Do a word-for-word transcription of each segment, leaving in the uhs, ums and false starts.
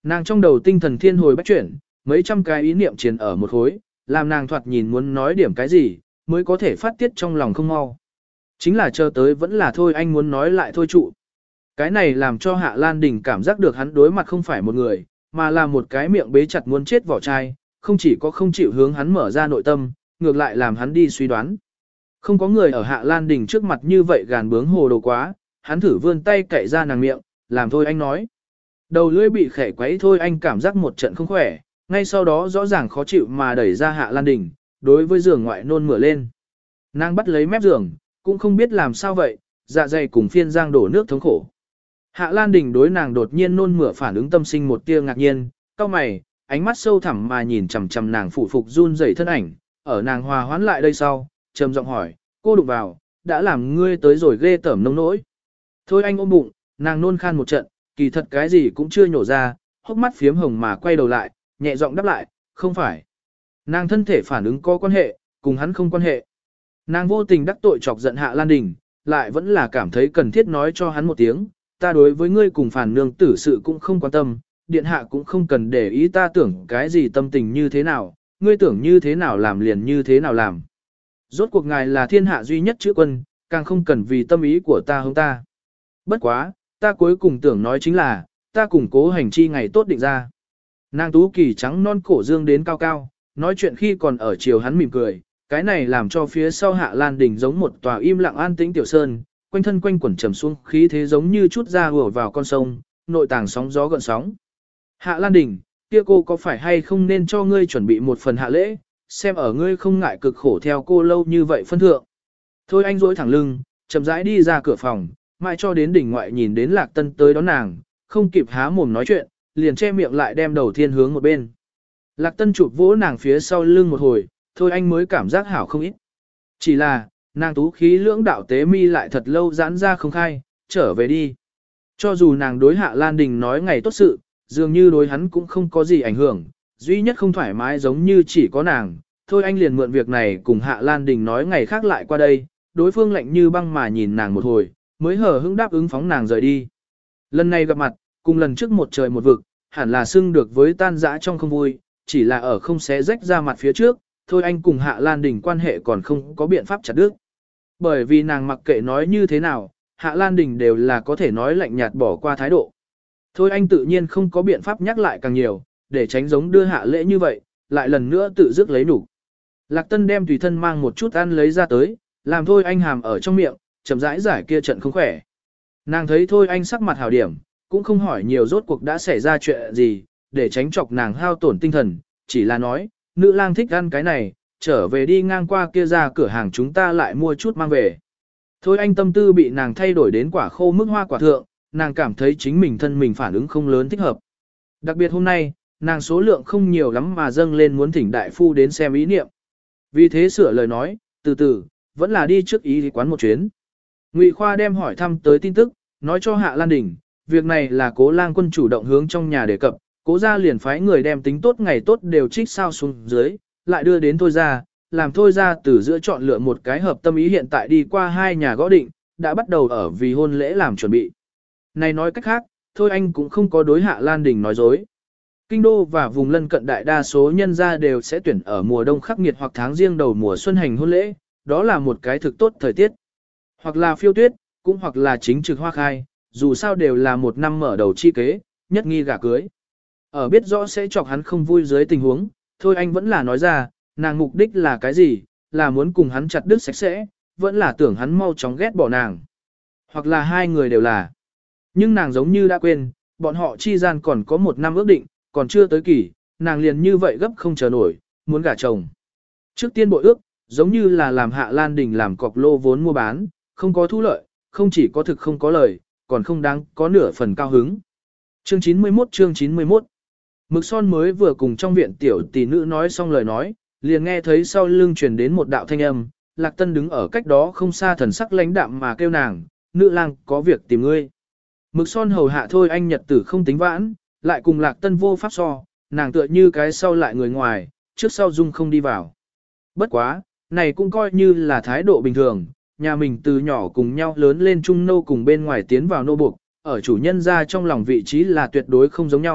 Nàng trong đầu tinh thần thiên hồi bách chuyển, mấy trăm cái ý niệm chiến ở một khối, làm nàng thoạt nhìn muốn nói điểm cái gì, mới có thể phát tiết trong lòng không mau. Chính là chờ tới vẫn là thôi anh muốn nói lại thôi trụ. Cái này làm cho Hạ Lan Đình cảm giác được hắn đối mặt không phải một người, mà là một cái miệng bế chặt muốn chết vỏ chai, không chỉ có không chịu hướng hắn mở ra nội tâm, ngược lại làm hắn đi suy đoán. Không có người ở Hạ Lan Đình trước mặt như vậy gàn bướng hồ đồ quá, hắn thử vươn tay cậy ra nàng miệng, làm thôi anh nói. Đầu lưỡi bị khẽ quấy thôi anh cảm giác một trận không khỏe, ngay sau đó rõ ràng khó chịu mà đẩy ra Hạ Lan Đình, đối với giường ngoại nôn mửa lên. Nàng bắt lấy mép giường, cũng không biết làm sao vậy, dạ dày cùng phiên giang đổ nước thống khổ. Hạ Lan Đình đối nàng đột nhiên nôn mửa phản ứng tâm sinh một tia ngạc nhiên, cau mày, ánh mắt sâu thẳm mà nhìn chằm chằm nàng phụ phục run rẩy thân ảnh, ở nàng hòa hoãn lại đây sau, trầm giọng hỏi, cô đụng vào, đã làm ngươi tới rồi ghê tởm nông nỗi. Thôi anh ôm bụng, nàng nôn khan một trận, kỳ thật cái gì cũng chưa nhổ ra, hốc mắt phiếm hồng mà quay đầu lại, nhẹ giọng đáp lại, không phải. Nàng thân thể phản ứng có quan hệ, cùng hắn không quan hệ. Nàng vô tình đắc tội chọc giận Hạ Lan Đình, lại vẫn là cảm thấy cần thiết nói cho hắn một tiếng, ta đối với ngươi cùng phản nương tử sự cũng không quan tâm, điện hạ cũng không cần để ý ta tưởng cái gì tâm tình như thế nào, ngươi tưởng như thế nào làm liền như thế nào làm. Rốt cuộc ngài là thiên hạ duy nhất chữ quân, càng không cần vì tâm ý của ta hướng ta. Bất quá, ta cuối cùng tưởng nói chính là, ta cùng cố hành chi ngày tốt định ra. Nàng tú kỳ trắng non cổ dương đến cao cao, nói chuyện khi còn ở chiều hắn mỉm cười, cái này làm cho phía sau Hạ Lan Đình giống một tòa im lặng an tĩnh tiểu sơn, quanh thân quanh quẩn trầm xuống khí thế giống như chút ra hùa vào con sông, nội tàng sóng gió gợn sóng. Hạ Lan Đình, kia cô có phải hay không nên cho ngươi chuẩn bị một phần hạ lễ, xem ở ngươi không ngại cực khổ theo cô lâu như vậy phân thượng. Thôi anh duỗi thẳng lưng, chậm rãi đi ra cửa phòng, mãi cho đến đỉnh ngoại nhìn đến Lạc Tân tới đón nàng, không kịp há mồm nói chuyện, liền che miệng lại đem đầu thiên hướng một bên. Lạc Tân chụp vỗ nàng phía sau lưng một hồi, thôi anh mới cảm giác hảo không ít. Chỉ là, nàng tú khí lưỡng đạo tế mi lại thật lâu giãn ra không khai, trở về đi. Cho dù nàng đối Hạ Lan Đình nói ngày tốt sự, dường như đối hắn cũng không có gì ảnh hưởng, duy nhất không thoải mái giống như chỉ có nàng, thôi anh liền mượn việc này cùng Hạ Lan Đình nói ngày khác lại qua đây, đối phương lạnh như băng mà nhìn nàng một hồi, mới hờ hững đáp ứng phóng nàng rời đi. Lần này gặp mặt, cùng lần trước một trời một vực, hẳn là xưng được với tan dã trong không vui, chỉ là ở không xé rách ra mặt phía trước, thôi anh cùng Hạ Lan Đình quan hệ còn không có biện pháp chặt đứt. Bởi vì nàng mặc kệ nói như thế nào, Hạ Lan Đình đều là có thể nói lạnh nhạt bỏ qua thái độ. Thôi anh tự nhiên không có biện pháp nhắc lại càng nhiều, để tránh giống đưa hạ lễ như vậy, lại lần nữa tự dứt lấy đủ. Lạc Tân đem tùy thân mang một chút ăn lấy ra tới, làm thôi anh hàm ở trong miệng, chậm rãi giải kia trận không khỏe. Nàng thấy thôi anh sắc mặt hảo điểm, cũng không hỏi nhiều rốt cuộc đã xảy ra chuyện gì, để tránh chọc nàng hao tổn tinh thần, chỉ là nói, nữ lang thích ăn cái này, trở về đi ngang qua kia ra cửa hàng chúng ta lại mua chút mang về. Thôi anh tâm tư bị nàng thay đổi đến quả khô mức hoa quả thượng, nàng cảm thấy chính mình thân mình phản ứng không lớn thích hợp. Đặc biệt hôm nay, nàng số lượng không nhiều lắm mà dâng lên muốn thỉnh đại phu đến xem ý niệm. Vì thế sửa lời nói, từ từ, vẫn là đi trước ý quán một chuyến. Ngụy Khoa đem hỏi thăm tới tin tức, nói cho Hạ Lan Đình, việc này là Cố Lang Quân chủ động hướng trong nhà đề cập, Cố gia liền phái người đem tính tốt ngày tốt đều trích sao xuống dưới, lại đưa đến Thôi gia, làm Thôi gia từ giữa chọn lựa một cái hợp tâm ý hiện tại đi qua hai nhà gõ định, đã bắt đầu ở vì hôn lễ làm chuẩn bị. Này nói cách khác, Thôi anh cũng không có đối Hạ Lan Đình nói dối. Kinh đô và vùng lân cận đại đa số nhân gia đều sẽ tuyển ở mùa đông khắc nghiệt hoặc tháng riêng đầu mùa xuân hành hôn lễ, đó là một cái thực tốt thời tiết. Hoặc là phiêu tuyết, cũng hoặc là chính trực hoa khai, dù sao đều là một năm mở đầu chi kế, nhất nghi gả cưới. Ở biết rõ sẽ chọc hắn không vui dưới tình huống, Thôi anh vẫn là nói ra, nàng mục đích là cái gì, là muốn cùng hắn chặt đứt sạch sẽ, vẫn là tưởng hắn mau chóng ghét bỏ nàng. Hoặc là hai người đều là. Nhưng nàng giống như đã quên, bọn họ chi gian còn có một năm ước định, còn chưa tới kỳ, nàng liền như vậy gấp không chờ nổi, muốn gả chồng. Trước tiên bội ước, giống như là làm Hạ Lan Đình làm cọc lô vốn mua bán, không có thu lợi, không chỉ có thực không có lời, còn không đáng có nửa phần cao hứng. Chương chín mươi mốt chương chín mươi mốt Mực son mới vừa cùng trong viện tiểu tỷ nữ nói xong lời nói, liền nghe thấy sau lưng truyền đến một đạo thanh âm, Lạc Tân đứng ở cách đó không xa thần sắc lãnh đạm mà kêu nàng, nữ lang có việc tìm ngươi. Mực son hầu hạ thôi anh nhật tử không tính vãn, lại cùng Lạc Tân vô pháp so, nàng tựa như cái sau lại người ngoài, trước sau dung không đi vào. Bất quá, này cũng coi như là thái độ bình thường, nhà mình từ nhỏ cùng nhau lớn lên chung nô cùng bên ngoài tiến vào nô buộc, ở chủ nhân ra trong lòng vị trí là tuyệt đối không giống nhau,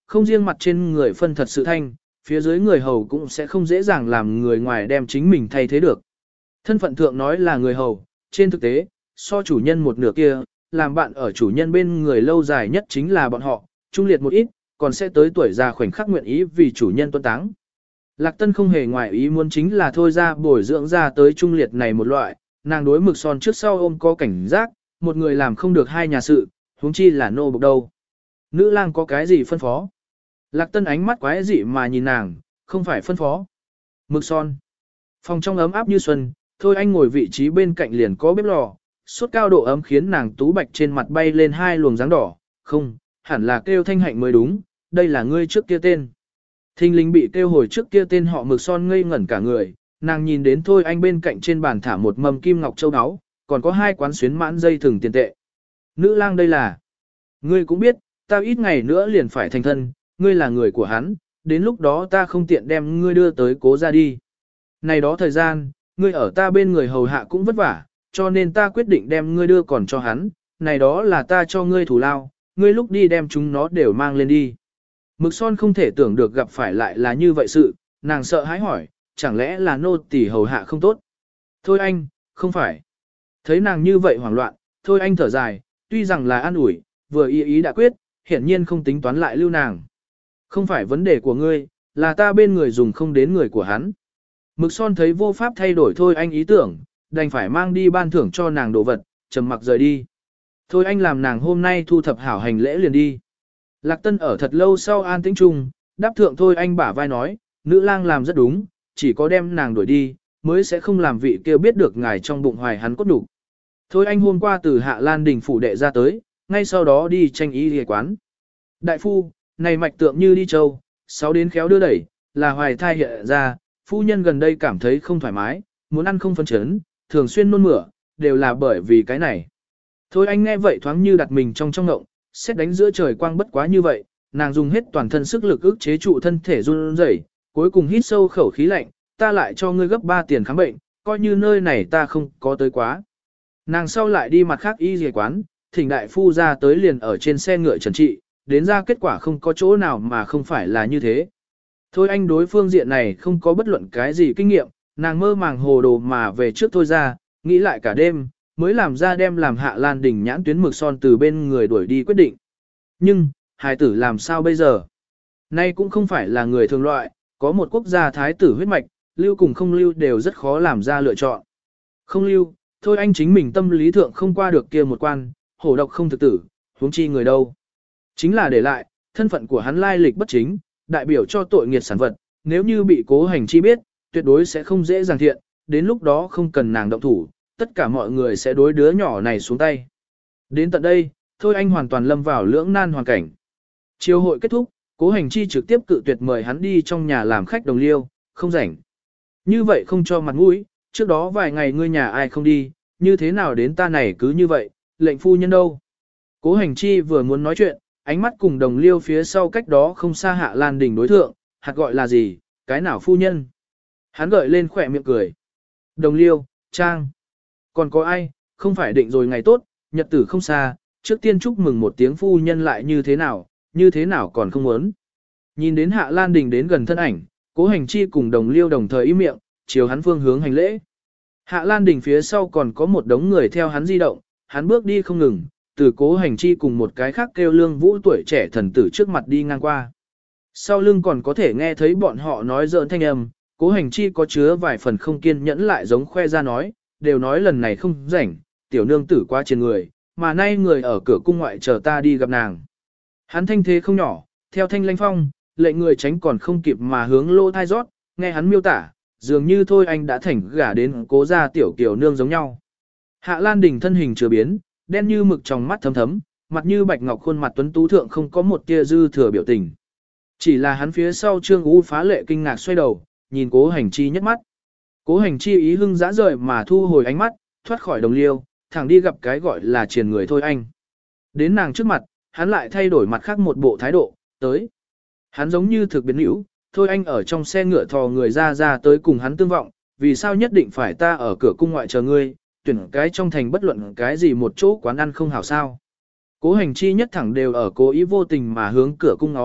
không riêng mặt trên người phân thật sự thanh, phía dưới người hầu cũng sẽ không dễ dàng làm người ngoài đem chính mình thay thế được. Thân phận thượng nói là người hầu, trên thực tế, so chủ nhân một nửa kia, làm bạn ở chủ nhân bên người lâu dài nhất chính là bọn họ, trung liệt một ít, còn sẽ tới tuổi già khoảnh khắc nguyện ý vì chủ nhân tuân táng. Lạc Tân không hề ngoài ý muốn chính là thôi ra bồi dưỡng ra tới trung liệt này một loại, nàng đối Mực Son trước sau ôm có cảnh giác, một người làm không được hai nhà sự, huống chi là nô bộc đâu. Nữ lang có cái gì phân phó? Lạc Tân ánh mắt quái dị mà nhìn nàng, không phải phân phó. Mực Son. Phòng trong ấm áp như xuân, thôi anh ngồi vị trí bên cạnh liền có bếp lò, suốt cao độ ấm khiến nàng tú bạch trên mặt bay lên hai luồng dáng đỏ, không, hẳn là kêu Thanh Hạnh mới đúng, đây là ngươi trước kia tên. Thinh linh bị kêu hồi trước kia tên họ Mực Son ngây ngẩn cả người, nàng nhìn đến thôi anh bên cạnh trên bàn thả một mâm kim ngọc châu áo, còn có hai quán xuyến mãn dây thừng tiền tệ. Nữ lang đây là, ngươi cũng biết, ta ít ngày nữa liền phải thành thân, ngươi là người của hắn, đến lúc đó ta không tiện đem ngươi đưa tới cố ra đi. Này đó thời gian, ngươi ở ta bên người hầu hạ cũng vất vả, cho nên ta quyết định đem ngươi đưa còn cho hắn, này đó là ta cho ngươi thủ lao, ngươi lúc đi đem chúng nó đều mang lên đi. Mực Son không thể tưởng được gặp phải lại là như vậy sự, nàng sợ hãi hỏi, chẳng lẽ là nô tỳ hầu hạ không tốt? Thôi anh, không phải. Thấy nàng như vậy hoảng loạn, thôi anh thở dài, tuy rằng là an ủi, vừa ý ý đã quyết, hiển nhiên không tính toán lại lưu nàng. Không phải vấn đề của ngươi, là ta bên người dùng không đến người của hắn. Mực Son thấy vô pháp thay đổi thôi anh ý tưởng, đành phải mang đi ban thưởng cho nàng đồ vật, trầm mặc rời đi. Thôi anh làm nàng hôm nay thu thập hảo hành lễ liền đi. Lạc Tân ở thật lâu sau an tĩnh chung, đáp thượng thôi anh bả vai nói, nữ lang làm rất đúng, chỉ có đem nàng đuổi đi, mới sẽ không làm vị kia biết được ngài trong bụng hoài hắn cốt đủ. Thôi anh hôm qua từ Hạ Lan Đình phủ đệ ra tới, ngay sau đó đi tranh y y quán. Đại phu, này mạch tượng như đi châu, sáu đến khéo đưa đẩy, là hoài thai hiện ra, phu nhân gần đây cảm thấy không thoải mái, muốn ăn không phân chấn, thường xuyên nôn mửa, đều là bởi vì cái này. Thôi anh nghe vậy thoáng như đặt mình trong trong ngộng, xét đánh giữa trời quang bất quá như vậy, nàng dùng hết toàn thân sức lực ức chế trụ thân thể run rẩy, cuối cùng hít sâu khẩu khí lạnh, ta lại cho ngươi gấp ba tiền khám bệnh, coi như nơi này ta không có tới quá. Nàng sau lại đi mặt khác y y quán, thỉnh đại phu ra tới liền ở trên xe ngựa trần trị, đến ra kết quả không có chỗ nào mà không phải là như thế. Thôi anh đối phương diện này không có bất luận cái gì kinh nghiệm, nàng mơ màng hồ đồ mà về trước thôi ra, nghĩ lại cả đêm, mới làm ra đem làm Hạ Lan Đình nhãn tuyến Mực Son từ bên người đuổi đi quyết định. Nhưng, hài tử làm sao bây giờ? Nay cũng không phải là người thường loại, có một quốc gia thái tử huyết mạch, lưu cùng không lưu đều rất khó làm ra lựa chọn. Không lưu, thôi anh chính mình tâm lý thượng không qua được kia một quan, hổ độc không thực tử, huống chi người đâu. Chính là để lại, thân phận của hắn lai lịch bất chính, đại biểu cho tội nghiệt sản vật, nếu như bị cố hành chi biết, tuyệt đối sẽ không dễ dàng thiện, đến lúc đó không cần nàng động thủ, tất cả mọi người sẽ đối đứa nhỏ này xuống tay. Đến tận đây, thôi anh hoàn toàn lâm vào lưỡng nan hoàn cảnh. Chiều hội kết thúc, cố hành chi trực tiếp cự tuyệt mời hắn đi trong nhà làm khách đồng liêu, không rảnh. Như vậy không cho mặt mũi, trước đó vài ngày ngươi nhà ai không đi, như thế nào đến ta này cứ như vậy, lệnh phu nhân đâu. Cố hành chi vừa muốn nói chuyện, ánh mắt cùng đồng liêu phía sau cách đó không xa Hạ Lan Đình đối thượng, hạt gọi là gì, cái nào phu nhân. Hắn gợi lên khỏe miệng cười. Đồng liêu, Trang. Còn có ai, không phải định rồi ngày tốt, nhật tử không xa, trước tiên chúc mừng một tiếng phu nhân lại như thế nào, như thế nào còn không muốn. Nhìn đến Hạ Lan Đình đến gần thân ảnh, cố hành chi cùng đồng liêu đồng thời im miệng, chiều hắn phương hướng hành lễ. Hạ Lan Đình phía sau còn có một đống người theo hắn di động, hắn bước đi không ngừng, từ cố hành chi cùng một cái khác kêu lương vũ tuổi trẻ thần tử trước mặt đi ngang qua. Sau lưng còn có thể nghe thấy bọn họ nói giỡn thanh âm, cố hành chi có chứa vài phần không kiên nhẫn lại giống khoe ra nói, đều nói lần này không rảnh, tiểu nương tử qua trên người, mà nay người ở cửa cung ngoại chờ ta đi gặp nàng. Hắn thanh thế không nhỏ, theo thanh lanh phong, lệnh người tránh còn không kịp mà hướng lô thai rót, nghe hắn miêu tả, dường như thôi anh đã thành gả đến cố gia tiểu kiều nương giống nhau. Hạ Lan Đình thân hình chưa biến, đen như mực trong mắt thấm thấm, mặt như bạch ngọc khuôn mặt tuấn tú thượng không có một tia dư thừa biểu tình. Chỉ là hắn phía sau Trương U phá lệ kinh ngạc xoay đầu, nhìn cố hành chi nhất mắt. Cố hành chi ý hưng dã rời mà thu hồi ánh mắt, thoát khỏi đồng liêu, thẳng đi gặp cái gọi là triền người thôi anh. Đến nàng trước mặt, hắn lại thay đổi mặt khác một bộ thái độ, tới. Hắn giống như thực biến hữu, thôi anh ở trong xe ngựa thò người ra ra tới cùng hắn tương vọng, vì sao nhất định phải ta ở cửa cung ngoại chờ ngươi, tuyển cái trong thành bất luận cái gì một chỗ quán ăn không hảo sao. Cố hành chi nhất thẳng đều ở cố ý vô tình mà hướng cửa cung nó,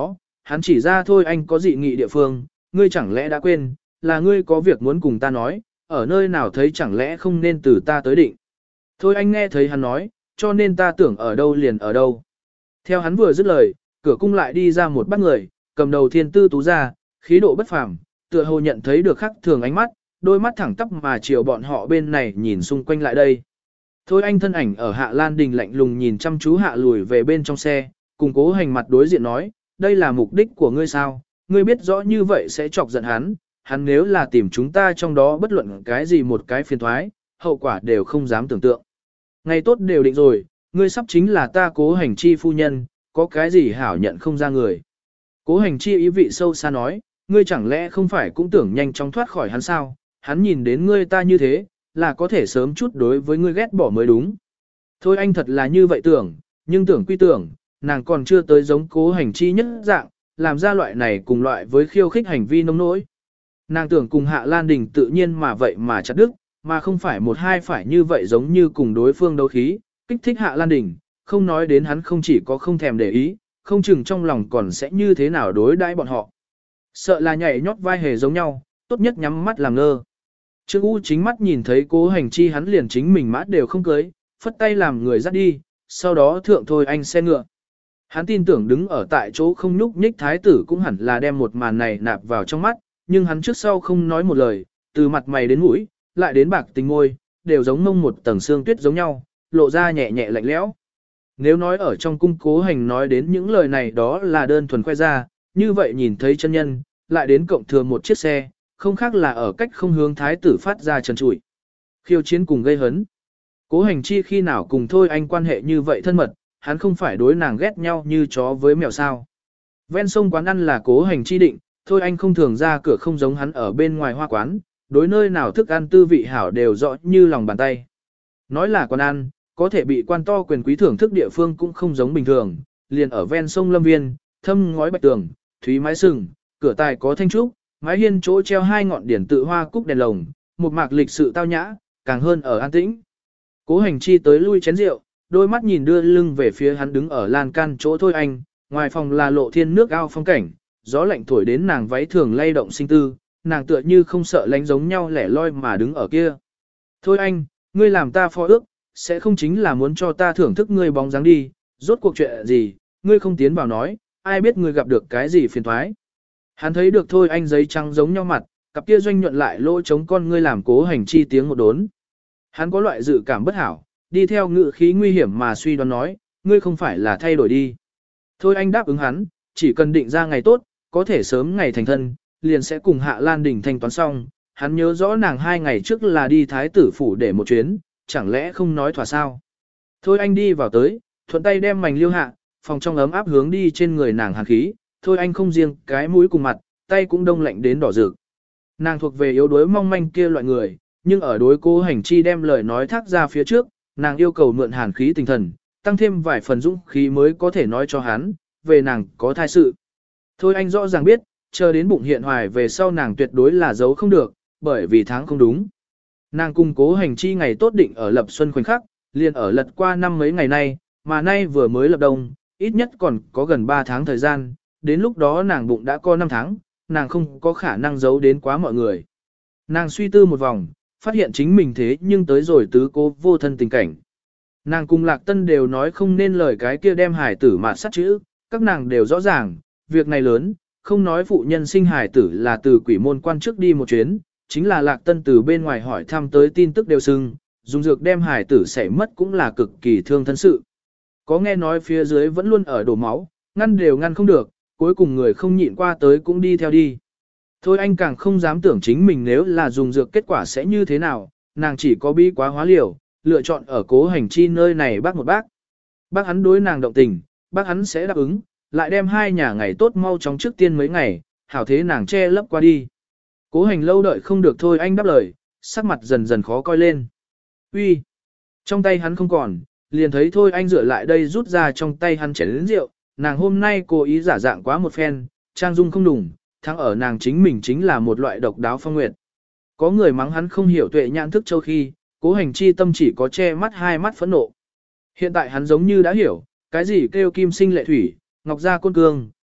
hắn chỉ ra thôi anh có dị nghị địa phương, ngươi chẳng lẽ đã quên, là ngươi có việc muốn cùng ta nói, ở nơi nào thấy chẳng lẽ không nên từ ta tới định. Thôi anh nghe thấy hắn nói, cho nên ta tưởng ở đâu liền ở đâu. Theo hắn vừa dứt lời, cửa cung lại đi ra một bác người, cầm đầu thiên tư tú ra, khí độ bất phàm, tựa hồ nhận thấy được khắc thường ánh mắt, đôi mắt thẳng tắp mà chiều bọn họ bên này nhìn xung quanh lại đây. Thôi anh thân ảnh ở Hạ Lan Đình lạnh lùng nhìn chăm chú Hạ lùi về bên trong xe, cùng Cố Hành mặt đối diện nói, đây là mục đích của ngươi sao, ngươi biết rõ như vậy sẽ chọc giận hắn, hắn nếu là tìm chúng ta trong đó bất luận cái gì một cái phiền thoái, hậu quả đều không dám tưởng tượng. Ngày tốt đều định rồi, ngươi sắp chính là ta Cố Hành chi phu nhân, có cái gì hảo nhận không ra người. Cố Hành chi ý vị sâu xa nói, ngươi chẳng lẽ không phải cũng tưởng nhanh chóng thoát khỏi hắn sao, hắn nhìn đến ngươi ta như thế, là có thể sớm chút đối với ngươi ghét bỏ mới đúng. Thôi anh thật là như vậy tưởng, nhưng tưởng quy tưởng, nàng còn chưa tới giống Cố Hành chi nhất dạng, làm ra loại này cùng loại với khiêu khích hành vi nông nỗi. Nàng tưởng cùng Hạ Lan Đình tự nhiên mà vậy mà chặt đứt, mà không phải một hai phải như vậy giống như cùng đối phương đấu khí, kích thích Hạ Lan Đình, không nói đến hắn không chỉ có không thèm để ý, không chừng trong lòng còn sẽ như thế nào đối đãi bọn họ. Sợ là nhảy nhót vai hề giống nhau, tốt nhất nhắm mắt làm ngơ. Trương U chính mắt nhìn thấy Cố Hành chi hắn liền chính mình mã đều không cưới, phất tay làm người dắt đi, sau đó thượng thôi anh xe ngựa. Hắn tin tưởng đứng ở tại chỗ không nhúc nhích thái tử cũng hẳn là đem một màn này nạp vào trong mắt, nhưng hắn trước sau không nói một lời, từ mặt mày đến mũi, lại đến bạc tình môi, đều giống mông một tầng xương tuyết giống nhau, lộ ra nhẹ nhẹ lạnh lẽo. Nếu nói ở trong cung Cố Hành nói đến những lời này đó là đơn thuần khoe ra, như vậy nhìn thấy chân nhân, lại đến cộng thừa một chiếc xe, không khác là ở cách không hướng thái tử phát ra trần trụi. Khiêu chiến cùng gây hấn. Cố Hành chi khi nào cùng thôi anh quan hệ như vậy thân mật, hắn không phải đối nàng ghét nhau như chó với mèo sao. Ven sông quán ăn là Cố Hành chi định, thôi anh không thường ra cửa không giống hắn ở bên ngoài hoa quán, đối nơi nào thức ăn tư vị hảo đều rõ như lòng bàn tay. Nói là quán ăn, có thể bị quan to quyền quý thưởng thức địa phương cũng không giống bình thường, liền ở ven sông Lâm Viên, thâm ngói bạch tường, thúy mái sừng, cửa tài có thanh trúc, mái hiên chỗ treo hai ngọn điển tự hoa cúc đèn lồng, một mạc lịch sự tao nhã, càng hơn ở an tĩnh. Cố Hành chi tới lui chén rượu, đôi mắt nhìn đưa lưng về phía hắn đứng ở lan can chỗ thôi anh, ngoài phòng là lộ thiên nước ao phong cảnh, gió lạnh thổi đến nàng váy thường lay động sinh tư, nàng tựa như không sợ lánh giống nhau lẻ loi mà đứng ở kia. Thôi anh, ngươi làm ta phó ước, sẽ không chính là muốn cho ta thưởng thức ngươi bóng dáng đi, rốt cuộc chuyện gì, ngươi không tiến vào nói, ai biết ngươi gặp được cái gì phiền thoái. Hắn thấy được thôi anh giấy trắng giống nhau mặt, cặp kia doanh nhuận lại lỗ chống con ngươi làm Cố Hành chi tiếng một đốn. Hắn có loại dự cảm bất hảo, đi theo ngự khí nguy hiểm mà suy đoán nói, ngươi không phải là thay đổi đi. Thôi anh đáp ứng hắn, chỉ cần định ra ngày tốt, có thể sớm ngày thành thân, liền sẽ cùng Hạ Lan Đình thanh toán xong. Hắn nhớ rõ nàng hai ngày trước là đi thái tử phủ để một chuyến, chẳng lẽ không nói thỏa sao. Thôi anh đi vào tới, thuận tay đem mảnh liêu hạ, phòng trong ấm áp hướng đi trên người nàng hàn khí, thôi anh không riêng cái mũi cùng mặt, tay cũng đông lạnh đến đỏ rực. Nàng thuộc về yếu đuối mong manh kia loại người, nhưng ở đối Cố Hành chi đem lời nói thác ra phía trước, nàng yêu cầu mượn hàn khí tinh thần, tăng thêm vài phần dũng khí mới có thể nói cho hắn, về nàng có thai sự. Thôi anh rõ ràng biết, chờ đến bụng hiện hoài về sau nàng tuyệt đối là giấu không được, bởi vì tháng không đúng. Nàng cùng Cố Hành chi ngày tốt định ở lập xuân khoảnh khắc, liền ở lật qua năm mấy ngày nay, mà nay vừa mới lập đông, ít nhất còn có gần ba tháng thời gian, đến lúc đó nàng bụng đã có năm tháng, nàng không có khả năng giấu đến quá mọi người. Nàng suy tư một vòng, phát hiện chính mình thế nhưng tới rồi tứ cố vô thân tình cảnh. Nàng cùng Lạc Tân đều nói không nên lời cái kia đem hải tử mà sát chữ, các nàng đều rõ ràng, việc này lớn, không nói phụ nhân sinh hải tử là từ quỷ môn quan trước đi một chuyến, chính là Lạc Tân từ bên ngoài hỏi thăm tới tin tức đều sưng, dùng dược đem hải tử xảy mất cũng là cực kỳ thương thân sự. Có nghe nói phía dưới vẫn luôn ở đổ máu, ngăn đều ngăn không được, cuối cùng người không nhịn qua tới cũng đi theo đi. Thôi anh càng không dám tưởng chính mình nếu là dùng dược kết quả sẽ như thế nào, nàng chỉ có bi quá hóa liều, lựa chọn ở Cố Hành chi nơi này bác một bác. Bác hắn đối nàng động tình, bác hắn sẽ đáp ứng, lại đem hai nhà ngày tốt mau chóng trước tiên mấy ngày, hảo thế nàng che lấp qua đi. Cố Hành lâu đợi không được thôi anh đáp lời, sắc mặt dần dần khó coi lên. Uy, trong tay hắn không còn, liền thấy thôi anh rửa lại đây rút ra trong tay hắn chén lớn rượu, nàng hôm nay cố ý giả dạng quá một phen, trang dung không đủng, thắng ở nàng chính mình chính là một loại độc đáo phong nguyệt. Có người mắng hắn không hiểu tuệ nhãn thức châu khi, Cố Hành chi tâm chỉ có che mắt hai mắt phẫn nộ. Hiện tại hắn giống như đã hiểu, cái gì kêu kim sinh lệ thủy, ngọc gia côn cương,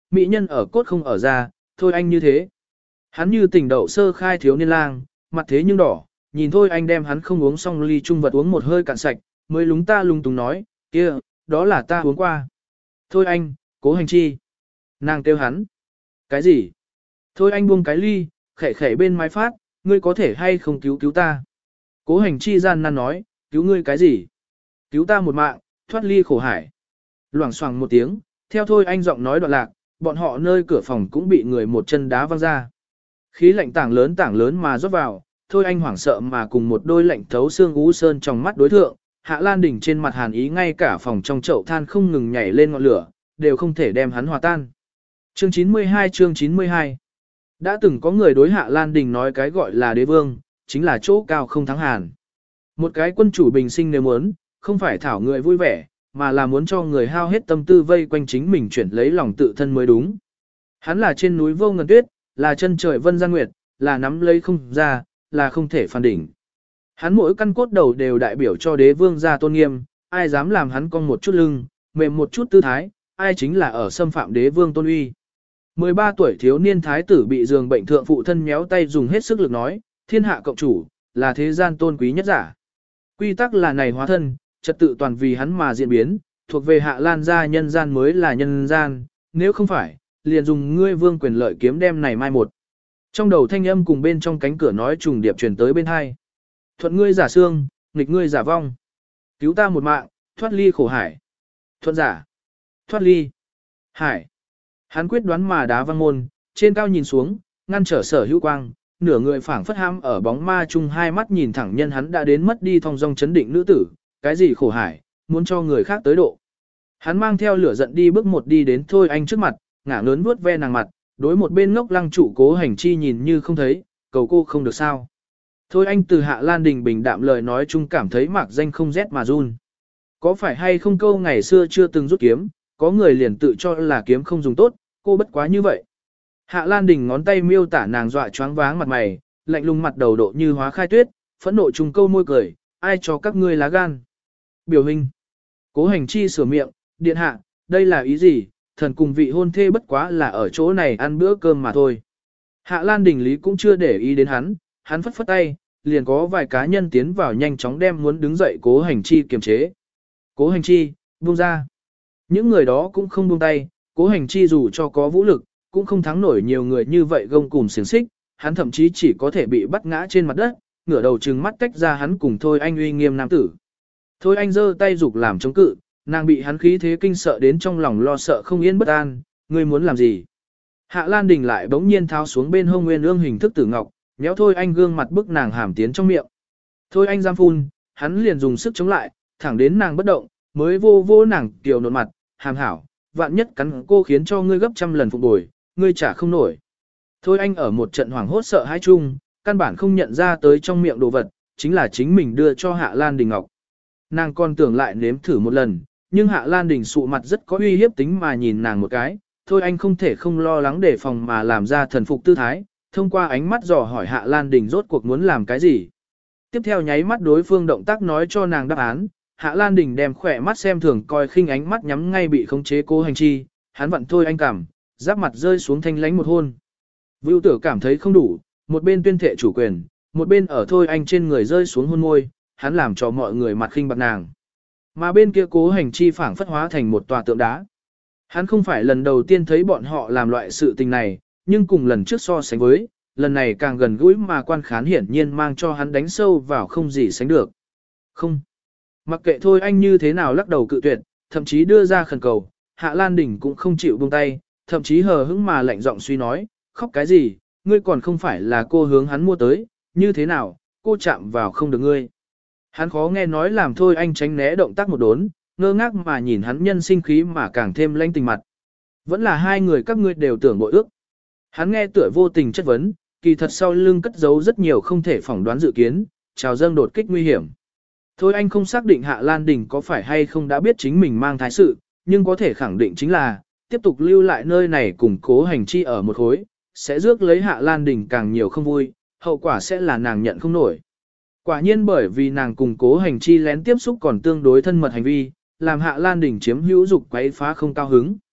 mỹ nhân ở cốt không ở ra, thôi anh như thế. Hắn như tình đậu sơ khai thiếu niên lang, mặt thế nhưng đỏ, nhìn thôi anh đem hắn không uống xong ly chung vật uống một hơi cạn sạch, mới lúng ta lung túng nói, kia, đó là ta uống qua. Thôi anh, Cố Hành Chi. Nàng kêu hắn. Cái gì? Thôi anh buông cái ly, khẽ khẽ bên mái phát, ngươi có thể hay không cứu cứu ta. Cố Hành Chi gian nan nói, cứu ngươi cái gì? Cứu ta một mạng, thoát ly khổ hải. Loảng xoảng một tiếng, theo thôi anh giọng nói đoạn lạc, bọn họ nơi cửa phòng cũng bị người một chân đá văng ra. Khí lạnh tảng lớn tảng lớn mà rót vào, thôi anh hoảng sợ mà cùng một đôi lạnh thấu xương ú sơn trong mắt đối thượng, Hạ Lan Đình trên mặt hàn ý ngay cả phòng trong chậu than không ngừng nhảy lên ngọn lửa, đều không thể đem hắn hòa tan. Chương chín mươi hai chương chín mươi hai Đã từng có người đối Hạ Lan Đình nói cái gọi là đế vương, chính là chỗ cao không thắng hàn. Một cái quân chủ bình sinh nếu muốn, không phải thảo người vui vẻ, mà là muốn cho người hao hết tâm tư vây quanh chính mình chuyển lấy lòng tự thân mới đúng. Hắn là trên núi vô ngần tuyết, là chân trời vân gian nguyệt, là nắm lấy không ra, là không thể phản đỉnh. Hắn mỗi căn cốt đầu đều đại biểu cho đế vương gia tôn nghiêm, ai dám làm hắn cong một chút lưng, mềm một chút tư thái, ai chính là ở xâm phạm đế vương tôn uy. mười ba tuổi thiếu niên thái tử bị giường bệnh thượng phụ thân méo tay dùng hết sức lực nói, thiên hạ cộng chủ, là thế gian tôn quý nhất giả. Quy tắc là này hóa thân, trật tự toàn vì hắn mà diễn biến, thuộc về Hạ Lan gia nhân gian mới là nhân gian, nếu không phải, liền dùng ngươi vương quyền lợi kiếm đem này mai một. Trong đầu thanh âm cùng bên trong cánh cửa nói trùng điệp truyền tới bên hai. Thuận ngươi giả xương, nghịch ngươi giả vong. Cứu ta một mạng, thoát ly khổ hải. Thuận giả. Thoát ly. Hải. Hắn quyết đoán mà đá văng môn, trên cao nhìn xuống, ngăn trở sở hữu quang, nửa người phảng phất ham ở bóng ma chung hai mắt nhìn thẳng nhân hắn đã đến mất đi thong dong chấn định nữ tử, cái gì khổ hải, muốn cho người khác tới độ. Hắn mang theo lửa giận đi bước một đi đến thôi anh trước mặt, ngả lớn vuốt ve nàng mặt, đối một bên ngốc lăng trụ Cố Hành Chi nhìn như không thấy, cầu cô không được sao. Thôi anh từ Hạ Lan Đình bình đạm lời nói chung cảm thấy mạc danh không rét mà run. Có phải hay không câu ngày xưa chưa từng rút kiếm, có người liền tự cho là kiếm không dùng tốt, cô bất quá như vậy. Hạ Lan Đình ngón tay miêu tả nàng dọa choáng váng mặt mày, lạnh lùng mặt đầu độ như hóa khai tuyết, phẫn nộ trùng câu môi cười, ai cho các ngươi lá gan. Biểu hình. Cố Hành Chi sửa miệng, điện hạ, đây là ý gì, thần cùng vị hôn thê bất quá là ở chỗ này ăn bữa cơm mà thôi. Hạ Lan Đình Lý cũng chưa để ý đến hắn, hắn phất phất tay, liền có vài cá nhân tiến vào nhanh chóng đem muốn đứng dậy Cố Hành Chi kiềm chế. Cố Hành Chi, buông ra. Những người đó cũng không buông tay, Cố Hành Chi dù cho có vũ lực, cũng không thắng nổi nhiều người như vậy gông cùm xiềng xích, hắn thậm chí chỉ có thể bị bắt ngã trên mặt đất, ngửa đầu trừng mắt tách ra hắn cùng Thôi Anh uy nghiêm nam tử. Thôi Anh giơ tay dục làm chống cự, nàng bị hắn khí thế kinh sợ đến trong lòng lo sợ không yên bất an, ngươi muốn làm gì? Hạ Lan Đình lại bỗng nhiên tháo xuống bên hông nguyên ương hình thức tử ngọc, méo Thôi Anh gương mặt bức nàng hàm tiến trong miệng. Thôi Anh giam phun, hắn liền dùng sức chống lại, thẳng đến nàng bất động, mới vô vô nàng kiều nộn mặt, hàm hảo, vạn nhất cắn cô khiến cho ngươi gấp trăm lần phục bồi, ngươi trả không nổi. Thôi Anh ở một trận hoảng hốt sợ hãi chung, căn bản không nhận ra tới trong miệng đồ vật, chính là chính mình đưa cho Hạ Lan Đình Ngọc. Nàng còn tưởng lại nếm thử một lần, nhưng Hạ Lan Đình sụ mặt rất có uy hiếp tính mà nhìn nàng một cái, Thôi Anh không thể không lo lắng đề phòng mà làm ra thần phục tư thái, thông qua ánh mắt dò hỏi Hạ Lan Đình rốt cuộc muốn làm cái gì. Tiếp theo nháy mắt đối phương động tác nói cho nàng đáp án, Hạ Lan Đình đem khỏe mắt xem thường coi khinh ánh mắt nhắm ngay bị khống chế Cố Hành Chi, hắn vặn Thôi Anh cảm, giáp mặt rơi xuống thanh lánh một hôn. Vưu Tử cảm thấy không đủ, một bên tuyên thệ chủ quyền, một bên ở Thôi Anh trên người rơi xuống hôn môi, hắn làm cho mọi người mặt khinh bạc nàng. Mà bên kia Cố Hành Chi phảng phất hóa thành một tòa tượng đá. Hắn không phải lần đầu tiên thấy bọn họ làm loại sự tình này, nhưng cùng lần trước so sánh với, lần này càng gần gũi mà quan khán hiển nhiên mang cho hắn đánh sâu vào không gì sánh được. Không. Mặc kệ Thôi Anh như thế nào lắc đầu cự tuyệt, thậm chí đưa ra khẩn cầu, Hạ Lan Đình cũng không chịu buông tay, thậm chí hờ hững mà lạnh giọng suy nói, khóc cái gì, ngươi còn không phải là cô hướng hắn mua tới, như thế nào, cô chạm vào không được ngươi. Hắn khó nghe nói làm Thôi Anh tránh né động tác một đốn, ngơ ngác mà nhìn hắn nhân sinh khí mà càng thêm lanh tình mặt. Vẫn là hai người các ngươi đều tưởng bội ước. Hắn nghe tựa vô tình chất vấn, kỳ thật sau lưng cất giấu rất nhiều không thể phỏng đoán dự kiến, trào dâng đột kích nguy hiểm. Thôi anh không xác định Hạ Lan Đình có phải hay không đã biết chính mình mang thai sự, nhưng có thể khẳng định chính là, tiếp tục lưu lại nơi này cùng Cố Hành Chi ở một khối, sẽ rước lấy Hạ Lan Đình càng nhiều không vui, hậu quả sẽ là nàng nhận không nổi. Quả nhiên bởi vì nàng cùng Cố Hành Chi lén tiếp xúc còn tương đối thân mật hành vi, làm Hạ Lan Đình chiếm hữu dục quấy phá không cao hứng.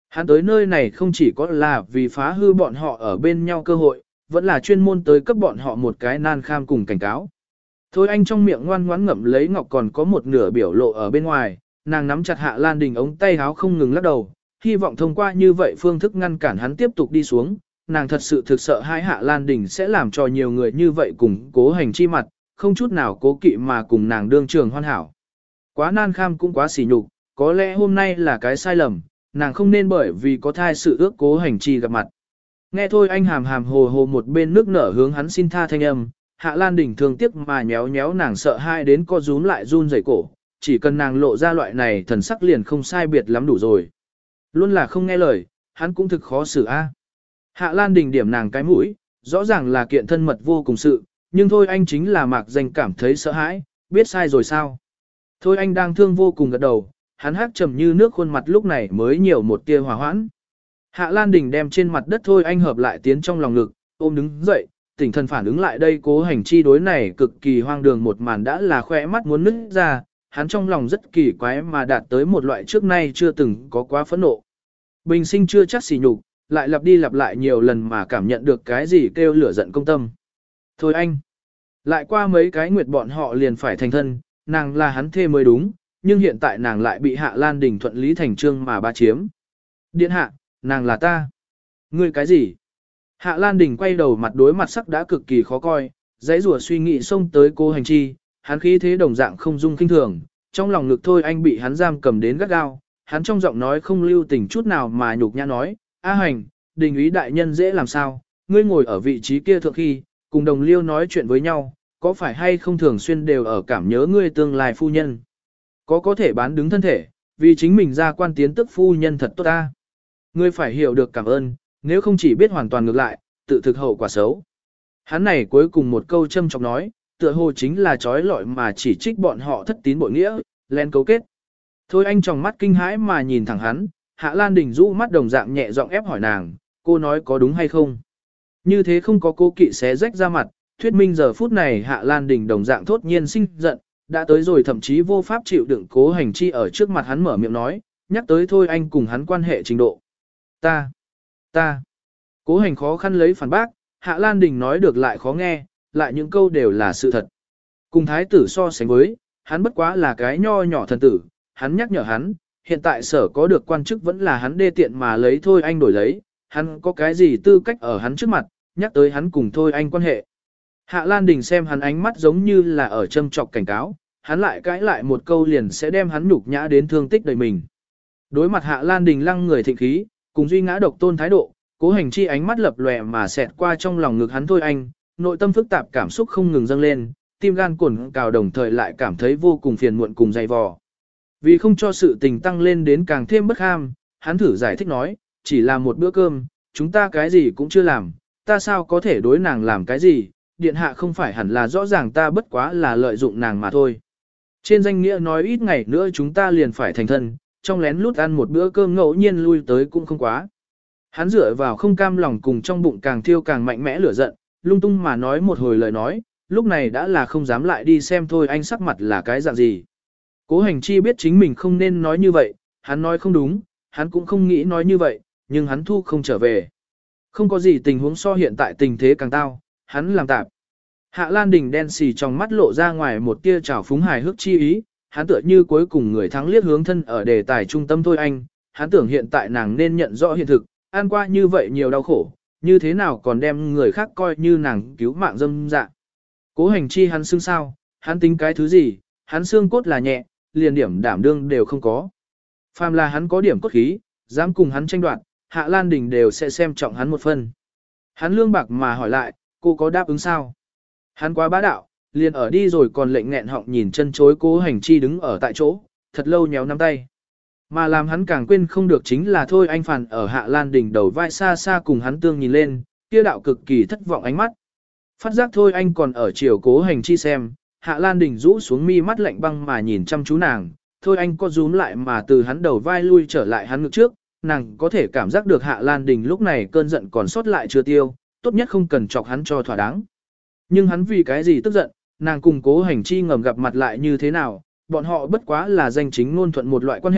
Hắn tới nơi này không chỉ có là vì phá hư bọn họ ở bên nhau cơ hội, vẫn là chuyên môn tới cấp bọn họ một cái nan kham cùng cảnh cáo. Thôi anh trong miệng ngoan ngoãn ngậm lấy ngọc còn có một nửa biểu lộ ở bên ngoài, nàng nắm chặt Hạ Lan Đình ống tay áo không ngừng lắc đầu, hy vọng thông qua như vậy phương thức ngăn cản hắn tiếp tục đi xuống. Nàng thật sự thực sợ hai Hạ Lan Đình sẽ làm cho nhiều người như vậy cùng cố hành chi mặt, không chút nào cố kỵ mà cùng nàng đương trường hoàn hảo. Quá nan kham cũng quá sỉ nhục, có lẽ hôm nay là cái sai lầm, nàng không nên bởi vì có thai sự ước cố hành chi gặp mặt. Nghe thôi anh hàm hàm hồ hồ một bên nước nở hướng hắn xin tha thanh âm, Hạ Lan Đình thương tiếc mà nhéo nhéo nàng sợ hai đến co rúm lại run rẩy cổ, chỉ cần nàng lộ ra loại này thần sắc liền không sai biệt lắm đủ rồi. Luôn là không nghe lời, hắn cũng thực khó xử a. Hạ Lan Đình điểm nàng cái mũi, rõ ràng là kiện thân mật vô cùng sự, nhưng thôi anh chính là mạc danh cảm thấy sợ hãi, biết sai rồi sao. Thôi anh đang thương vô cùng gật đầu, hắn hắc trầm như nước khuôn mặt lúc này mới nhiều một tia hòa hoãn. Hạ Lan Đình đem trên mặt đất thôi anh hợp lại tiến trong lòng ngực, ôm đứng dậy, tỉnh thần phản ứng lại đây cố hành chi đối này cực kỳ hoang đường một màn đã là khỏe mắt muốn nứt ra, hắn trong lòng rất kỳ quái mà đạt tới một loại trước nay chưa từng có quá phẫn nộ. Bình sinh chưa chắc xỉ nhục, lại lặp đi lặp lại nhiều lần mà cảm nhận được cái gì kêu lửa giận công tâm. Thôi anh, lại qua mấy cái nguyệt bọn họ liền phải thành thân, nàng là hắn thê mới đúng, nhưng hiện tại nàng lại bị Hạ Lan Đình thuận lý thành trương mà ba chiếm. Điện hạ, nàng là ta. Ngươi cái gì? Hạ Lan Đình quay đầu mặt đối mặt sắc đã cực kỳ khó coi, dãy rùa suy nghĩ xông tới cô hành chi, hắn khí thế đồng dạng không dung kinh thường, trong lòng ngực thôi anh bị hắn giam cầm đến gắt gao, hắn trong giọng nói không lưu tình chút nào mà nhục nhã nói, A Hành, Đình úy đại nhân dễ làm sao, ngươi ngồi ở vị trí kia thượng khi, cùng đồng liêu nói chuyện với nhau, có phải hay không thường xuyên đều ở cảm nhớ ngươi tương lai phu nhân. Có có thể bán đứng thân thể, vì chính mình ra quan tiến tức phu nhân thật tốt ta. Ngươi phải hiểu được cảm ơn, nếu không chỉ biết hoàn toàn ngược lại, tự thực hậu quả xấu. Hắn này cuối cùng một câu châm chọc nói, tựa hồ chính là trói lọi mà chỉ trích bọn họ thất tín bội nghĩa, len cấu kết. Thôi anh tròng mắt kinh hãi mà nhìn thẳng hắn, Hạ Lan Đình rũ mắt đồng dạng nhẹ giọng ép hỏi nàng, cô nói có đúng hay không? Như thế không có cô kỵ xé rách ra mặt, thuyết minh giờ phút này Hạ Lan Đình đồng dạng thốt nhiên sinh giận, đã tới rồi thậm chí vô pháp chịu đựng cố hành chi ở trước mặt hắn mở miệng nói, nhắc tới thôi anh cùng hắn quan hệ trình độ. Ta, ta, cố hành khó khăn lấy phản bác, Hạ Lan Đình nói được lại khó nghe, lại những câu đều là sự thật. Cùng thái tử so sánh với, hắn bất quá là cái nho nhỏ thần tử, hắn nhắc nhở hắn, hiện tại sở có được quan chức vẫn là hắn đê tiện mà lấy thôi anh đổi lấy, hắn có cái gì tư cách ở hắn trước mặt, nhắc tới hắn cùng thôi anh quan hệ. Hạ Lan Đình xem hắn ánh mắt giống như là ở châm trọc cảnh cáo, hắn lại cãi lại một câu liền sẽ đem hắn nhục nhã đến thương tích đời mình. Đối mặt Hạ Lan Đình lăng người thịnh khí, cùng duy ngã độc tôn thái độ, cố hành chi ánh mắt lập lòe mà xẹt qua trong lòng ngực hắn thôi anh, nội tâm phức tạp cảm xúc không ngừng dâng lên, tim gan cuồn cào đồng thời lại cảm thấy vô cùng phiền muộn cùng dày vò. Vì không cho sự tình tăng lên đến càng thêm bất ham, hắn thử giải thích nói, chỉ là một bữa cơm, chúng ta cái gì cũng chưa làm, ta sao có thể đối nàng làm cái gì, điện hạ không phải hẳn là rõ ràng ta bất quá là lợi dụng nàng mà thôi. Trên danh nghĩa nói ít ngày nữa chúng ta liền phải thành thân, trong lén lút ăn một bữa cơm ngẫu nhiên lui tới cũng không quá. Hắn dựa vào không cam lòng cùng trong bụng càng thiêu càng mạnh mẽ lửa giận, lung tung mà nói một hồi lời nói, lúc này đã là không dám lại đi xem thôi anh sắc mặt là cái dạng gì. Cố hành chi biết chính mình không nên nói như vậy, hắn nói không đúng, hắn cũng không nghĩ nói như vậy, nhưng hắn thu không trở về. Không có gì tình huống so hiện tại tình thế càng tao, hắn làm tạp. Hạ Lan Đình đen xì trong mắt lộ ra ngoài một tia trào phúng hài hước chi ý, hắn tựa như cuối cùng người thắng liếc hướng thân ở đề tài trung tâm thôi anh, hắn tưởng hiện tại nàng nên nhận rõ hiện thực, ăn qua như vậy nhiều đau khổ, như thế nào còn đem người khác coi như nàng cứu mạng dâm dạ. Cố hành chi hắn xưng sao, hắn tính cái thứ gì, hắn xương cốt là nhẹ, liền điểm đảm đương đều không có. Phàm là hắn có điểm cốt khí, dám cùng hắn tranh đoạt, Hạ Lan Đình đều sẽ xem trọng hắn một phần. Hắn lương bạc mà hỏi lại, cô có đáp ứng sao? Hắn quá bá đạo, liền ở đi rồi còn lệnh nghẹn họng nhìn chân chối cố hành chi đứng ở tại chỗ, thật lâu nhéo nắm tay. Mà làm hắn càng quên không được chính là thôi anh phản ở Hạ Lan Đình đầu vai xa xa cùng hắn tương nhìn lên, kia đạo cực kỳ thất vọng ánh mắt. Phát giác thôi anh còn ở chiều cố hành chi xem, Hạ Lan Đình rũ xuống mi mắt lạnh băng mà nhìn chăm chú nàng, thôi anh có rúm lại mà từ hắn đầu vai lui trở lại hắn ngực trước, nàng có thể cảm giác được Hạ Lan Đình lúc này cơn giận còn sót lại chưa tiêu, tốt nhất không cần chọc hắn cho thỏa đáng. Nhưng hắn vì cái gì tức giận, nàng cùng cố hành chi ngầm gặp mặt lại như thế nào, bọn họ bất quá là danh chính ngôn thuận một loại quan hệ,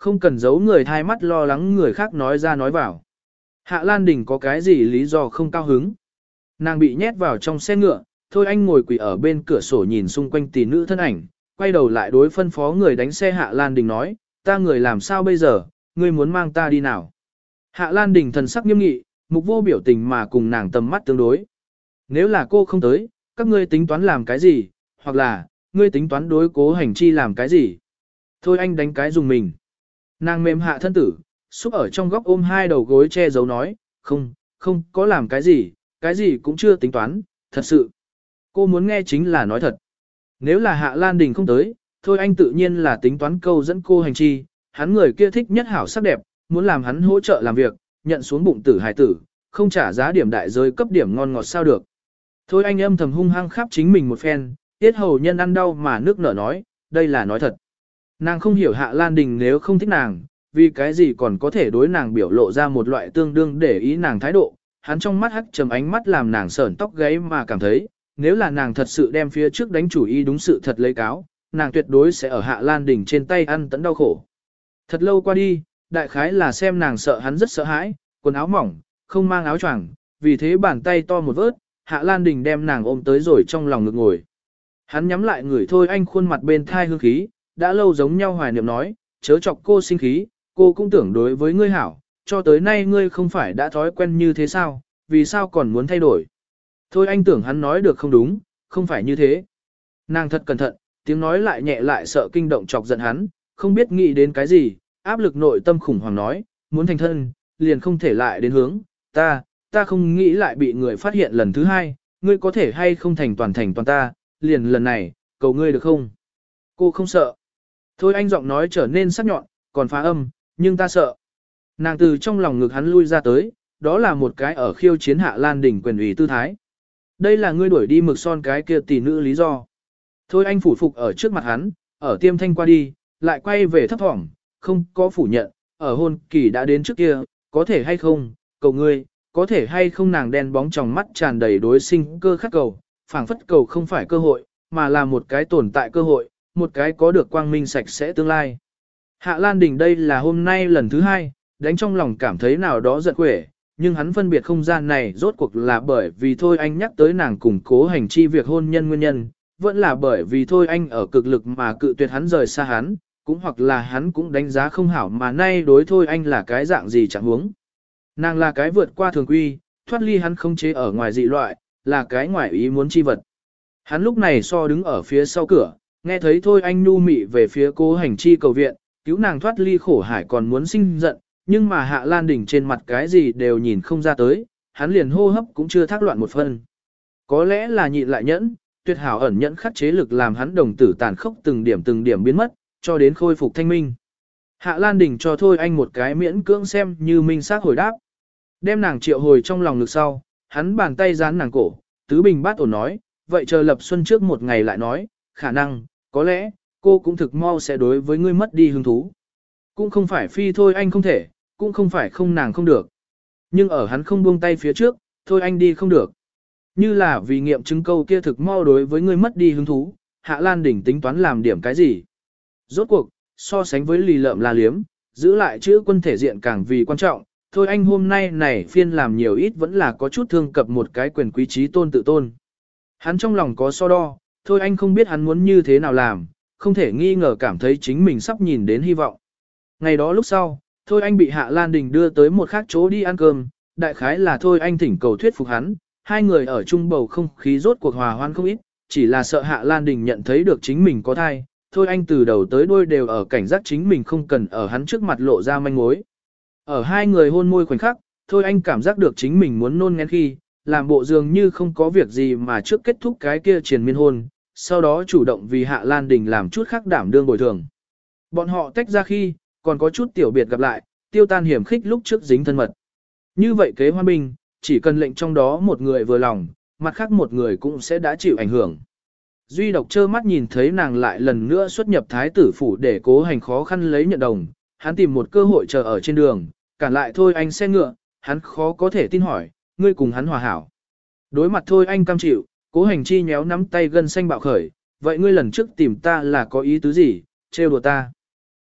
không cần giấu người thai mắt lo lắng người khác nói ra nói vào. Hạ Lan Đình có cái gì lý do không cao hứng. Nàng bị nhét vào trong xe ngựa, Thôi Anh ngồi quỳ ở bên cửa sổ nhìn xung quanh tỷ nữ thân ảnh, quay đầu lại đối phân phó người đánh xe Hạ Lan Đình nói, ta người làm sao bây giờ, ngươi muốn mang ta đi nào. Hạ Lan Đình thần sắc nghiêm nghị, mục vô biểu tình mà cùng nàng tầm mắt tương đối. Nếu là cô không tới, các ngươi tính toán làm cái gì, hoặc là, ngươi tính toán đối Cố Hành Chi làm cái gì. Thôi anh đánh cái dùng mình. Nàng mềm hạ thân tử, xúc ở trong góc ôm hai đầu gối che giấu nói, không, không có làm cái gì, cái gì cũng chưa tính toán, thật sự. Cô muốn nghe chính là nói thật. Nếu là Hạ Lan Đình không tới, thôi anh tự nhiên là tính toán câu dẫn Cô Hành Chi, hắn người kia thích nhất hảo sắc đẹp, muốn làm hắn hỗ trợ làm việc, nhận xuống bụng tử hài tử, không trả giá điểm đại giới cấp điểm ngon ngọt sao được. Thôi anh âm thầm hung hăng khắp chính mình một phen, tiết hầu nhân ăn đau mà nước nở nói, đây là nói thật. Nàng không hiểu Hạ Lan Đình nếu không thích nàng, vì cái gì còn có thể đối nàng biểu lộ ra một loại tương đương để ý nàng thái độ, hắn trong mắt hắt trầm ánh mắt làm nàng sởn tóc gáy mà cảm thấy, nếu là nàng thật sự đem phía trước đánh chủ ý đúng sự thật lấy cáo, nàng tuyệt đối sẽ ở Hạ Lan Đình trên tay ăn tấn đau khổ. Thật lâu qua đi, đại khái là xem nàng sợ hắn rất sợ hãi, quần áo mỏng, không mang áo choàng, vì thế bàn tay to một vớt, Hạ Lan Đình đem nàng ôm tới rồi trong lòng ngực ngồi. Hắn nhắm lại người thôi anh khuôn mặt bên thai hương khí, đã lâu giống nhau hoài niệm nói, chớ chọc cô sinh khí, cô cũng tưởng đối với ngươi hảo, cho tới nay ngươi không phải đã thói quen như thế sao, vì sao còn muốn thay đổi. Thôi anh tưởng hắn nói được không đúng, không phải như thế. Nàng thật cẩn thận, tiếng nói lại nhẹ lại sợ kinh động chọc giận hắn, không biết nghĩ đến cái gì, áp lực nội tâm khủng hoảng nói, muốn thành thân, liền không thể lại đến hướng, ta, ta không nghĩ lại bị người phát hiện lần thứ hai, ngươi có thể hay không thành toàn thành toàn ta, liền lần này, cầu ngươi được không? Cô không sợ. Thôi anh giọng nói trở nên sắc nhọn, còn phá âm, nhưng ta sợ. Nàng từ trong lòng ngực hắn lui ra tới, đó là một cái ở khiêu chiến Hạ Lan Đình quyền ủy tư thái. Đây là ngươi đuổi đi mực son cái kia tỷ nữ lý do. Thôi anh phủ phục ở trước mặt hắn, ở tiêm thanh qua đi, lại quay về thấp thỏm, không có phủ nhận, ở hôn kỳ đã đến trước kia, có thể hay không, cầu ngươi, có thể hay không nàng đen bóng trong mắt tràn đầy đối sinh cơ khắc cầu, phảng phất cầu không phải cơ hội, mà là một cái tồn tại cơ hội, một cái có được quang minh sạch sẽ tương lai. Hạ Lan Đình đây là hôm nay lần thứ hai, đánh trong lòng cảm thấy nào đó giận quể, nhưng hắn phân biệt không gian này rốt cuộc là bởi vì thôi anh nhắc tới nàng cùng Cố Hành Chi việc hôn nhân nguyên nhân, vẫn là bởi vì thôi anh ở cực lực mà cự tuyệt hắn rời xa hắn, cũng hoặc là hắn cũng đánh giá không hảo mà nay đối thôi anh là cái dạng gì chẳng huống. Nàng là cái vượt qua thường quy, thoát ly hắn không chế ở ngoài dị loại, là cái ngoài ý muốn chi vật. Hắn lúc này so đứng ở phía sau cửa, nghe thấy thôi anh nu mị về phía Cố Hành Chi cầu viện, cứu nàng thoát ly khổ hải còn muốn sinh giận, nhưng mà Hạ Lan Đình trên mặt cái gì đều nhìn không ra tới, hắn liền hô hấp cũng chưa thác loạn một phân. Có lẽ là nhịn lại nhẫn, tuyệt hảo ẩn nhẫn khắc chế lực làm hắn đồng tử tàn khốc từng điểm từng điểm biến mất, cho đến khôi phục thanh minh. Hạ Lan Đình cho thôi anh một cái miễn cưỡng xem như minh xác hồi đáp. Đem nàng triệu hồi trong lòng ngực sau, hắn bàn tay dán nàng cổ, tứ bình bát ổn nói, vậy chờ lập xuân trước một ngày lại nói, khả năng, có lẽ, cô cũng thực mau sẽ đối với ngươi mất đi hứng thú. Cũng không phải phi thôi anh không thể, cũng không phải không nàng không được. Nhưng ở hắn không buông tay phía trước, thôi anh đi không được. Như là vì nghiệm chứng câu kia thực mau đối với ngươi mất đi hứng thú, Hạ Lan Đình tính toán làm điểm cái gì. Rốt cuộc, so sánh với lì lợm la liếm, giữ lại chữ quân thể diện càng vì quan trọng, thôi anh hôm nay này phiên làm nhiều ít vẫn là có chút thương cập một cái quyền quý trí tôn tự tôn. Hắn trong lòng có so đo, thôi anh không biết hắn muốn như thế nào làm, không thể nghi ngờ cảm thấy chính mình sắp nhìn đến hy vọng. Ngày đó lúc sau, thôi anh bị Hạ Lan Đình đưa tới một khác chỗ đi ăn cơm, đại khái là thôi anh thỉnh cầu thuyết phục hắn, hai người ở chung bầu không khí rốt cuộc hòa hoan không ít, chỉ là sợ Hạ Lan Đình nhận thấy được chính mình có thai, thôi anh từ đầu tới đuôi đều ở cảnh giác chính mình không cần ở hắn trước mặt lộ ra manh mối. Ở hai người hôn môi khoảnh khắc, thôi anh cảm giác được chính mình muốn nôn nghén khi, làm bộ dường như không có việc gì mà trước kết thúc cái kia triền miên hôn, sau đó chủ động vì Hạ Lan Đình làm chút khác đảm đương bồi thường. Bọn họ tách ra khi, còn có chút tiểu biệt gặp lại, tiêu tan hiểm khích lúc trước dính thân mật. Như vậy kế hoa bình, chỉ cần lệnh trong đó một người vừa lòng, mặt khác một người cũng sẽ đã chịu ảnh hưởng. Duy độc trơ mắt nhìn thấy nàng lại lần nữa xuất nhập thái tử phủ để Cố Hành khó khăn lấy nhận đồng, hắn tìm một cơ hội chờ ở trên đường, cản lại thôi anh xe ngựa, hắn khó có thể tin hỏi, ngươi cùng hắn hòa hảo. Đối mặt thôi anh cam chịu, Cố Hành chi nhéo nắm tay gân xanh bạo khởi, vậy ngươi lần trước tìm ta là có ý tứ gì, trêu đùa ta.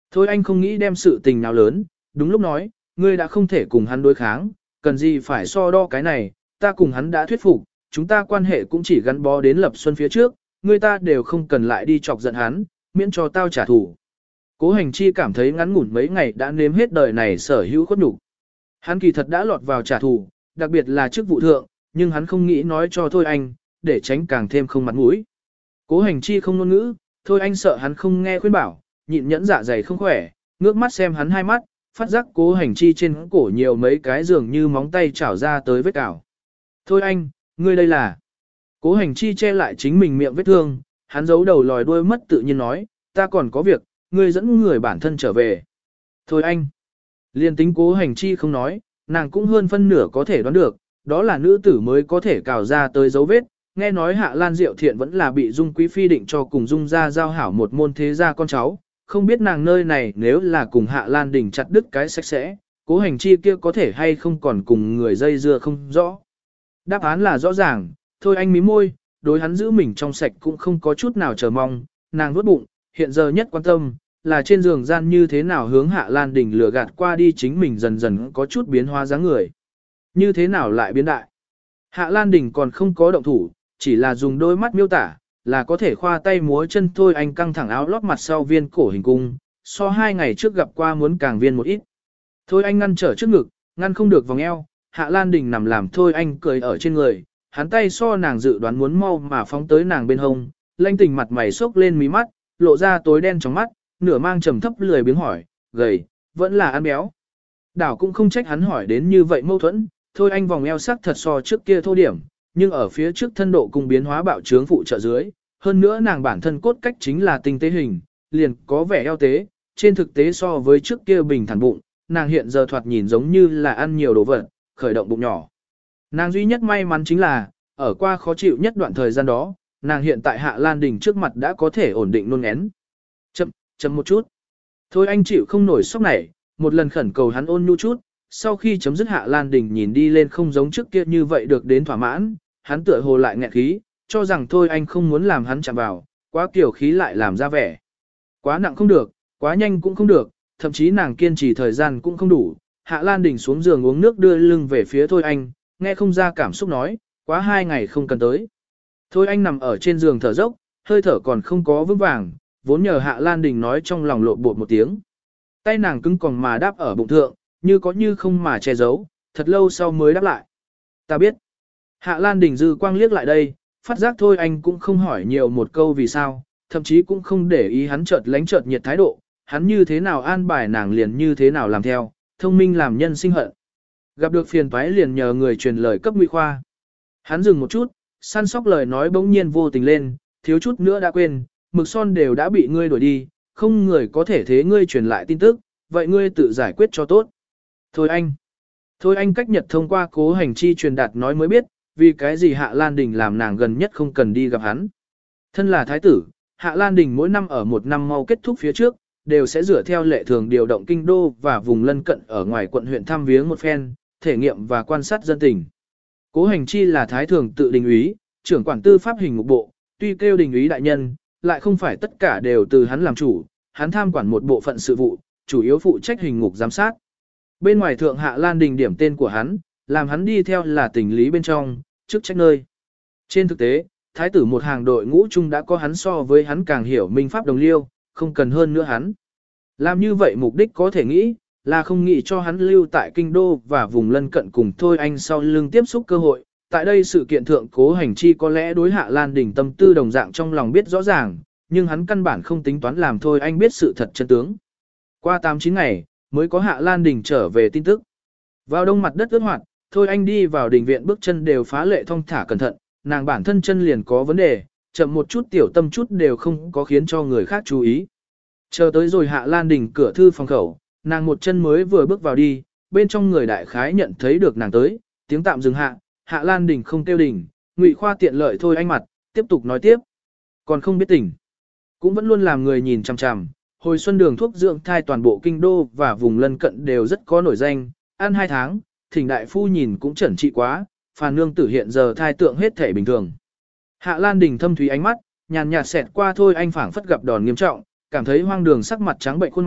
Thôi anh không nghĩ đem sự tình nào lớn, đúng lúc nói, ngươi đã không thể cùng hắn đối kháng, cần gì phải so đo cái này, ta cùng hắn đã thuyết phục, chúng ta quan hệ cũng chỉ gắn bó đến lập xuân phía trước, ngươi ta đều không cần lại đi chọc giận hắn, miễn cho tao trả thù. Cố Hành Chi cảm thấy ngắn ngủn mấy ngày đã nếm hết đời này sở hữu khuất nhục. Hắn kỳ thật đã lọt vào trả thù, đặc biệt là chức vụ thượng, nhưng hắn không nghĩ nói cho Thôi Anh, để tránh càng thêm không mặt mũi. Cố Hành Chi không ngôn ngữ, Thôi Anh sợ hắn không nghe khuyên bảo, nhịn nhẫn dạ dày không khỏe, ngước mắt xem hắn hai mắt, phát giác Cố Hành Chi trên cổ nhiều mấy cái dường như móng tay chảo ra tới vết cào. Thôi anh, ngươi đây là... Cố Hành Chi che lại chính mình miệng vết thương, hắn giấu đầu lòi đuôi mất tự nhiên nói, ta còn có việc, ngươi dẫn người bản thân trở về. Thôi anh. Liên tính Cố Hành Chi không nói, nàng cũng hơn phân nửa có thể đoán được, đó là nữ tử mới có thể cào ra tới dấu vết. Nghe nói Hạ Lan Diệu Thiện vẫn là bị Dung Quý Phi định cho cùng Dung gia giao hảo một môn thế gia con cháu, không biết nàng nơi này nếu là cùng Hạ Lan Đình chặt đứt cái sạch sẽ, Cố Hành Chi kia có thể hay không còn cùng người dây dưa không rõ. Đáp án là rõ ràng, Thôi anh mím môi, đối hắn giữ mình trong sạch cũng không có chút nào chờ mong, nàng nuốt bụng, hiện giờ nhất quan tâm, là trên giường gian như thế nào hướng Hạ Lan Đình lừa gạt qua đi chính mình dần dần có chút biến hóa dáng người. Như thế nào lại biến đại. Hạ Lan Đình còn không có động thủ, chỉ là dùng đôi mắt miêu tả, là có thể khoa tay múa chân. Thôi anh căng thẳng áo lót mặt sau viên cổ hình cung, so hai ngày trước gặp qua muốn càng viên một ít. Thôi anh ngăn trở trước ngực, ngăn không được vòng eo, Hạ Lan Đình nằm làm Thôi anh cười ở trên người, hắn tay so nàng dự đoán muốn mau mà phóng tới nàng bên hông, lanh tình mặt mày xốc lên mí mắt, lộ ra tối đen trong mắt, nửa mang trầm thấp lười biếng hỏi, gầy, vẫn là ăn béo. Đảo cũng không trách hắn hỏi đến như vậy mâu thuẫn, Thôi anh vòng eo sắc thật so trước kia thô điểm, nhưng ở phía trước thân độ cùng biến hóa bạo trướng phụ trợ dưới, hơn nữa nàng bản thân cốt cách chính là tinh tế hình, liền có vẻ eo tế, trên thực tế so với trước kia bình thản bụng, nàng hiện giờ thoạt nhìn giống như là ăn nhiều đồ vật, khởi động bụng nhỏ. Nàng duy nhất may mắn chính là, ở qua khó chịu nhất đoạn thời gian đó, nàng hiện tại Hạ Lan Đình trước mặt đã có thể ổn định nôn én. Chậm, chậm một chút. Thôi anh chịu không nổi sốc này, một lần khẩn cầu hắn ôn nhu chút, sau khi chấm dứt Hạ Lan Đình nhìn đi lên không giống trước kia như vậy được đến thỏa mãn, hắn tựa hồ lại nghẹn khí, cho rằng thôi anh không muốn làm hắn chạm vào, quá kiểu khí lại làm ra vẻ. Quá nặng không được, quá nhanh cũng không được, thậm chí nàng kiên trì thời gian cũng không đủ. Hạ Lan Đình xuống giường uống nước đưa lưng về phía Thôi Anh, nghe không ra cảm xúc nói, quá hai ngày không cần tới. Thôi Anh nằm ở trên giường thở dốc, hơi thở còn không có vững vàng, vốn nhờ Hạ Lan Đình nói trong lòng lộn bột một tiếng. Tay nàng cứng còng mà đáp ở bụng thượng, như có như không mà che giấu, thật lâu sau mới đáp lại. Ta biết. Hạ Lan Đình dư quang liếc lại đây, phát giác Thôi Anh cũng không hỏi nhiều một câu vì sao, thậm chí cũng không để ý hắn chợt lánh chợt nhiệt thái độ, hắn như thế nào an bài nàng liền như thế nào làm theo, thông minh làm nhân sinh hận. Gặp được phiền toái liền nhờ người truyền lời cấp Ngụy Khoa. Hắn dừng một chút, săn sóc lời nói bỗng nhiên vô tình lên, thiếu chút nữa đã quên, mực son đều đã bị ngươi đuổi đi, không người có thể thế ngươi truyền lại tin tức, vậy ngươi tự giải quyết cho tốt. Thôi anh. Thôi anh cách nhật thông qua Cố Hành Chi truyền đạt nói mới biết, vì cái gì Hạ Lan Đình làm nàng gần nhất không cần đi gặp hắn. Thân là thái tử, Hạ Lan Đình mỗi năm ở một năm mau kết thúc phía trước, đều sẽ dựa theo lệ thường điều động kinh đô và vùng lân cận ở ngoài quận huyện thăm viếng một phen, thể nghiệm và quan sát dân tình. Cố Hành Chi là thái thường tự đình úy, trưởng quản tư pháp hình ngục bộ, tuy kêu đình úy đại nhân, lại không phải tất cả đều từ hắn làm chủ, hắn tham quản một bộ phận sự vụ, chủ yếu phụ trách hình ngục giám sát. Bên ngoài thượng Hạ Lan Đình điểm tên của hắn, làm hắn đi theo là tình lý bên trong, chức trách nơi. Trên thực tế, thái tử một hàng đội ngũ chung đã có hắn so với hắn càng hiểu minh pháp đồng liêu, không cần hơn nữa hắn. Làm như vậy mục đích có thể nghĩ, là không nghĩ cho hắn lưu tại kinh đô và vùng lân cận cùng Thôi Anh sau lưng tiếp xúc cơ hội. Tại đây sự kiện thượng Cố Hành Chi có lẽ đối Hạ Lan Đình tâm tư đồng dạng trong lòng biết rõ ràng, nhưng hắn căn bản không tính toán làm Thôi Anh biết sự thật chân tướng. Qua tám chín ngày, mới có Hạ Lan Đình trở về tin tức. Vào đông mặt đất ướt hoạt, Thôi Anh đi vào đình viện bước chân đều phá lệ thong thả cẩn thận, nàng bản thân chân liền có vấn đề, chậm một chút tiểu tâm chút đều không có khiến cho người khác chú ý. Chờ tới rồi Hạ Lan Đình cửa thư phòng khẩu, nàng một chân mới vừa bước vào đi, bên trong người đại khái nhận thấy được nàng tới, tiếng tạm dừng hạ, Hạ Lan Đình không kêu đình, Ngụy Khoa tiện lợi Thôi Anh mặt, tiếp tục nói tiếp. Còn không biết tỉnh, cũng vẫn luôn làm người nhìn chằm chằm, hồi xuân đường thuốc dưỡng thai toàn bộ kinh đô và vùng lân cận đều rất có nổi danh, ăn hai tháng, thỉnh đại phu nhìn cũng chẩn trị quá, phàn nương tử hiện giờ thai tượng hết thể bình thường. Hạ Lan Đình thâm thúy ánh mắt, nhàn nhạt xẹt qua Thôi Anh phảng phất gặp đòn nghiêm trọng, cảm thấy hoang đường sắc mặt trắng bệnh khuôn mặt,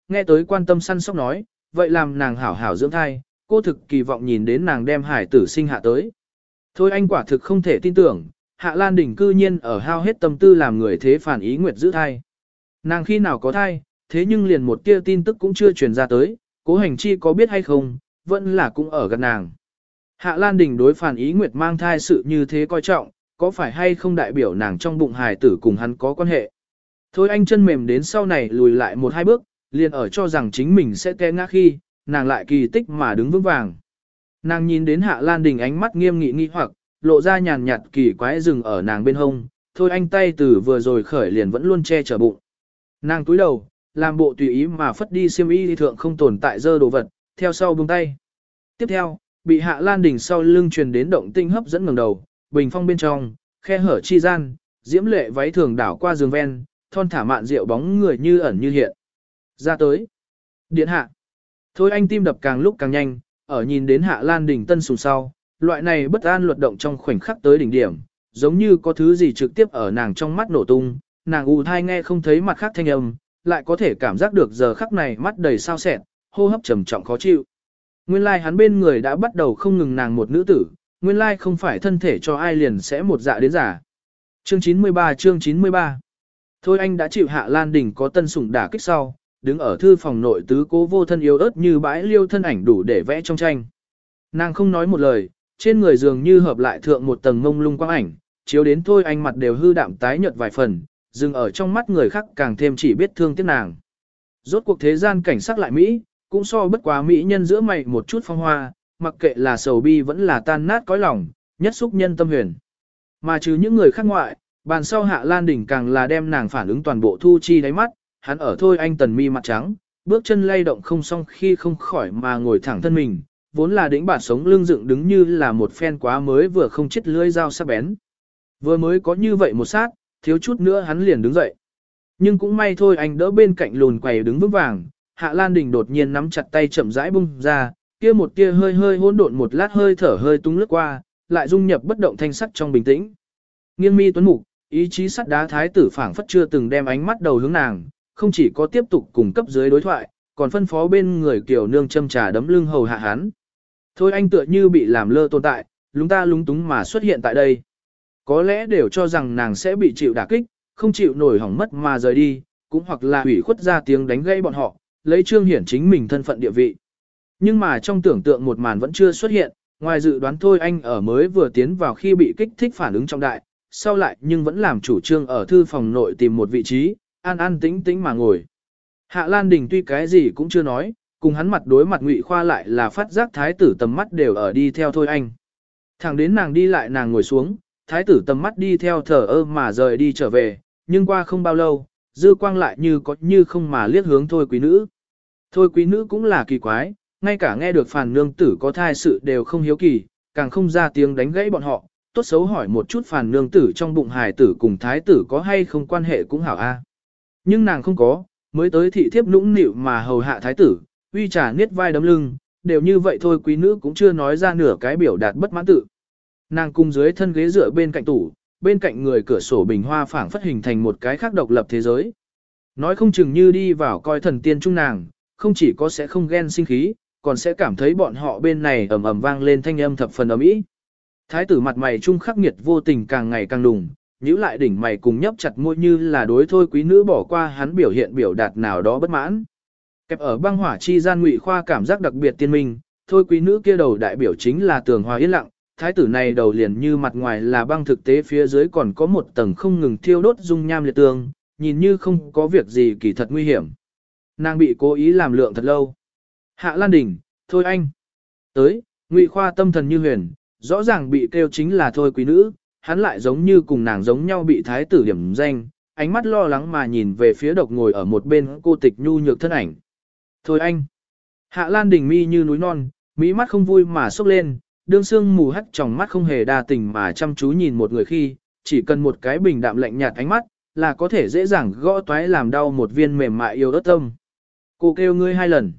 nghe tới quan tâm săn sóc nói, vậy làm nàng hảo hảo dưỡng thai, cô thực kỳ vọng nhìn đến nàng đem hải tử sinh hạ tới. Thôi anh quả thực không thể tin tưởng, Hạ Lan Đình cư nhiên ở hao hết tâm tư làm người thế phản ý nguyệt giữ thai. Nàng khi nào có thai, thế nhưng liền một tia tin tức cũng chưa truyền ra tới, Cố Hành Chi có biết hay không, vẫn là cũng ở gần nàng. Hạ Lan Đình đối phản ý nguyệt mang thai sự như thế coi trọng, có phải hay không đại biểu nàng trong bụng hài tử cùng hắn có quan hệ. Thôi anh chân mềm đến sau này lùi lại một hai bước, liền ở cho rằng chính mình sẽ té ngã khi, nàng lại kỳ tích mà đứng vững vàng. Nàng nhìn đến Hạ Lan Đình ánh mắt nghiêm nghị nghi hoặc, lộ ra nhàn nhạt kỳ quái rừng ở nàng bên hông, thôi anh tay từ vừa rồi khởi liền vẫn luôn che chở bụng. Nàng túi đầu, làm bộ tùy ý mà phất đi xiêm y thượng không tồn tại dơ đồ vật, theo sau buông tay. Tiếp theo, bị Hạ Lan Đình sau lưng truyền đến động tinh hấp dẫn ngẩng đầu, bình phong bên trong, khe hở chi gian, diễm lệ váy thường đảo qua giường ven, thon thả mạn rượu bóng người như ẩn như hiện. Ra tới. Điện hạ. Thôi anh tim đập càng lúc càng nhanh, ở nhìn đến Hạ Lan Đình tân sùng sau, loại này bất an luật động trong khoảnh khắc tới đỉnh điểm, giống như có thứ gì trực tiếp ở nàng trong mắt nổ tung, nàng ù thai nghe không thấy mặt khác thanh âm, lại có thể cảm giác được giờ khắc này mắt đầy sao sẹn, hô hấp trầm trọng khó chịu. Nguyên lai like hắn bên người đã bắt đầu không ngừng nàng một nữ tử, nguyên lai like không phải thân thể cho ai liền sẽ một dạ đến giả. Chương chín mươi ba chương chín mươi ba Thôi anh đã chịu Hạ Lan Đình có tân sủng đả kích sau, đứng ở thư phòng nội tứ cố vô thân yếu ớt như bãi liêu thân ảnh đủ để vẽ trong tranh. Nàng không nói một lời, trên người dường như hợp lại thượng một tầng mông lung quang ảnh, chiếu đến thôi anh mặt đều hư đạm tái nhợt vài phần, dừng ở trong mắt người khác càng thêm chỉ biết thương tiếc nàng. Rốt cuộc thế gian cảnh sắc lại Mỹ, cũng so bất quá Mỹ nhân giữa mày một chút phong hoa, mặc kệ là sầu bi vẫn là tan nát cõi lòng, nhất xúc nhân tâm huyền. Mà trừ những người khác ngoại, bàn sau Hạ Lan Đình càng là đem nàng phản ứng toàn bộ thu chi đáy mắt, hắn ở thôi anh tần mi mặt trắng, bước chân lay động không xong khi không khỏi mà ngồi thẳng thân mình, vốn là đĩnh bạt sống lưng dựng đứng như là một phen quá mới vừa không chết lưỡi dao sắc bén. Vừa mới có như vậy một sát, thiếu chút nữa hắn liền đứng dậy. Nhưng cũng may thôi anh đỡ bên cạnh lùn quầy đứng vững vàng, Hạ Lan Đình đột nhiên nắm chặt tay chậm rãi bung ra, kia một tia hơi hơi hỗn độn một lát hơi thở hơi tung lướt qua, lại dung nhập bất động thanh sắc trong bình tĩnh. Nghiêng mi tuấn mục, ý chí sắt đá thái tử phảng phất chưa từng đem ánh mắt đầu hướng nàng, không chỉ có tiếp tục cùng cấp dưới đối thoại, còn phân phó bên người kiểu nương châm trà đấm lưng hầu hạ hắn. Thôi anh tựa như bị làm lơ tồn tại, lúng ta lúng túng mà xuất hiện tại đây. Có lẽ đều cho rằng nàng sẽ bị chịu đả kích, không chịu nổi hỏng mất mà rời đi, cũng hoặc là hủy khuất ra tiếng đánh gây bọn họ, lấy trương hiển chính mình thân phận địa vị. Nhưng mà trong tưởng tượng một màn vẫn chưa xuất hiện, ngoài dự đoán thôi anh ở mới vừa tiến vào khi bị kích thích phản ứng trọng đại, sau lại nhưng vẫn làm chủ trương ở thư phòng nội tìm một vị trí, an an tĩnh tĩnh mà ngồi. Hạ Lan Đình tuy cái gì cũng chưa nói, cùng hắn mặt đối mặt Ngụy Khoa lại là phát giác thái tử tầm mắt đều ở đi theo thôi anh. Thẳng đến nàng đi lại nàng ngồi xuống, thái tử tầm mắt đi theo thở ơ mà rời đi trở về, nhưng qua không bao lâu, dư quang lại như có như không mà liếc hướng thôi quý nữ. Thôi quý nữ cũng là kỳ quái, ngay cả nghe được phàn nương tử có thai sự đều không hiếu kỳ, càng không ra tiếng đánh gãy bọn họ, tốt xấu hỏi một chút phàn nương tử trong bụng hài tử cùng thái tử có hay không quan hệ cũng hảo a. Nhưng nàng không có, mới tới thị thiếp nũng nịu mà hầu hạ thái tử, uy trà niết vai đấm lưng, đều như vậy thôi quý nữ cũng chưa nói ra nửa cái biểu đạt bất mãn tự. Nàng cùng dưới thân ghế dựa bên cạnh tủ, bên cạnh người cửa sổ bình hoa phảng phất hình thành một cái khác độc lập thế giới. Nói không chừng như đi vào coi thần tiên trung nàng, không chỉ có sẽ không ghen sinh khí, còn sẽ cảm thấy bọn họ bên này ầm ầm vang lên thanh âm thập phần ầm ĩ. Thái tử mặt mày trung khắc nghiệt vô tình càng ngày càng đùng, nhíu lại đỉnh mày cùng nhấp chặt môi như là đối thôi quý nữ bỏ qua hắn biểu hiện biểu đạt nào đó bất mãn. Kẹp ở băng hỏa chi gian Ngụy Khoa cảm giác đặc biệt tiên minh, thôi quý nữ kia đầu đại biểu chính là tường hòa yên lặng, thái tử này đầu liền như mặt ngoài là băng thực tế phía dưới còn có một tầng không ngừng thiêu đốt dung nham liệt tường, nhìn như không có việc gì kỳ thật nguy hiểm. Nàng bị cố ý làm lượng thật lâu. Hạ Lan Đình, thôi anh. Tới, Ngụy Khoa tâm thần như huyền, rõ ràng bị kêu chính là thôi quý nữ, hắn lại giống như cùng nàng giống nhau bị thái tử điểm danh, ánh mắt lo lắng mà nhìn về phía độc ngồi ở một bên cô tịch nhu nhược thân ảnh. Thôi anh. Hạ Lan Đình mi như núi non, mỹ mắt không vui mà sốc lên, đương sương mù hắt trong mắt không hề đa tình mà chăm chú nhìn một người khi, chỉ cần một cái bình đạm lạnh nhạt ánh mắt, là có thể dễ dàng gõ toái làm đau một viên mềm mại yêu ớt tâm. Cô kêu ngươi hai lần.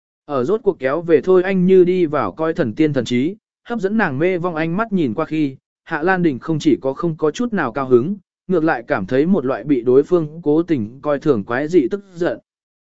Ở rốt cuộc kéo về thôi anh như đi vào coi thần tiên thần trí, hấp dẫn nàng mê vong ánh mắt nhìn qua khi, Hạ Lan Đình không chỉ có không có chút nào cao hứng, ngược lại cảm thấy một loại bị đối phương cố tình coi thường quái dị tức giận.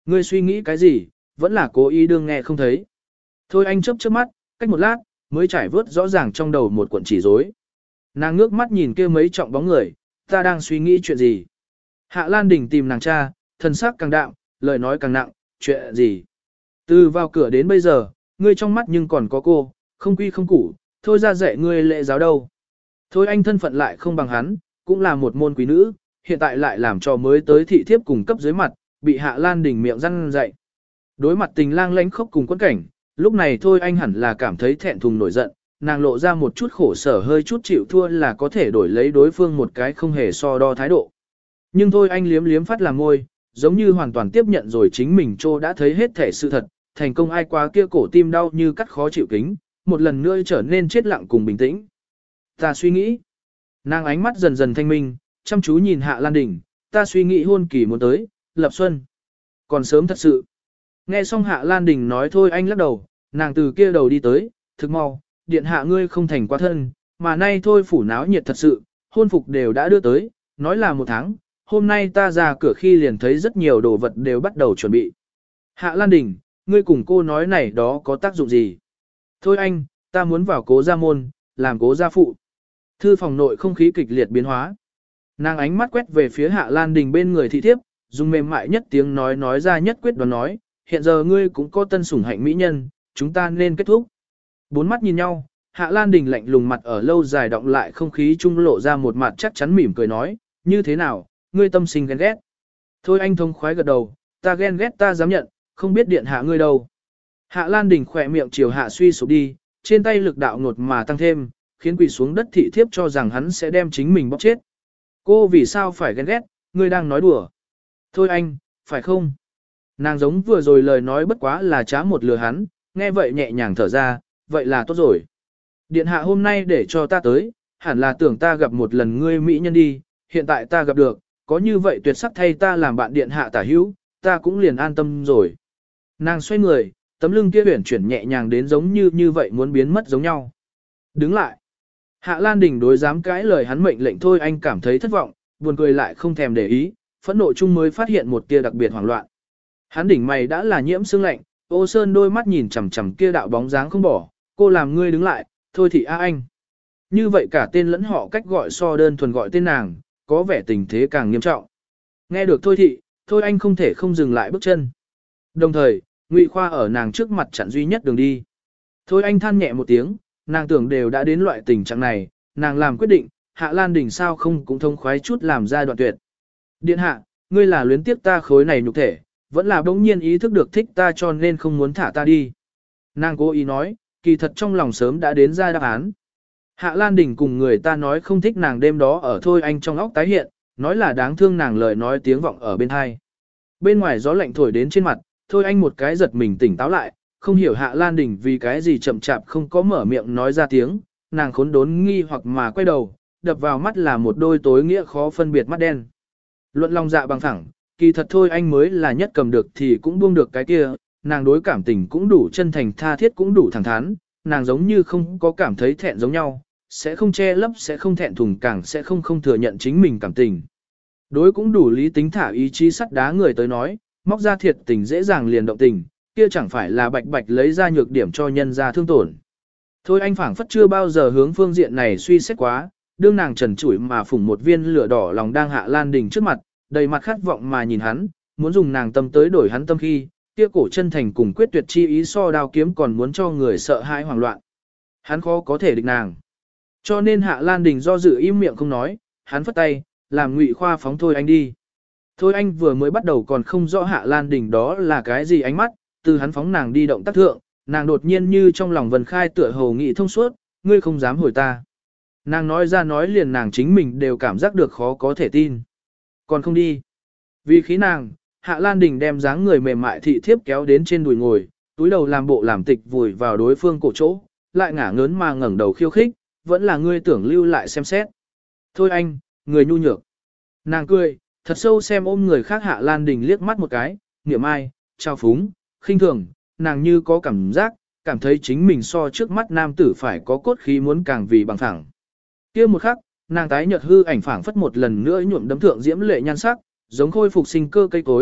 Ngươi suy nghĩ cái gì, vẫn là cố ý đương nghe không thấy. Thôi anh chớp chớp mắt, cách một lát, mới trải vớt rõ ràng trong đầu một cuộn chỉ rối. Nàng ngước mắt nhìn kia mấy trọng bóng người, ta đang suy nghĩ chuyện gì. Hạ Lan Đình tìm nàng cha, thần sắc càng đạm, lời nói càng nặng, chuyện gì. Từ vào cửa đến bây giờ, ngươi trong mắt nhưng còn có cô, không quy không củ, thôi ra dạy ngươi lễ giáo đâu. Thôi anh thân phận lại không bằng hắn, cũng là một môn quý nữ, hiện tại lại làm cho mới tới thị thiếp cùng cấp dưới mặt, bị Hạ Lan Đình miệng răn dạy. Đối mặt tình lang lãnh khốc cùng quẫn cảnh, lúc này thôi anh hẳn là cảm thấy thẹn thùng nổi giận, nàng lộ ra một chút khổ sở hơi chút chịu thua là có thể đổi lấy đối phương một cái không hề so đo thái độ. Nhưng thôi anh liếm liếm phát làm ngôi, giống như hoàn toàn tiếp nhận rồi chính mình trô đã thấy hết thể sự thật, thành công ai quá kia cổ tim đau như cắt khó chịu kính, một lần nữa trở nên chết lặng cùng bình tĩnh. Ta suy nghĩ, nàng ánh mắt dần dần thanh minh, chăm chú nhìn Hạ Lan Đình, ta suy nghĩ hôn kỳ muốn tới, lập xuân. Còn sớm thật sự. Nghe xong Hạ Lan Đình nói thôi anh lắc đầu, nàng từ kia đầu đi tới, thực mau, điện hạ ngươi không thành quá thân, mà nay thôi phủ náo nhiệt thật sự, hôn phục đều đã đưa tới, nói là một tháng, hôm nay ta ra cửa khi liền thấy rất nhiều đồ vật đều bắt đầu chuẩn bị. Hạ Lan Đình, ngươi cùng cô nói này đó có tác dụng gì? Thôi anh, ta muốn vào cố gia môn, làm cố gia phụ. Thư phòng nội không khí kịch liệt biến hóa. Nàng ánh mắt quét về phía Hạ Lan Đình bên người thị thiếp, dùng mềm mại nhất tiếng nói nói ra nhất quyết đoán nói, hiện giờ ngươi cũng có tân sủng hạnh mỹ nhân, chúng ta nên kết thúc. Bốn mắt nhìn nhau, Hạ Lan Đình lạnh lùng mặt ở lâu dài động lại không khí trung lộ ra một mặt chắc chắn mỉm cười nói, như thế nào, ngươi tâm sinh ghen ghét. Thôi anh thông khoái gật đầu, ta ghen ghét ta dám nhận, không biết điện hạ ngươi đâu. Hạ Lan Đình khỏe miệng chiều hạ suy sụp đi, trên tay lực đạo ngột mà tăng thêm, khiến quỳ xuống đất thị thiếp cho rằng hắn sẽ đem chính mình bóp chết. Cô vì sao phải ghen ghét, ngươi đang nói đùa. Thôi anh, phải không? Nàng giống vừa rồi lời nói bất quá là trá một lừa hắn, nghe vậy nhẹ nhàng thở ra, vậy là tốt rồi. Điện hạ hôm nay để cho ta tới, hẳn là tưởng ta gặp một lần ngươi mỹ nhân đi, hiện tại ta gặp được, có như vậy tuyệt sắc thay ta làm bạn điện hạ tả hữu, ta cũng liền an tâm rồi. Nàng xoay người, tấm lưng kia huyển chuyển nhẹ nhàng đến giống như như vậy muốn biến mất giống nhau. Đứng lại. Hạ Lan Đình đối dám cãi lời hắn mệnh lệnh thôi anh cảm thấy thất vọng, buồn cười lại không thèm để ý, phẫn nộ chung mới phát hiện một tia đặc biệt hoảng loạn. Hắn đỉnh mày đã là nhiễm sương lạnh, Ô Sơn đôi mắt nhìn chằm chằm kia đạo bóng dáng không bỏ, cô làm ngươi đứng lại, thôi thì a anh. Như vậy cả tên lẫn họ cách gọi so đơn thuần gọi tên nàng, có vẻ tình thế càng nghiêm trọng. Nghe được thôi thị, thôi anh không thể không dừng lại bước chân. Đồng thời, Ngụy Khoa ở nàng trước mặt chặn duy nhất đường đi. Thôi anh than nhẹ một tiếng, nàng tưởng đều đã đến loại tình trạng này, nàng làm quyết định, Hạ Lan Đình sao không cũng thông khoái chút làm ra đoạn tuyệt. Điện hạ, ngươi là luyến tiếp ta khối này nhục thể, vẫn là bỗng nhiên ý thức được thích ta cho nên không muốn thả ta đi. Nàng cố ý nói, kỳ thật trong lòng sớm đã đến ra đáp án. Hạ Lan Đình cùng người ta nói không thích nàng đêm đó ở thôi anh trong óc tái hiện, nói là đáng thương nàng lời nói tiếng vọng ở bên hai. Bên ngoài gió lạnh thổi đến trên mặt, thôi anh một cái giật mình tỉnh táo lại, không hiểu Hạ Lan Đình vì cái gì chậm chạp không có mở miệng nói ra tiếng, nàng khốn đốn nghi hoặc mà quay đầu, đập vào mắt là một đôi tối nghĩa khó phân biệt mắt đen. Luận lòng dạ bằng thẳng, kỳ thật thôi anh mới là nhất cầm được thì cũng buông được cái kia, nàng đối cảm tình cũng đủ chân thành tha thiết cũng đủ thẳng thắn, nàng giống như không có cảm thấy thẹn giống nhau, sẽ không che lấp sẽ không thẹn thùng càng sẽ không không thừa nhận chính mình cảm tình. Đối cũng đủ lý tính thả ý chí sắt đá người tới nói, móc ra thiệt tình dễ dàng liền động tình, kia chẳng phải là bạch bạch lấy ra nhược điểm cho nhân ra thương tổn. Thôi anh phảng phất chưa bao giờ hướng phương diện này suy xét quá, đương nàng trần trụi mà phủng một viên lửa đỏ lòng đang Hạ Lan Đình trước mặt, đầy mặt khát vọng mà nhìn hắn, muốn dùng nàng tâm tới đổi hắn tâm khi, kia cổ chân thành cùng quyết tuyệt chi ý so đao kiếm còn muốn cho người sợ hãi hoảng loạn. Hắn khó có thể địch nàng. Cho nên Hạ Lan Đình do dự im miệng không nói, hắn phất tay, làm Ngụy Khoa phóng thôi anh đi. Thôi anh vừa mới bắt đầu còn không rõ Hạ Lan Đình đó là cái gì ánh mắt, từ hắn phóng nàng đi động tác thượng, nàng đột nhiên như trong lòng vần khai tựa hồ nghị thông suốt, ngươi không dám hồi ta. Nàng nói ra nói liền nàng chính mình đều cảm giác được khó có thể tin. Còn không đi. Vì khí nàng, Hạ Lan Đình đem dáng người mềm mại thị thiếp kéo đến trên đùi ngồi, túi đầu làm bộ làm tịch vùi vào đối phương cổ chỗ, lại ngả ngớn mà ngẩng đầu khiêu khích, vẫn là ngươi tưởng lưu lại xem xét. Thôi anh, người nhu nhược. Nàng cười, thật sâu xem ôm người khác Hạ Lan Đình liếc mắt một cái, niệm ai, trao phúng, khinh thường, nàng như có cảm giác, cảm thấy chính mình so trước mắt nam tử phải có cốt khí muốn càng vì bằng phẳng. Kia một khắc, nàng tái nhợt hư ảnh phảng phất một lần nữa nhuộm đấm thượng diễm lệ nhan sắc, giống khôi phục sinh cơ cây cối,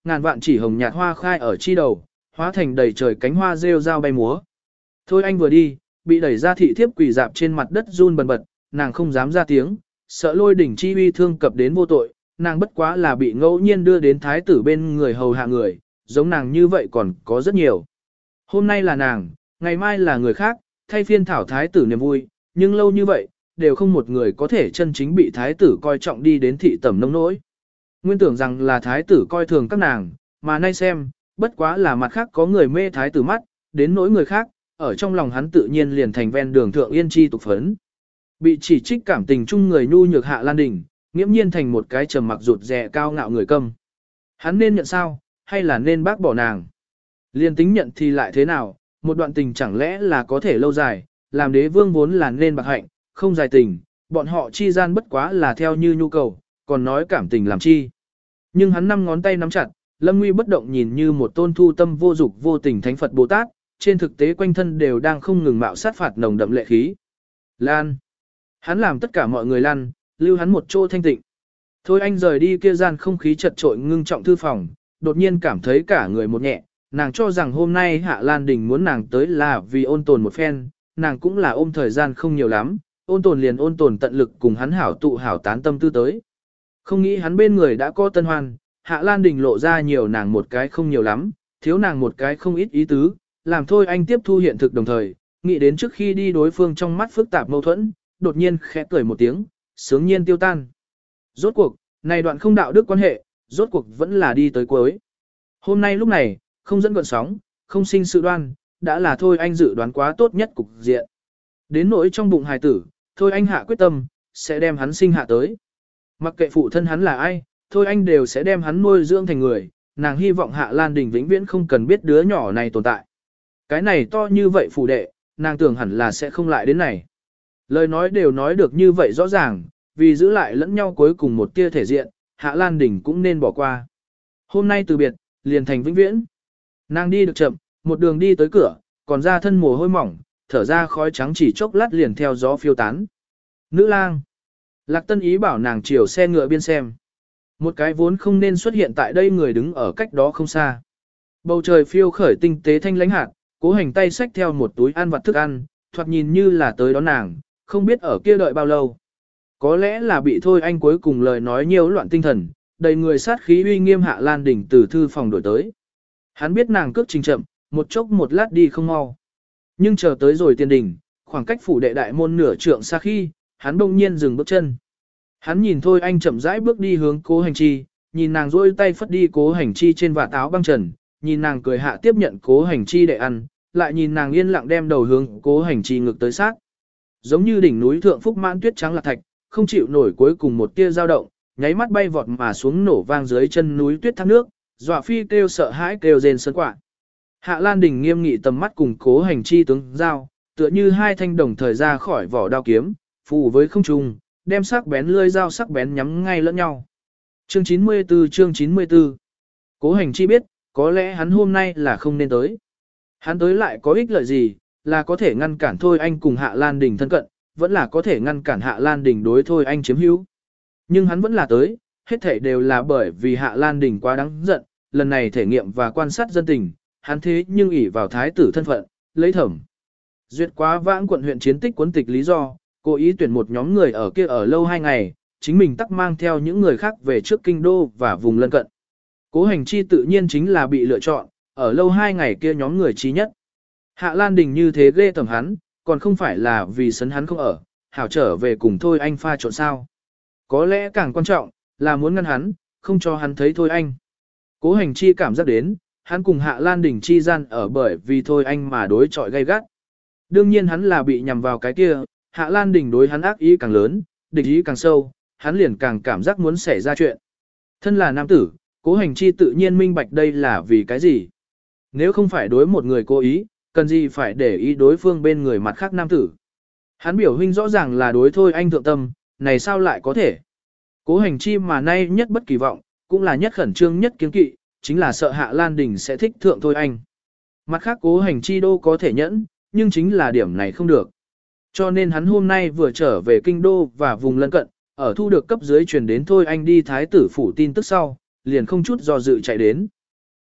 ngàn vạn chỉ hồng nhạt hoa khai ở chi đầu, hóa thành đầy trời cánh hoa rêu rao bay múa. Thôi anh vừa đi, bị đẩy ra thị thiếp quỳ dạp trên mặt đất run bần bật, nàng không dám ra tiếng, sợ lôi đỉnh chi uy thương cập đến vô tội, nàng bất quá là bị ngẫu nhiên đưa đến thái tử bên người hầu hạ người, giống nàng như vậy còn có rất nhiều. Hôm nay là nàng, ngày mai là người khác, thay phiên thảo thái tử niềm vui, nhưng lâu như vậy, đều không một người có thể chân chính bị thái tử coi trọng đi đến thị tẩm nông nỗi. Nguyên tưởng rằng là thái tử coi thường các nàng, mà nay xem, bất quá là mặt khác có người mê thái tử mắt, đến nỗi người khác, ở trong lòng hắn tự nhiên liền thành ven đường thượng yên chi tục phấn. Bị chỉ trích cảm tình chung người nhu nhược Hạ Lan Đình, nghiễm nhiên thành một cái trầm mặc rụt rè cao ngạo người câm. Hắn nên nhận sao, hay là nên bác bỏ nàng? Liên tính nhận thì lại thế nào, một đoạn tình chẳng lẽ là có thể lâu dài, làm đế vương vốn là nên bạc hạnh, không dài tình, bọn họ chi gian bất quá là theo như nhu cầu, còn nói cảm tình làm chi. Nhưng hắn năm ngón tay nắm chặt, Lâm Nguy bất động nhìn như một tôn thu tâm vô dục vô tình thánh Phật Bồ Tát, trên thực tế quanh thân đều đang không ngừng mạo sát phạt nồng đậm lệ khí. Lan. Hắn làm tất cả mọi người lăn, lưu hắn một chỗ thanh tịnh. Thôi anh rời đi kia gian không khí chật trội ngưng trọng thư phòng, đột nhiên cảm thấy cả người một nhẹ, nàng cho rằng hôm nay Hạ Lan Đình muốn nàng tới là vì ôn tồn một phen, nàng cũng là ôm thời gian không nhiều lắm, ôn tồn liền ôn tồn tận lực cùng hắn hảo tụ hảo tán tâm tư tới. Không nghĩ hắn bên người đã có tân hoan, Hạ Lan Đình lộ ra nhiều nàng một cái không nhiều lắm, thiếu nàng một cái không ít ý tứ, làm thôi anh tiếp thu hiện thực đồng thời, nghĩ đến trước khi đi đối phương trong mắt phức tạp mâu thuẫn, đột nhiên khẽ cười một tiếng, sướng nhiên tiêu tan. Rốt cuộc, này đoạn không đạo đức quan hệ, rốt cuộc vẫn là đi tới cuối. Hôm nay lúc này, không dẫn gợn sóng, không sinh sự đoan, đã là thôi anh dự đoán quá tốt nhất cục diện. Đến nỗi trong bụng hài tử, thôi anh hạ quyết tâm, sẽ đem hắn sinh hạ tới. Mặc kệ phụ thân hắn là ai, thôi anh đều sẽ đem hắn nuôi dưỡng thành người, nàng hy vọng Hạ Lan Đình vĩnh viễn không cần biết đứa nhỏ này tồn tại. Cái này to như vậy phủ đệ, nàng tưởng hẳn là sẽ không lại đến này. Lời nói đều nói được như vậy rõ ràng, vì giữ lại lẫn nhau cuối cùng một tia thể diện, Hạ Lan Đình cũng nên bỏ qua. Hôm nay từ biệt, liền thành vĩnh viễn. Nàng đi được chậm, một đường đi tới cửa, còn ra thân mồ hôi mỏng, thở ra khói trắng chỉ chốc lát liền theo gió phiêu tán. Nữ lang. Lạc Tân ý bảo nàng chiều xe ngựa biên xem. Một cái vốn không nên xuất hiện tại đây người đứng ở cách đó không xa. Bầu trời phiêu khởi tinh tế thanh lãnh hạt, Cố Hành tay xách theo một túi ăn vặt thức ăn, thoạt nhìn như là tới đón nàng, không biết ở kia đợi bao lâu. Có lẽ là bị thôi anh cuối cùng lời nói nhiều loạn tinh thần, đầy người sát khí uy nghiêm Hạ Lan Đình từ thư phòng đổi tới. Hắn biết nàng cước trình chậm, một chốc một lát đi không mau. Nhưng chờ tới rồi tiền đình, khoảng cách phủ đệ đại môn nửa trượng xa khi, hắn đông nhiên dừng bước chân. Hắn nhìn thôi anh chậm rãi bước đi hướng Cố Hành Chi, nhìn nàng rôi tay phất đi Cố Hành Chi trên vạt áo băng trần, nhìn nàng cười hạ tiếp nhận Cố Hành Chi để ăn, lại nhìn nàng yên lặng đem đầu hướng Cố Hành Chi ngực tới sát. Giống như đỉnh núi thượng phúc mãn tuyết trắng lạc thạch, không chịu nổi cuối cùng một tia dao động, nháy mắt bay vọt mà xuống nổ vang dưới chân núi tuyết thác nước, dọa phi kêu sợ hãi kêu rên sơn quạ. Hạ Lan Đình nghiêm nghị tầm mắt cùng Cố Hành Chi tướng giao, tựa như hai thanh đồng thời ra khỏi vỏ đao kiếm, phù với không trung, đem sắc bén lưỡi dao sắc bén nhắm ngay lẫn nhau. Chương chín mươi tư chương chín mươi tư Cố Hành Chi biết, có lẽ hắn hôm nay là không nên tới. Hắn tới lại có ích lợi gì, là có thể ngăn cản thôi anh cùng Hạ Lan Đình thân cận, vẫn là có thể ngăn cản Hạ Lan Đình đối thôi anh chiếm hữu. Nhưng hắn vẫn là tới, hết thảy đều là bởi vì Hạ Lan Đình quá đáng giận, lần này thể nghiệm và quan sát dân tình, hắn thế nhưng ỷ vào thái tử thân phận, lấy thẩm. Duyệt quá vãng quận huyện chiến tích cuốn tịch lý do, cố ý tuyển một nhóm người ở kia ở lâu hai ngày, chính mình tắc mang theo những người khác về trước kinh đô và vùng lân cận. Cố Hành Chi tự nhiên chính là bị lựa chọn, ở lâu hai ngày kia nhóm người trí nhất. Hạ Lan Đình như thế ghê tởm hắn, còn không phải là vì sấn hắn không ở, hảo trở về cùng thôi anh pha trộn sao. Có lẽ càng quan trọng, là muốn ngăn hắn, không cho hắn thấy thôi anh. Cố Hành Chi cảm giác đến, hắn cùng Hạ Lan Đình chi gian ở bởi vì thôi anh mà đối chọi gay gắt. Đương nhiên hắn là bị nhằm vào cái kia, Hạ Lan Đình đối hắn ác ý càng lớn, địch ý càng sâu, hắn liền càng cảm giác muốn xảy ra chuyện. Thân là nam tử, Cố Hành Chi tự nhiên minh bạch đây là vì cái gì. Nếu không phải đối một người cố ý, cần gì phải để ý đối phương bên người mặt khác nam tử. Hắn biểu huynh rõ ràng là đối thôi anh thượng tâm, này sao lại có thể. Cố Hành Chi mà nay nhất bất kỳ vọng, cũng là nhất khẩn trương nhất kiên kỵ, chính là sợ Hạ Lan Đình sẽ thích thượng thôi anh. Mặt khác Cố Hành Chi đô có thể nhẫn, nhưng chính là điểm này không được. Cho nên hắn hôm nay vừa trở về kinh đô và vùng lân cận, ở thu được cấp dưới truyền đến thôi anh đi thái tử phủ tin tức sau, liền không chút do dự chạy đến.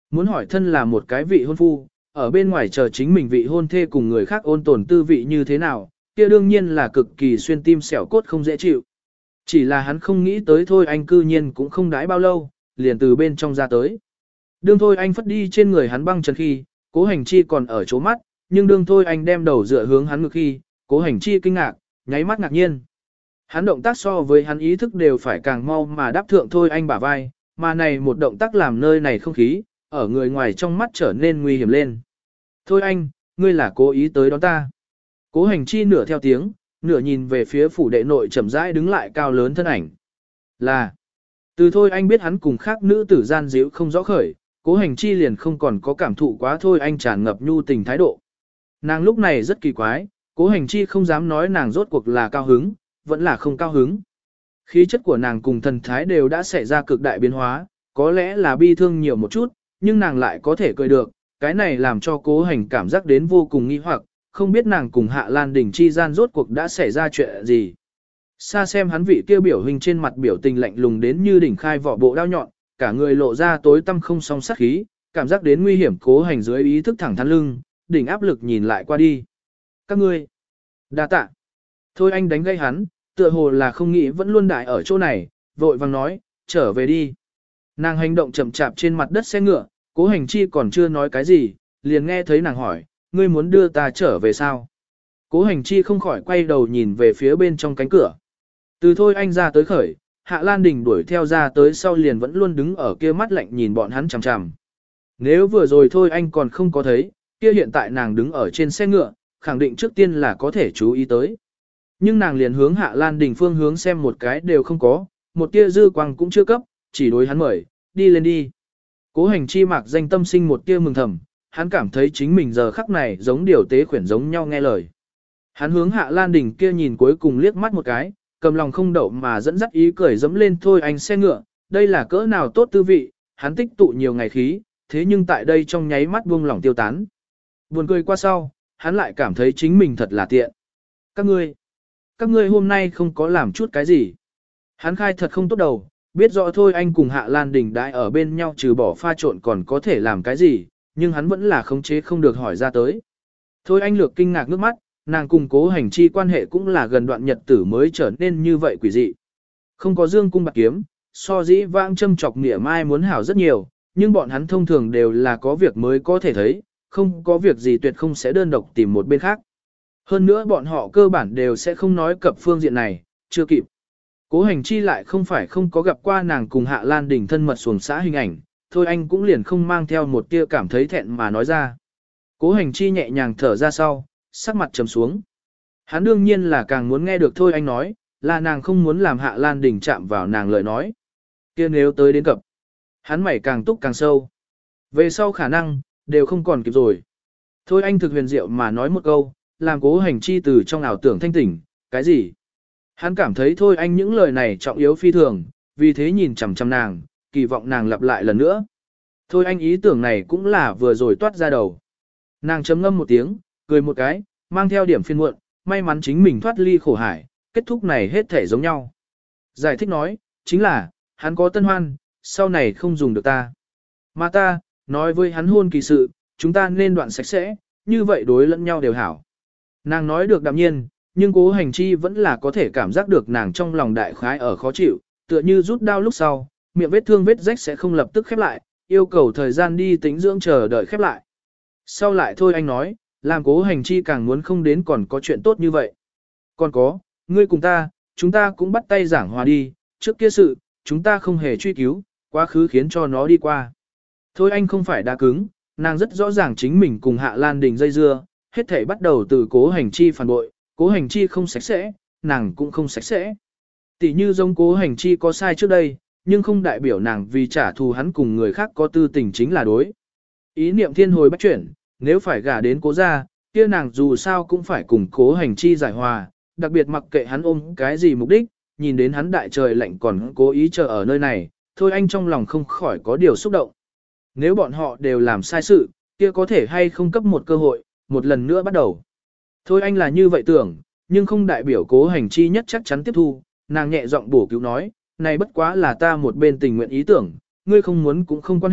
Muốn hỏi thân là một cái vị hôn phu, ở bên ngoài chờ chính mình vị hôn thê cùng người khác ôn tồn tư vị như thế nào, kia đương nhiên là cực kỳ xuyên tim xẻo cốt không dễ chịu. Chỉ là hắn không nghĩ tới thôi anh cư nhiên cũng không đãi bao lâu, liền từ bên trong ra tới. Đương thôi anh phất đi trên người hắn băng chân khi, cố hành chi còn ở chỗ mắt, nhưng đương thôi anh đem đầu dựa hướng hắn ngực khi, cố hành chi kinh ngạc, nháy mắt ngạc nhiên. Hắn động tác so với hắn ý thức đều phải càng mau mà đáp thượng thôi anh bả vai, mà này một động tác làm nơi này không khí, ở người ngoài trong mắt trở nên nguy hiểm lên. Thôi anh, ngươi là cố ý tới đón ta. Cố hành chi nửa theo tiếng, nửa nhìn về phía phủ đệ nội chậm rãi đứng lại cao lớn thân ảnh. Là, từ thôi anh biết hắn cùng khác nữ tử gian díu không rõ khởi, cố hành chi liền không còn có cảm thụ quá thôi anh tràn ngập nhu tình thái độ. Nàng lúc này rất kỳ quái, cố hành chi không dám nói nàng rốt cuộc là cao hứng, vẫn là không cao hứng. Khí chất của nàng cùng thần thái đều đã xảy ra cực đại biến hóa, có lẽ là bi thương nhiều một chút, nhưng nàng lại có thể cười được, cái này làm cho cố hành cảm giác đến vô cùng nghi hoặc, không biết nàng cùng Hạ Lan Đình chi gian rốt cuộc đã xảy ra chuyện gì. Xa xem hắn vị kia biểu hình trên mặt biểu tình lạnh lùng đến như đỉnh khai vỏ bộ đao nhọn, cả người lộ ra tối tăm không song sát khí, cảm giác đến nguy hiểm cố hành dưới ý thức thẳng thắn lưng, đỉnh áp lực nhìn lại qua đi. Các ngươi, đa tạ. Thôi anh đánh gây hắn, tựa hồ là không nghĩ vẫn luôn đại ở chỗ này, vội vàng nói, trở về đi. Nàng hành động chậm chạp trên mặt đất xe ngựa, cố hành chi còn chưa nói cái gì, liền nghe thấy nàng hỏi, ngươi muốn đưa ta trở về sao? Cố hành chi không khỏi quay đầu nhìn về phía bên trong cánh cửa. Từ thôi anh ra tới khởi, Hạ Lan Đình đuổi theo ra tới sau liền vẫn luôn đứng ở kia mắt lạnh nhìn bọn hắn chằm chằm. Nếu vừa rồi thôi anh còn không có thấy, kia hiện tại nàng đứng ở trên xe ngựa, khẳng định trước tiên là có thể chú ý tới. Nhưng nàng liền hướng Hạ Lan Đình phương hướng xem một cái đều không có, một tia dư quang cũng chưa cấp, chỉ đối hắn mời, đi lên đi. Cố hành chi mạc danh tâm sinh một tia mừng thầm, hắn cảm thấy chính mình giờ khắc này giống điều tế khuyển giống nhau nghe lời. Hắn hướng Hạ Lan Đình kia nhìn cuối cùng liếc mắt một cái, cầm lòng không đậu mà dẫn dắt ý cười dẫm lên thôi anh xe ngựa, đây là cỡ nào tốt tư vị, hắn tích tụ nhiều ngày khí, thế nhưng tại đây trong nháy mắt buông lỏng tiêu tán. Buồn cười qua sau, hắn lại cảm thấy chính mình thật là tiện. Các ngươi, các ngươi hôm nay không có làm chút cái gì. Hắn khai thật không tốt đầu, biết rõ thôi anh cùng Hạ Lan Đình đãi ở bên nhau trừ bỏ pha trộn còn có thể làm cái gì, nhưng hắn vẫn là khống chế không được hỏi ra tới. Thôi anh lược kinh ngạc nước mắt, nàng cùng cố hành chi quan hệ cũng là gần đoạn nhật tử mới trở nên như vậy quỷ dị. Không có dương cung bạc kiếm, so dĩ vãng châm chọc nghĩa mai muốn hảo rất nhiều, nhưng bọn hắn thông thường đều là có việc mới có thể thấy, không có việc gì tuyệt không sẽ đơn độc tìm một bên khác. Hơn nữa bọn họ cơ bản đều sẽ không nói cập phương diện này, chưa kịp. Cố hành chi lại không phải không có gặp qua nàng cùng Hạ Lan Đình thân mật xuồng xã hình ảnh, thôi anh cũng liền không mang theo một tia cảm thấy thẹn mà nói ra. Cố hành chi nhẹ nhàng thở ra sau, sắc mặt trầm xuống. Hắn đương nhiên là càng muốn nghe được thôi anh nói, là nàng không muốn làm Hạ Lan Đình chạm vào nàng lời nói. Kia nếu tới đến cập, hắn mày càng túc càng sâu. Về sau khả năng, đều không còn kịp rồi. Thôi anh thực huyền diệu mà nói một câu, làm cố hành chi từ trong ảo tưởng thanh tỉnh, cái gì? Hắn cảm thấy thôi anh những lời này trọng yếu phi thường, vì thế nhìn chằm chằm nàng, kỳ vọng nàng lặp lại lần nữa. Thôi anh ý tưởng này cũng là vừa rồi toát ra đầu. Nàng chấm ngâm một tiếng, cười một cái, mang theo điểm phiên muộn, may mắn chính mình thoát ly khổ hải, kết thúc này hết thể giống nhau. Giải thích nói, chính là, hắn có tân hoan, sau này không dùng được ta. Mà ta, nói với hắn hôn kỳ sự, chúng ta nên đoạn sạch sẽ, như vậy đối lẫn nhau đều hảo. Nàng nói được đạm nhiên, nhưng cố hành chi vẫn là có thể cảm giác được nàng trong lòng đại khái ở khó chịu, tựa như rút đau lúc sau, miệng vết thương vết rách sẽ không lập tức khép lại, yêu cầu thời gian đi tính dưỡng chờ đợi khép lại. Sau lại thôi anh nói, làm cố hành chi càng muốn không đến còn có chuyện tốt như vậy. Còn có, ngươi cùng ta, chúng ta cũng bắt tay giảng hòa đi, trước kia sự, chúng ta không hề truy cứu, quá khứ khiến cho nó đi qua. Thôi anh không phải đa cứng, nàng rất rõ ràng chính mình cùng Hạ Lan Đình dây dưa, hết thảy bắt đầu từ cố hành chi phản bội, cố hành chi không sạch sẽ, nàng cũng không sạch sẽ. Tỷ như giống cố hành chi có sai trước đây, nhưng không đại biểu nàng vì trả thù hắn cùng người khác có tư tình chính là đối. Ý niệm thiên hồi bách chuyển, nếu phải gả đến cố gia, kia nàng dù sao cũng phải cùng cố hành chi giải hòa, đặc biệt mặc kệ hắn ôm cái gì mục đích, nhìn đến hắn đại trời lạnh còn cố ý chờ ở nơi này, thôi anh trong lòng không khỏi có điều xúc động. Nếu bọn họ đều làm sai sự, kia có thể hay không cấp một cơ hội, một lần nữa bắt đầu. Thôi anh là như vậy tưởng, nhưng không đại biểu cố hành chi nhất chắc chắn tiếp thu, nàng nhẹ giọng bổ cứu nói, này bất quá là ta một bên tình nguyện ý tưởng, ngươi không muốn cũng không quan hệ,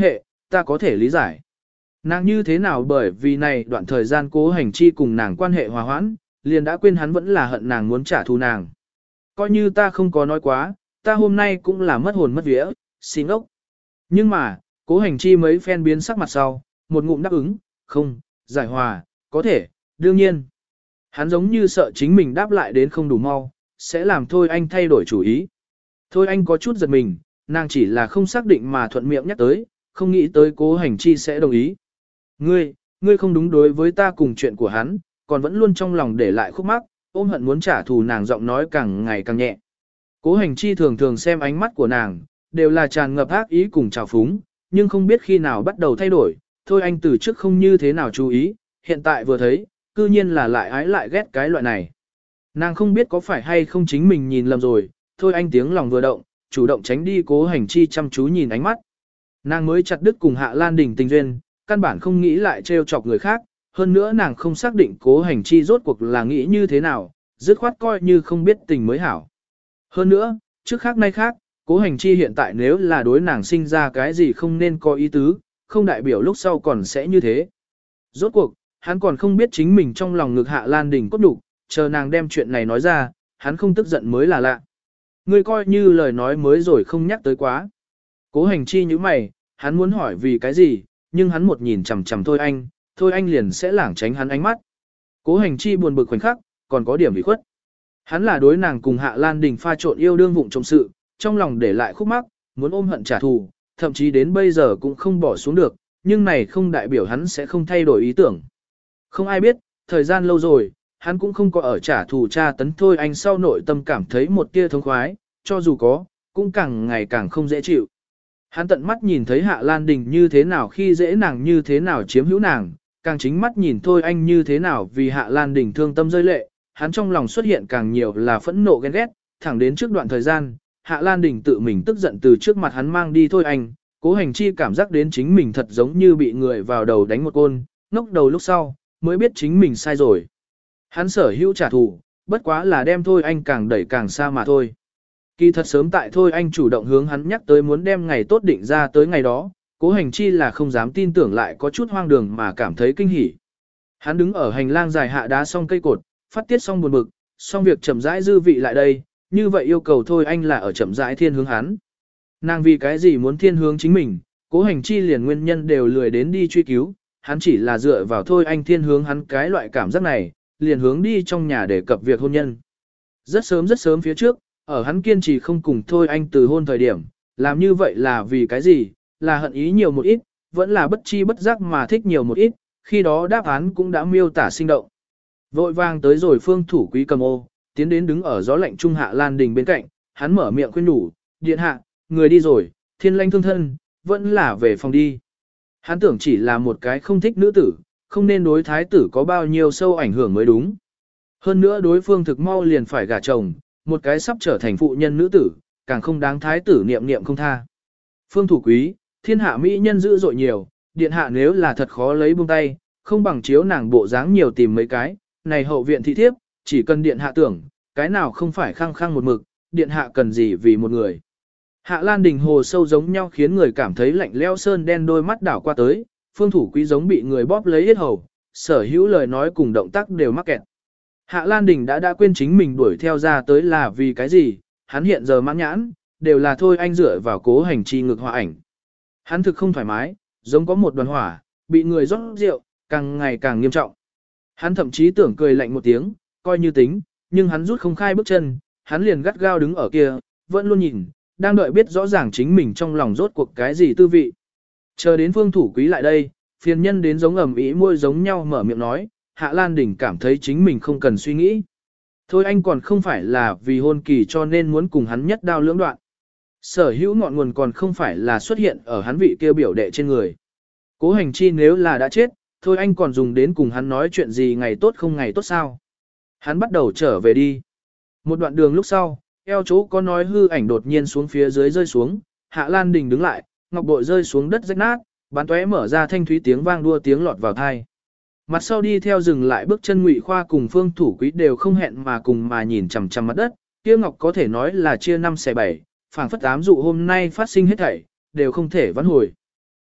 ta có thể lý giải. Nàng như thế nào bởi vì này đoạn thời gian Cố Hành Chi cùng nàng quan hệ hòa hoãn, liền đã quên hắn vẫn là hận nàng muốn trả thù nàng. Coi như ta không có nói quá, ta hôm nay cũng là mất hồn mất vía, xin ốc. Nhưng mà, Cố Hành Chi mấy phen biến sắc mặt sau, một ngụm đáp ứng, không, giải hòa, có thể, đương nhiên. Hắn giống như sợ chính mình đáp lại đến không đủ mau, sẽ làm Thôi Anh thay đổi chủ ý. Thôi Anh có chút giật mình, nàng chỉ là không xác định mà thuận miệng nhắc tới, không nghĩ tới Cố Hành Chi sẽ đồng ý. Ngươi, ngươi không đúng đối với ta cùng chuyện của hắn, còn vẫn luôn trong lòng để lại khúc mắc, ôm hận muốn trả thù nàng giọng nói càng ngày càng nhẹ. Cố Hành Chi thường thường xem ánh mắt của nàng, đều là tràn ngập ác ý cùng trào phúng, nhưng không biết khi nào bắt đầu thay đổi, Thôi Anh từ trước không như thế nào chú ý, hiện tại vừa thấy, cư nhiên là lại ái lại ghét cái loại này. Nàng không biết có phải hay không chính mình nhìn lầm rồi, Thôi Anh tiếng lòng vừa động, chủ động tránh đi Cố Hành Chi chăm chú nhìn ánh mắt. Nàng mới chặt đứt cùng Hạ Lan Đình tình duyên, căn bản không nghĩ lại trêu chọc người khác, hơn nữa nàng không xác định Cố Hành Chi rốt cuộc là nghĩ như thế nào, dứt khoát coi như không biết tình mới hảo. Hơn nữa, trước khác nay khác, Cố Hành Chi hiện tại nếu là đối nàng sinh ra cái gì không nên có ý tứ, không đại biểu lúc sau còn sẽ như thế. Rốt cuộc, hắn còn không biết chính mình trong lòng ngực Hạ Lan Đình cốt đủ, chờ nàng đem chuyện này nói ra, hắn không tức giận mới là lạ. Ngươi coi như lời nói mới rồi không nhắc tới quá. Cố Hành Chi như mày, hắn muốn hỏi vì cái gì, nhưng hắn một nhìn chằm chằm Thôi Anh, Thôi Anh liền sẽ lảng tránh hắn ánh mắt. Cố Hành Chi buồn bực khoảnh khắc, còn có điểm bị khuất. Hắn là đối nàng cùng Hạ Lan Đình pha trộn yêu đương vụng trong sự, trong lòng để lại khúc mắc, muốn ôm hận trả thù, thậm chí đến bây giờ cũng không bỏ xuống được, nhưng này không đại biểu hắn sẽ không thay đổi ý tưởng. Không ai biết, thời gian lâu rồi, hắn cũng không có ở trả thù tra tấn Thôi Anh sau nội tâm cảm thấy một tia thống khoái, cho dù có, cũng càng ngày càng không dễ chịu. Hắn tận mắt nhìn thấy Hạ Lan Đình như thế nào khi dễ nàng như thế nào chiếm hữu nàng, càng chính mắt nhìn Thôi Anh như thế nào vì Hạ Lan Đình thương tâm rơi lệ, hắn trong lòng xuất hiện càng nhiều là phẫn nộ ghen ghét, thẳng đến trước đoạn thời gian, Hạ Lan Đình tự mình tức giận từ trước mặt hắn mang đi Thôi Anh, Cố Hành Chi cảm giác đến chính mình thật giống như bị người vào đầu đánh một côn, ngốc đầu lúc sau, mới biết chính mình sai rồi. Hắn sở hữu trả thù, bất quá là đem Thôi Anh càng đẩy càng xa mà thôi. Kỳ thật sớm tại Thôi Anh chủ động hướng hắn nhắc tới muốn đem ngày tốt định ra tới ngày đó, Cố Hành Chi là không dám tin tưởng lại có chút hoang đường mà cảm thấy kinh hỉ. Hắn đứng ở hành lang dài hạ đá xong cây cột, phát tiết xong buồn bực, xong việc chậm rãi dư vị lại đây, như vậy yêu cầu Thôi Anh là ở chậm rãi thiên hướng hắn. Nàng vì cái gì muốn thiên hướng chính mình, Cố Hành Chi liền nguyên nhân đều lười đến đi truy cứu, hắn chỉ là dựa vào Thôi Anh thiên hướng hắn cái loại cảm giác này, liền hướng đi trong nhà để cập việc hôn nhân. Rất sớm rất sớm phía trước, ở hắn kiên trì không cùng Thôi Anh từ hôn thời điểm, làm như vậy là vì cái gì, là hận ý nhiều một ít, vẫn là bất chi bất giác mà thích nhiều một ít, khi đó đáp án cũng đã miêu tả sinh động. Vội vàng tới rồi Phương Thủ Quý cầm ô, tiến đến đứng ở gió lạnh trung Hạ Lan Đình bên cạnh, hắn mở miệng khuyên nhủ, điện hạ, người đi rồi, thiên lanh thương thân, vẫn là về phòng đi. Hắn tưởng chỉ là một cái không thích nữ tử, không nên đối thái tử có bao nhiêu sâu ảnh hưởng mới đúng. Hơn nữa đối phương thực mau liền phải gả chồng, một cái sắp trở thành phụ nhân nữ tử, càng không đáng thái tử niệm niệm không tha. Phương Thủ Quý, thiên hạ mỹ nhân dữ dội nhiều, điện hạ nếu là thật khó lấy buông tay, không bằng chiếu nàng bộ dáng nhiều tìm mấy cái, này hậu viện thị thiếp, chỉ cần điện hạ tưởng, cái nào không phải khăng khăng một mực, điện hạ cần gì vì một người. Hạ Lan Đình hồ sâu giống nhau khiến người cảm thấy lạnh leo sơn đen đôi mắt đảo qua tới, Phương Thủ Quý giống bị người bóp lấy yết hầu, sở hữu lời nói cùng động tác đều mắc kẹt. Hạ Lan Đình đã đã quên chính mình đuổi theo ra tới là vì cái gì, hắn hiện giờ mãn nhãn, đều là thôi anh dựa vào Cố Hành Chi ngược họa ảnh. Hắn thực không thoải mái, giống có một đoàn hỏa, bị người rót rượu, càng ngày càng nghiêm trọng. Hắn thậm chí tưởng cười lạnh một tiếng, coi như tính, nhưng hắn rút không khai bước chân, hắn liền gắt gao đứng ở kia, vẫn luôn nhìn, đang đợi biết rõ ràng chính mình trong lòng rốt cuộc cái gì tư vị. Chờ đến Phương Thủ Quý lại đây, phiền nhân đến giống ẩm ý môi giống nhau mở miệng nói, Hạ Lan Đình cảm thấy chính mình không cần suy nghĩ. Thôi anh còn không phải là vì hôn kỳ cho nên muốn cùng hắn nhất đao lưỡng đoạn. Sở hữu ngọn nguồn còn không phải là xuất hiện ở hắn vị kia biểu đệ trên người. Cố Hành Chi nếu là đã chết, thôi anh còn dùng đến cùng hắn nói chuyện gì ngày tốt không ngày tốt sao. Hắn bắt đầu trở về đi. Một đoạn đường lúc sau, eo chỗ có nói hư ảnh đột nhiên xuống phía dưới rơi xuống, Hạ Lan Đình đứng lại, ngọc bội rơi xuống đất rách nát, bán tóe mở ra thanh thúy tiếng vang đua tiếng lọt vào thai. Mặt sau đi theo dừng lại bước chân Ngụy Khoa cùng Phương Thủ Quý đều không hẹn mà cùng mà nhìn chằm chằm mặt đất, kia ngọc có thể nói là chia năm xẻ bảy, phảng phất ám dụ hôm nay phát sinh hết thảy, đều không thể vãn hồi.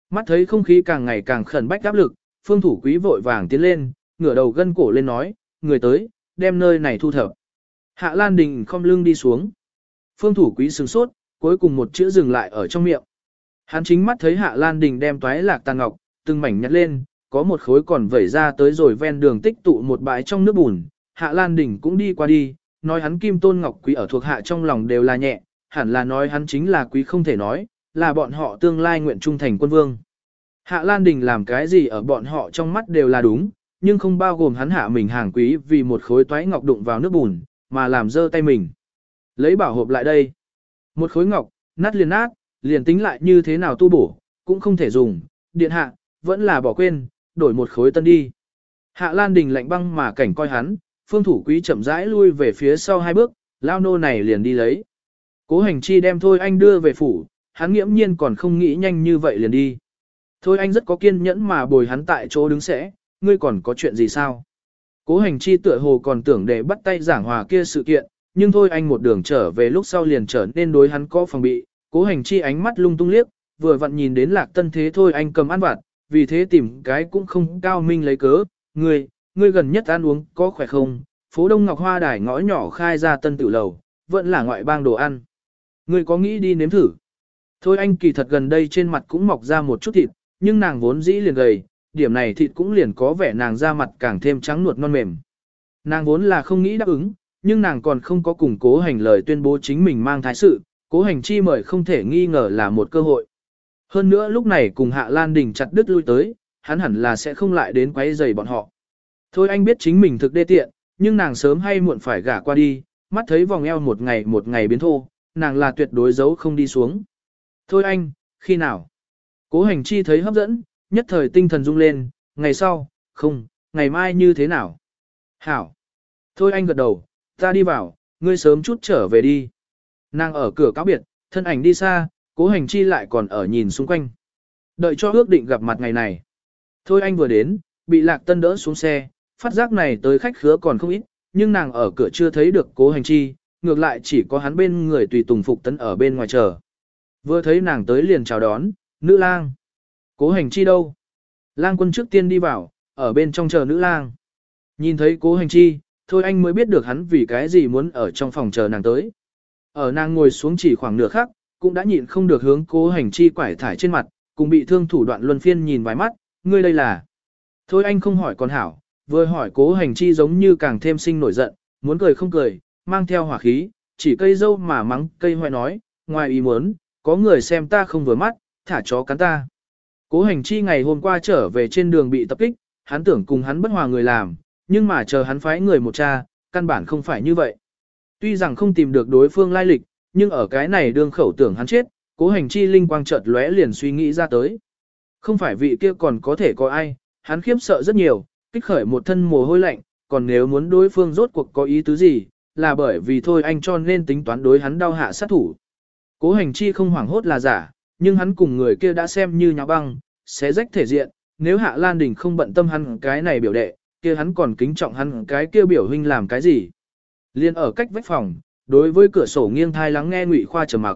Mắt thấy không khí càng ngày càng khẩn bách áp lực, Phương Thủ Quý vội vàng tiến lên, ngửa đầu gân cổ lên nói, người tới, đem nơi này thu thập. Hạ Lan Đình khom lưng đi xuống. Phương Thủ Quý sửng sốt, cuối cùng một chữ dừng lại ở trong miệng. Hắn chính mắt thấy Hạ Lan Đình đem toái lạc tàn ngọc, từng mảnh nhặt lên, có một khối còn vẩy ra tới rồi ven đường tích tụ một bãi trong nước bùn. Hạ Lan Đình cũng đi qua đi, nói hắn kim tôn ngọc quý ở thuộc hạ trong lòng đều là nhẹ, hẳn là nói hắn chính là quý không thể nói, là bọn họ tương lai nguyện trung thành quân vương. Hạ Lan Đình làm cái gì ở bọn họ trong mắt đều là đúng, nhưng không bao gồm hắn hạ mình hàng quý vì một khối toái ngọc đụng vào nước bùn, mà làm dơ tay mình. Lấy bảo hộp lại đây. Một khối ngọc, nát liền nát, liền tính lại như thế nào tu bổ, cũng không thể dùng, điện hạ, vẫn là bỏ quên, đổi một khối tân đi. Hạ Lan Đình lạnh băng mà cảnh coi hắn, Phương Thủ Quý chậm rãi lui về phía sau hai bước, lao nô này liền đi lấy. Cố Hành Chi đem Thôi Anh đưa về phủ, hắn nghiễm nhiên còn không nghĩ nhanh như vậy liền đi. Thôi Anh rất có kiên nhẫn mà bồi hắn tại chỗ đứng sẽ, ngươi còn có chuyện gì sao? Cố Hành Chi tựa hồ còn tưởng để bắt tay giảng hòa kia sự kiện, nhưng Thôi Anh một đường trở về lúc sau liền trở nên đối hắn có phòng bị. Cố Hành Chi ánh mắt lung tung liếc, vừa vặn nhìn đến Lạc Tân Thế Thôi Anh cầm ăn vặt, vì thế tìm cái cũng không cao minh lấy cớ, ngươi, ngươi gần nhất ăn uống có khỏe không? Phố Đông Ngọc Hoa Đài ngõ nhỏ khai ra tân tử lầu, vẫn là ngoại bang đồ ăn. Ngươi có nghĩ đi nếm thử? Thôi Anh kỳ thật gần đây trên mặt cũng mọc ra một chút thịt, nhưng nàng vốn dĩ liền gầy, điểm này thịt cũng liền có vẻ nàng da mặt càng thêm trắng nuột non mềm. Nàng vốn là không nghĩ đáp ứng, nhưng nàng còn không có củng cố hành lời tuyên bố chính mình mang thái sự, Cố Hành Chi mời không thể nghi ngờ là một cơ hội. Hơn nữa lúc này cùng Hạ Lan Đình chặt đứt lui tới, hắn hẳn là sẽ không lại đến quấy rầy bọn họ. Thôi anh biết chính mình thực đê tiện, nhưng nàng sớm hay muộn phải gả qua đi, mắt thấy vòng eo một ngày một ngày biến thô, nàng là tuyệt đối giấu không đi xuống. Thôi anh, khi nào? Cố Hành Chi thấy hấp dẫn, nhất thời tinh thần rung lên, ngày sau, không, ngày mai như thế nào? Hảo. Thôi anh gật đầu, ta đi vào, ngươi sớm chút trở về đi. Nàng ở cửa cáo biệt, thân ảnh đi xa, Cố Hành Chi lại còn ở nhìn xung quanh. Đợi cho ước định gặp mặt ngày này. Thôi anh vừa đến, bị Lạc Tân đỡ xuống xe, phát giác này tới khách khứa còn không ít, nhưng nàng ở cửa chưa thấy được Cố Hành Chi, ngược lại chỉ có hắn bên người tùy tùng Phục Tấn ở bên ngoài chờ. Vừa thấy nàng tới liền chào đón, nữ lang. Cố Hành Chi đâu? Lang quân trước tiên đi vào, ở bên trong chờ nữ lang. Nhìn thấy Cố Hành Chi, thôi anh mới biết được hắn vì cái gì muốn ở trong phòng chờ nàng tới. Ở nàng ngồi xuống chỉ khoảng nửa khắc, cũng đã nhịn không được hướng Cố Hành Chi quải thải trên mặt, cùng bị thương thủ đoạn luân phiên nhìn vài mắt, ngươi đây là. Thôi anh không hỏi còn hảo, vừa hỏi Cố Hành Chi giống như càng thêm sinh nổi giận, muốn cười không cười, mang theo hỏa khí, chỉ cây dâu mà mắng cây hoại nói, ngoài ý muốn, có người xem ta không vừa mắt, thả chó cắn ta. Cố Hành Chi ngày hôm qua trở về trên đường bị tập kích, hắn tưởng cùng hắn bất hòa người làm, nhưng mà chờ hắn phái người một cha, căn bản không phải như vậy. Tuy rằng không tìm được đối phương lai lịch, nhưng ở cái này đương khẩu tưởng hắn chết, Cố Hành Chi linh quang chợt lóe liền suy nghĩ ra tới. Không phải vị kia còn có thể có ai, hắn khiếp sợ rất nhiều, kích khởi một thân mồ hôi lạnh, còn nếu muốn đối phương rốt cuộc có ý tứ gì, là bởi vì thôi anh cho nên tính toán đối hắn đau hạ sát thủ. Cố Hành Chi không hoảng hốt là giả, nhưng hắn cùng người kia đã xem như nháo băng, sẽ rách thể diện, nếu Hạ Lan Đình không bận tâm hắn cái này biểu đệ, kia hắn còn kính trọng hắn cái kia biểu huynh làm cái gì. Liên ở cách vách phòng, đối với cửa sổ nghiêng thai lắng nghe Ngụy Khoa trầm mặc.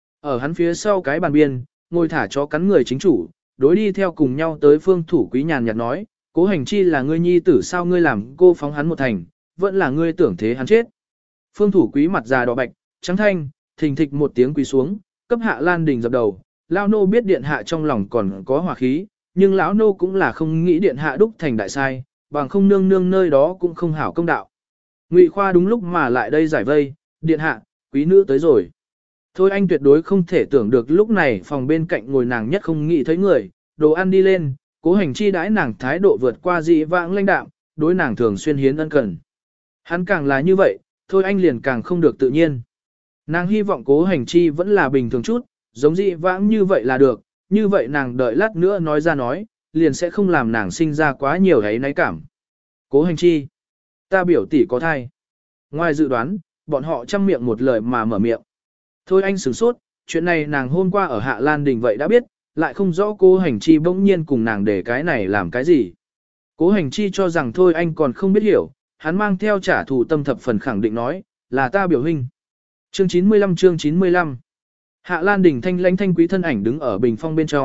Ở hắn phía sau cái bàn biên, ngồi thả chó cắn người chính chủ, đối đi theo cùng nhau tới Phương Thủ Quý nhàn nhạt nói, Cố Hành Chi là ngươi nhi tử sao ngươi làm cô phóng hắn một thành, vẫn là ngươi tưởng thế hắn chết. Phương Thủ Quý mặt già đỏ bạch, trắng thanh, thình thịch một tiếng quỳ xuống, cấp Hạ Lan Đình dập đầu, lão nô biết điện hạ trong lòng còn có hỏa khí, nhưng lão nô cũng là không nghĩ điện hạ đúc thành đại sai, bằng không nương nương nơi đó cũng không hảo công đạo. Ngụy Khoa đúng lúc mà lại đây giải vây, điện hạ, quý nữ tới rồi. Thôi anh tuyệt đối không thể tưởng được lúc này phòng bên cạnh ngồi nàng nhất không nghĩ thấy người, đồ ăn đi lên, Cố Hành Chi đãi nàng thái độ vượt qua dị vãng lãnh đạm, đối nàng thường xuyên hiến ân cần. Hắn càng là như vậy, thôi anh liền càng không được tự nhiên. Nàng hy vọng Cố Hành Chi vẫn là bình thường chút, giống dị vãng như vậy là được, như vậy nàng đợi lát nữa nói ra nói, liền sẽ không làm nàng sinh ra quá nhiều ấy náy cảm. Cố Hành Chi, ta biểu tỷ có thai. Ngoài dự đoán, bọn họ chăm miệng một lời mà mở miệng. Thôi anh sửng sốt, chuyện này nàng hôm qua ở Hạ Lan Đình vậy đã biết, lại không rõ Cố Hành Chi bỗng nhiên cùng nàng để cái này làm cái gì. Cố Hành Chi cho rằng thôi anh còn không biết hiểu, hắn mang theo trả thù tâm thập phần khẳng định nói, là ta biểu hình. Chương chín mươi lăm chương chín mươi lăm. Hạ Lan Đình thanh lãnh thanh quý thân ảnh đứng ở bình phong bên trong,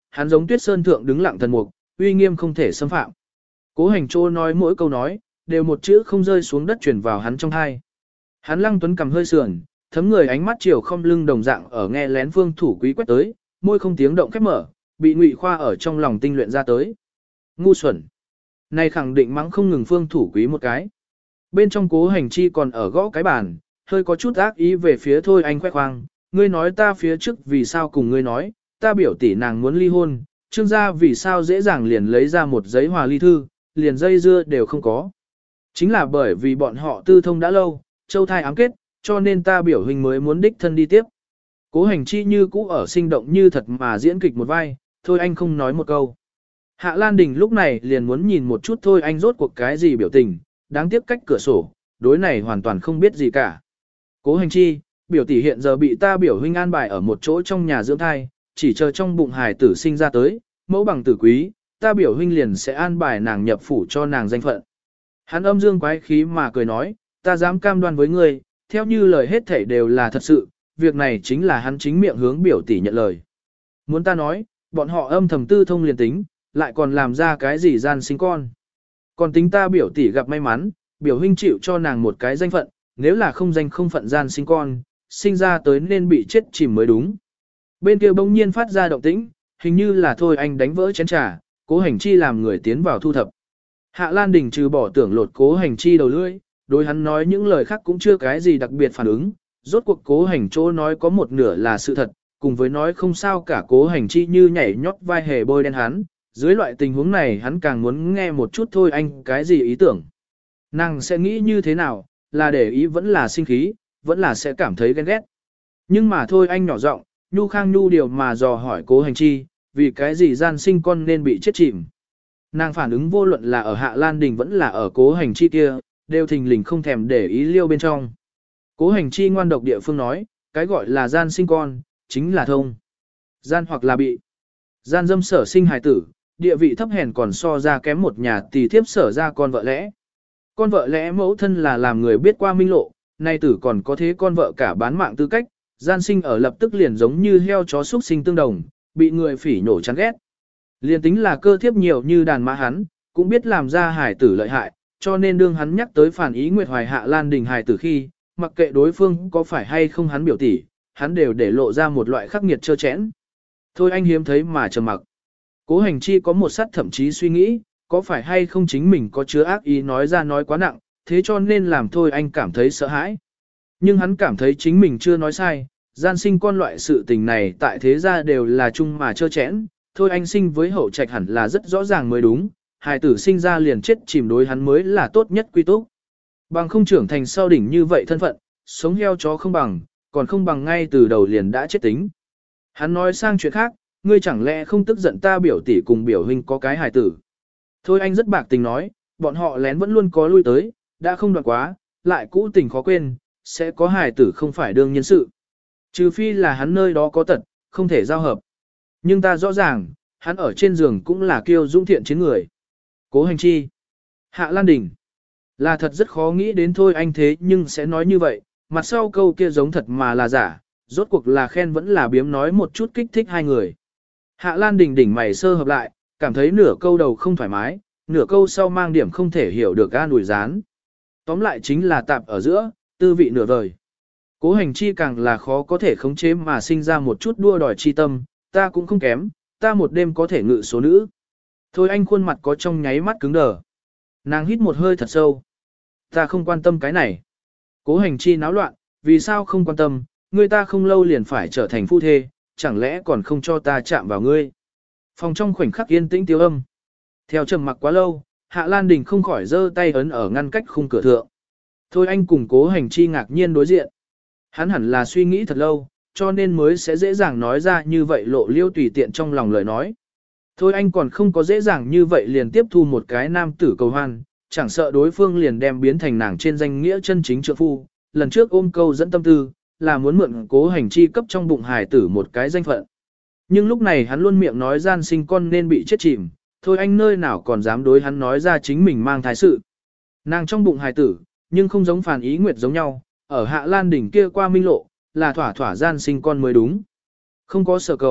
hắn giống tuyết sơn thượng đứng lặng thần mục, uy nghiêm không thể xâm phạm. Cố Hành Trô nói mỗi câu nói, đều một chữ không rơi xuống đất truyền vào hắn trong tai. Hắn Lăng Tuấn cầm hơi sườn, thấm người ánh mắt chiều không lưng đồng dạng ở nghe lén Phương Thủ Quý quét tới, môi không tiếng động khép mở, bị Ngụy Khoa ở trong lòng tinh luyện ra tới. Ngu xuẩn. Này khẳng định mắng không ngừng Phương Thủ Quý một cái. Bên trong Cố Hành Chi còn ở gõ cái bàn, hơi có chút ác ý về phía Thôi Anh khoe khoang, ngươi nói ta phía trước vì sao cùng ngươi nói, ta biểu tỷ nàng muốn ly hôn, Trương gia vì sao dễ dàng liền lấy ra một giấy hòa ly thư, liền dây dưa đều không có. Chính là bởi vì bọn họ tư thông đã lâu, châu thai ám kết, cho nên ta biểu hình mới muốn đích thân đi tiếp. Cố Hành Chi như cũ ở sinh động như thật mà diễn kịch một vai, Thôi Anh không nói một câu. Hạ Lan Đình lúc này liền muốn nhìn một chút Thôi Anh rốt cuộc cái gì biểu tình, đáng tiếc cách cửa sổ, đối này hoàn toàn không biết gì cả. Cố Hành Chi, biểu tỷ hiện giờ bị ta biểu huynh an bài ở một chỗ trong nhà dưỡng thai, chỉ chờ trong bụng hài tử sinh ra tới, mẫu bằng tử quý, ta biểu huynh liền sẽ an bài nàng nhập phủ cho nàng danh phận. Hắn âm dương quái khí mà cười nói, ta dám cam đoan với ngươi, theo như lời hết thảy đều là thật sự, việc này chính là hắn chính miệng hướng biểu tỷ nhận lời. Muốn ta nói, bọn họ âm thầm tư thông liền tính, lại còn làm ra cái gì gian sinh con. Còn tính ta biểu tỷ gặp may mắn, biểu huynh chịu cho nàng một cái danh phận, nếu là không danh không phận gian sinh con, sinh ra tới nên bị chết chìm mới đúng. Bên kia bỗng nhiên phát ra động tĩnh, hình như là Thôi Anh đánh vỡ chén trà, Cố Hành Chi làm người tiến vào thu thập. Hạ Lan Đình trừ bỏ tưởng lột Cố Hành Chi đầu lưỡi, đối hắn nói những lời khác cũng chưa cái gì đặc biệt phản ứng, rốt cuộc Cố Hành Chỗ nói có một nửa là sự thật, cùng với nói không sao cả Cố Hành Chi như nhảy nhót vai hề bôi đen hắn, dưới loại tình huống này hắn càng muốn nghe một chút Thôi Anh cái gì ý tưởng. Nàng sẽ nghĩ như thế nào, là để ý vẫn là sinh khí, vẫn là sẽ cảm thấy ghen ghét. Nhưng mà Thôi Anh nhỏ giọng, nhu khang nhu điều mà dò hỏi Cố Hành Chi, vì cái gì gian sinh con nên bị chết chìm. Nàng phản ứng vô luận là ở Hạ Lan Đình vẫn là ở Cố Hành Chi kia, đều thình lình không thèm để ý liêu bên trong. Cố Hành Chi ngoan độc địa phương nói, cái gọi là gian sinh con, chính là thông. Gian hoặc là bị. Gian dâm sở sinh hài tử, địa vị thấp hèn còn so ra kém một nhà tỷ thiếp sở ra con vợ lẽ. Con vợ lẽ mẫu thân là làm người biết qua minh lộ, nay tử còn có thế con vợ cả bán mạng tư cách, gian sinh ở lập tức liền giống như heo chó xuất sinh tương đồng, bị người phỉ nhổ chán ghét. Liền tính là cơ thiếp nhiều như đàn mã hắn, cũng biết làm ra hài tử lợi hại, cho nên đương hắn nhắc tới phản ý Nguyệt Hoài Hạ Lan Đình hài tử khi, mặc kệ đối phương có phải hay không hắn biểu tỷ, hắn đều để lộ ra một loại khắc nghiệt trơ chẽn. Thôi anh hiếm thấy mà trầm mặc. Cố Hành Chi có một sát thậm chí suy nghĩ, có phải hay không chính mình có chứa ác ý nói ra nói quá nặng, thế cho nên làm Thôi anh cảm thấy sợ hãi. Nhưng hắn cảm thấy chính mình chưa nói sai, gian sinh con loại sự tình này tại thế gia đều là chung mà trơ chẽn, Thôi anh sinh với hậu trạch hẳn là rất rõ ràng mới đúng, hài tử sinh ra liền chết chìm đối hắn mới là tốt nhất quy túc. Bằng không trưởng thành sau đỉnh như vậy thân phận, sống heo chó không bằng, còn không bằng ngay từ đầu liền đã chết tính. Hắn nói sang chuyện khác, ngươi chẳng lẽ không tức giận ta biểu tỷ cùng biểu huynh có cái hài tử. Thôi anh rất bạc tình nói, bọn họ lén vẫn luôn có lui tới, đã không đoạn quá, lại cũ tình khó quên, sẽ có hài tử không phải đương nhân sự. Trừ phi là hắn nơi đó có tật, không thể giao hợp. Nhưng ta rõ ràng, hắn ở trên giường cũng là kiêu dũng thiện chiến người. Cố Hành Chi, Hạ Lan Đình, là thật rất khó nghĩ đến Thôi anh thế nhưng sẽ nói như vậy, mặt sau câu kia giống thật mà là giả, rốt cuộc là khen vẫn là biếm nói một chút kích thích hai người. Hạ Lan Đình đỉnh mày sơ hợp lại, cảm thấy nửa câu đầu không thoải mái, nửa câu sau mang điểm không thể hiểu được an ủi rán. Tóm lại chính là tạp ở giữa, tư vị nửa vời. Cố Hành Chi càng là khó có thể khống chế mà sinh ra một chút đua đòi chi tâm, ta cũng không kém, ta một đêm có thể ngự số nữ. Thôi anh khuôn mặt có trong nháy mắt cứng đờ. Nàng hít một hơi thật sâu. Ta không quan tâm cái này. Cố Hành Chi náo loạn, vì sao không quan tâm, người ta không lâu liền phải trở thành phu thê, chẳng lẽ còn không cho ta chạm vào ngươi. Phòng trong khoảnh khắc yên tĩnh tiêu âm. Theo trầm mặc quá lâu, Hạ Lan Đình không khỏi giơ tay ấn ở ngăn cách khung cửa thượng. Thôi anh cùng Cố Hành Chi ngạc nhiên đối diện. Hắn hẳn là suy nghĩ thật lâu, cho nên mới sẽ dễ dàng nói ra như vậy lộ liêu tùy tiện trong lòng lời nói. Thôi anh còn không có dễ dàng như vậy liền tiếp thu một cái nam tử cầu hoan, chẳng sợ đối phương liền đem biến thành nàng trên danh nghĩa chân chính trượng phu. Lần trước ôm câu dẫn tâm tư, là muốn mượn Cố Hành Chi cấp trong bụng hài tử một cái danh phận. Nhưng lúc này hắn luôn miệng nói gian sinh con nên bị chết chìm, thôi anh nơi nào còn dám đối hắn nói ra chính mình mang thai sự. Nàng trong bụng hài tử, nhưng không giống Phàn Ý Nguyệt giống nhau, ở Hạ Lan đỉnh kia qua minh lộ, là thỏa thỏa gian sinh con mới đúng. Không có sở cầu,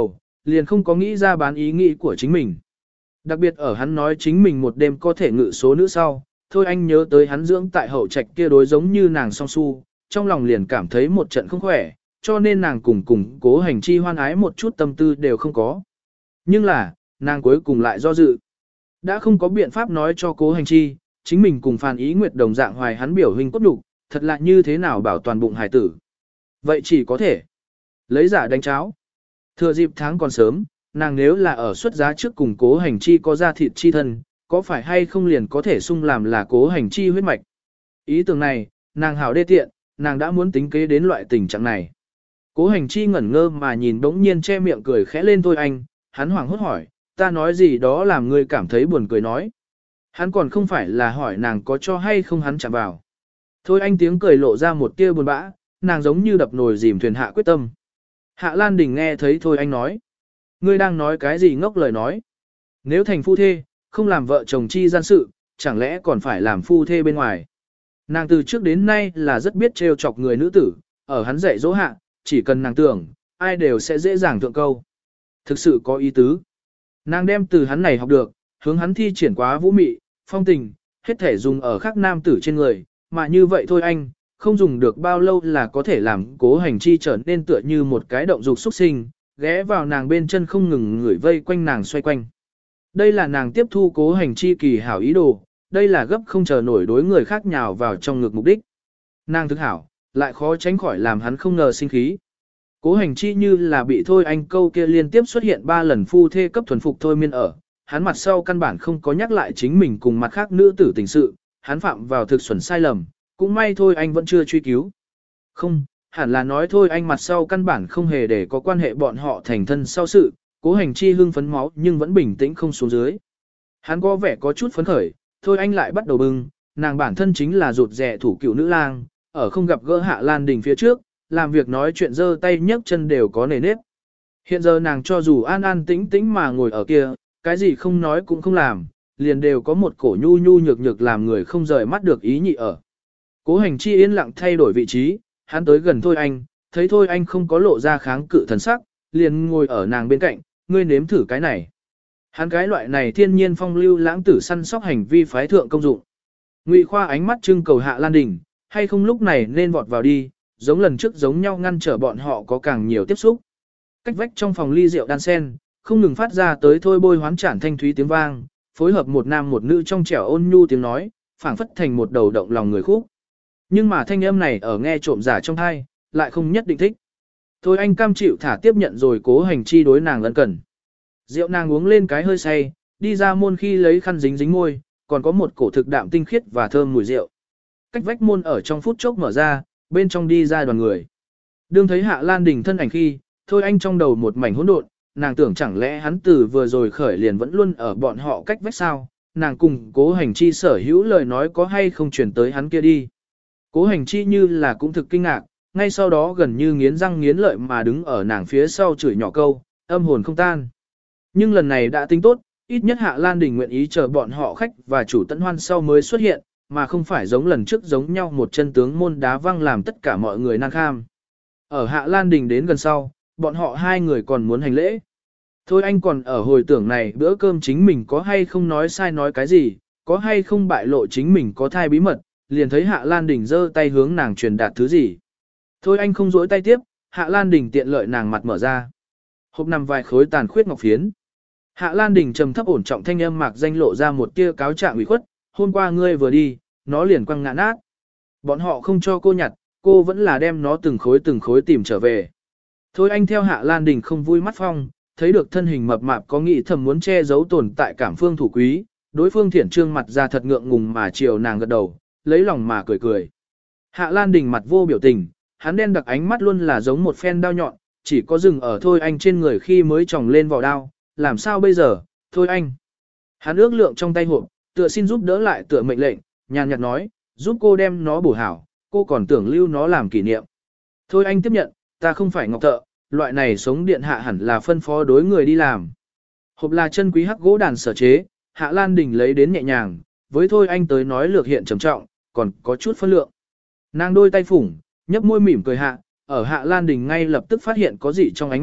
liền không có nghĩ ra bán ý nghĩ của chính mình. Đặc biệt ở hắn nói chính mình một đêm có thể ngự số nữ sau, thôi anh nhớ tới hắn dưỡng tại hậu trạch kia đối giống như nàng song su, trong lòng liền cảm thấy một trận không khỏe, cho nên nàng cùng cùng cố hành chi hoan ái một chút tâm tư đều không có. Nhưng là, nàng cuối cùng lại do dự. Đã không có biện pháp nói cho cố hành chi, chính mình cùng Phan Ý Nguyệt đồng dạng hoài hắn biểu hình cốt đủ, thật lạ như thế nào bảo toàn bụng hải tử. Vậy chỉ có thể lấy giả đánh cháo. Thừa dịp tháng còn sớm, nàng nếu là ở xuất giá trước cùng cố hành chi có ra thịt chi thân, có phải hay không liền có thể sung làm là cố hành chi huyết mạch. Ý tưởng này, nàng hảo đê tiện, nàng đã muốn tính kế đến loại tình trạng này. Cố hành chi ngẩn ngơ mà nhìn đống nhiên che miệng cười khẽ lên thôi anh, hắn hoảng hốt hỏi, ta nói gì đó làm người cảm thấy buồn cười nói. Hắn còn không phải là hỏi nàng có cho hay không hắn chạm vào. Thôi anh tiếng cười lộ ra một tia buồn bã, nàng giống như đập nồi dìm thuyền hạ quyết tâm. Hạ Lan Đình nghe thấy thôi anh nói. Ngươi đang nói cái gì ngốc lời nói. Nếu thành phu thê, không làm vợ chồng chi gian sự, chẳng lẽ còn phải làm phu thê bên ngoài. Nàng từ trước đến nay là rất biết trêu chọc người nữ tử, ở hắn dạy dỗ hạ, chỉ cần nàng tưởng, ai đều sẽ dễ dàng thượng câu. Thực sự có ý tứ. Nàng đem từ hắn này học được, hướng hắn thi triển quá vũ mị, phong tình, hết thể dùng ở khác nam tử trên người, mà như vậy thôi anh, không dùng được bao lâu là có thể làm cố hành chi trở nên tựa như một cái động dục xuất sinh, ghé vào nàng bên chân không ngừng ngửi vây quanh nàng xoay quanh. Đây là nàng tiếp thu cố hành chi kỳ hảo ý đồ, đây là gấp không chờ nổi đối người khác nhào vào trong ngực mục đích. Nàng thức hảo, lại khó tránh khỏi làm hắn không ngờ sinh khí. Cố hành chi như là bị thôi anh câu kia liên tiếp xuất hiện ba lần phu thê cấp thuần phục thôi miên ở, hắn mặt sau căn bản không có nhắc lại chính mình cùng mặt khác nữ tử tình sự, hắn phạm vào thực xuẩn sai lầm, cũng may thôi anh vẫn chưa truy cứu. Không, hẳn là nói thôi anh mặt sau căn bản không hề để có quan hệ bọn họ thành thân sau sự, cố hành chi hưng phấn máu nhưng vẫn bình tĩnh không xuống dưới. Hắn có vẻ có chút phấn khởi, thôi anh lại bắt đầu bưng, nàng bản thân chính là rụt rẻ thủ cựu nữ lang, ở không gặp gỡ Hạ Lan Đình phía trước, làm việc nói chuyện giơ tay nhấc chân đều có nề nếp. Hiện giờ nàng cho dù an an tĩnh tĩnh mà ngồi ở kia, cái gì không nói cũng không làm, liền đều có một cổ nhu nhu nhược nhược làm người không rời mắt được ý nhị ở. Cố hành chi yên lặng thay đổi vị trí, hắn tới gần thôi anh, thấy thôi anh không có lộ ra kháng cự thần sắc, liền ngồi ở nàng bên cạnh, ngươi nếm thử cái này. Hắn cái loại này thiên nhiên phong lưu lãng tử săn sóc hành vi phái thượng công dụng. Ngụy Khoa ánh mắt trưng cầu Hạ Lan Đình, hay không lúc này nên vọt vào đi, giống lần trước giống nhau ngăn trở bọn họ có càng nhiều tiếp xúc. Cách vách trong phòng ly rượu đan sen, không ngừng phát ra tới thôi bôi hoán trản thanh thúy tiếng vang, phối hợp một nam một nữ trong trẻo ôn nhu tiếng nói, phảng phất thành một đầu động lòng người khúc. Nhưng mà thanh âm này ở nghe trộm giả trong tai, lại không nhất định thích. Thôi anh cam chịu thả tiếp nhận rồi cố hành chi đối nàng ân cần. Rượu nàng uống lên cái hơi say, đi ra môn khi lấy khăn dính dính môi, còn có một cổ thực đạm tinh khiết và thơm mùi rượu. Cách vách môn ở trong phút chốc mở ra, bên trong đi ra đoàn người. Đương thấy Hạ Lan Đình thân ảnh khi, thôi anh trong đầu một mảnh hỗn độn, nàng tưởng chẳng lẽ hắn từ vừa rồi khởi liền vẫn luôn ở bọn họ cách vách sao, nàng cùng cố hành chi sở hữu lời nói có hay không chuyển tới hắn kia đi. Cố hành chi như là cũng thực kinh ngạc, ngay sau đó gần như nghiến răng nghiến lợi mà đứng ở nàng phía sau chửi nhỏ câu, âm hồn không tan. Nhưng lần này đã tính tốt, ít nhất Hạ Lan Đình nguyện ý chờ bọn họ khách và chủ tận hoan sau mới xuất hiện, mà không phải giống lần trước giống nhau một chân tướng môn đá văng làm tất cả mọi người nan kham. Ở Hạ Lan Đình đến gần sau, bọn họ hai người còn muốn hành lễ. Thôi anh còn ở hồi tưởng này bữa cơm chính mình có hay không nói sai nói cái gì, có hay không bại lộ chính mình có thai bí mật, liền thấy Hạ Lan Đình giơ tay hướng nàng truyền đạt thứ gì. Thôi anh không dối tay tiếp, Hạ Lan Đình tiện lợi nàng mặt mở ra. Hộp nằm vài khối tàn khuyết ngọc phiến. Hạ Lan Đình trầm thấp ổn trọng thanh âm mạc danh lộ ra một tia cáo trạng ủy khuất, hôm qua ngươi vừa đi, nó liền quăng ngã nát. Bọn họ không cho cô nhặt, cô vẫn là đem nó từng khối từng khối tìm trở về. Thôi anh theo Hạ Lan Đình không vui mắt phong, thấy được thân hình mập mạp có nghĩ thầm muốn che giấu tồn tại cảm phương thủ quý, đối phương thiển trương mặt ra thật ngượng ngùng mà chiều nàng gật đầu, lấy lòng mà cười cười. Hạ Lan Đình mặt vô biểu tình, hắn đen đặc ánh mắt luôn là giống một phen đao nhọn, chỉ có dừng ở thôi anh trên người khi mới tròng lên vỏ đao, làm sao bây giờ, thôi anh. Hắn ước lượng trong tay hộp, tựa xin giúp đỡ lại tựa mệnh lệnh, nhàn nhạt nói, giúp cô đem nó bổ hảo, cô còn tưởng lưu nó làm kỷ niệm. Thôi anh tiếp nhận, ta không phải ngọc thợ, loại này sống điện hạ hẳn là phân phó đối người đi làm. Hộp là chân quý hắc gỗ đàn sở chế, Hạ Lan Đình lấy đến nhẹ nhàng, với thôi anh tới nói lược hiện trầm trọng, còn có chút phân lượng. Nàng đôi tay phủng, nhấp môi mỉm cười hạ, ở Hạ Lan Đình ngay lập tức phát hiện có gì trong ánh mắt,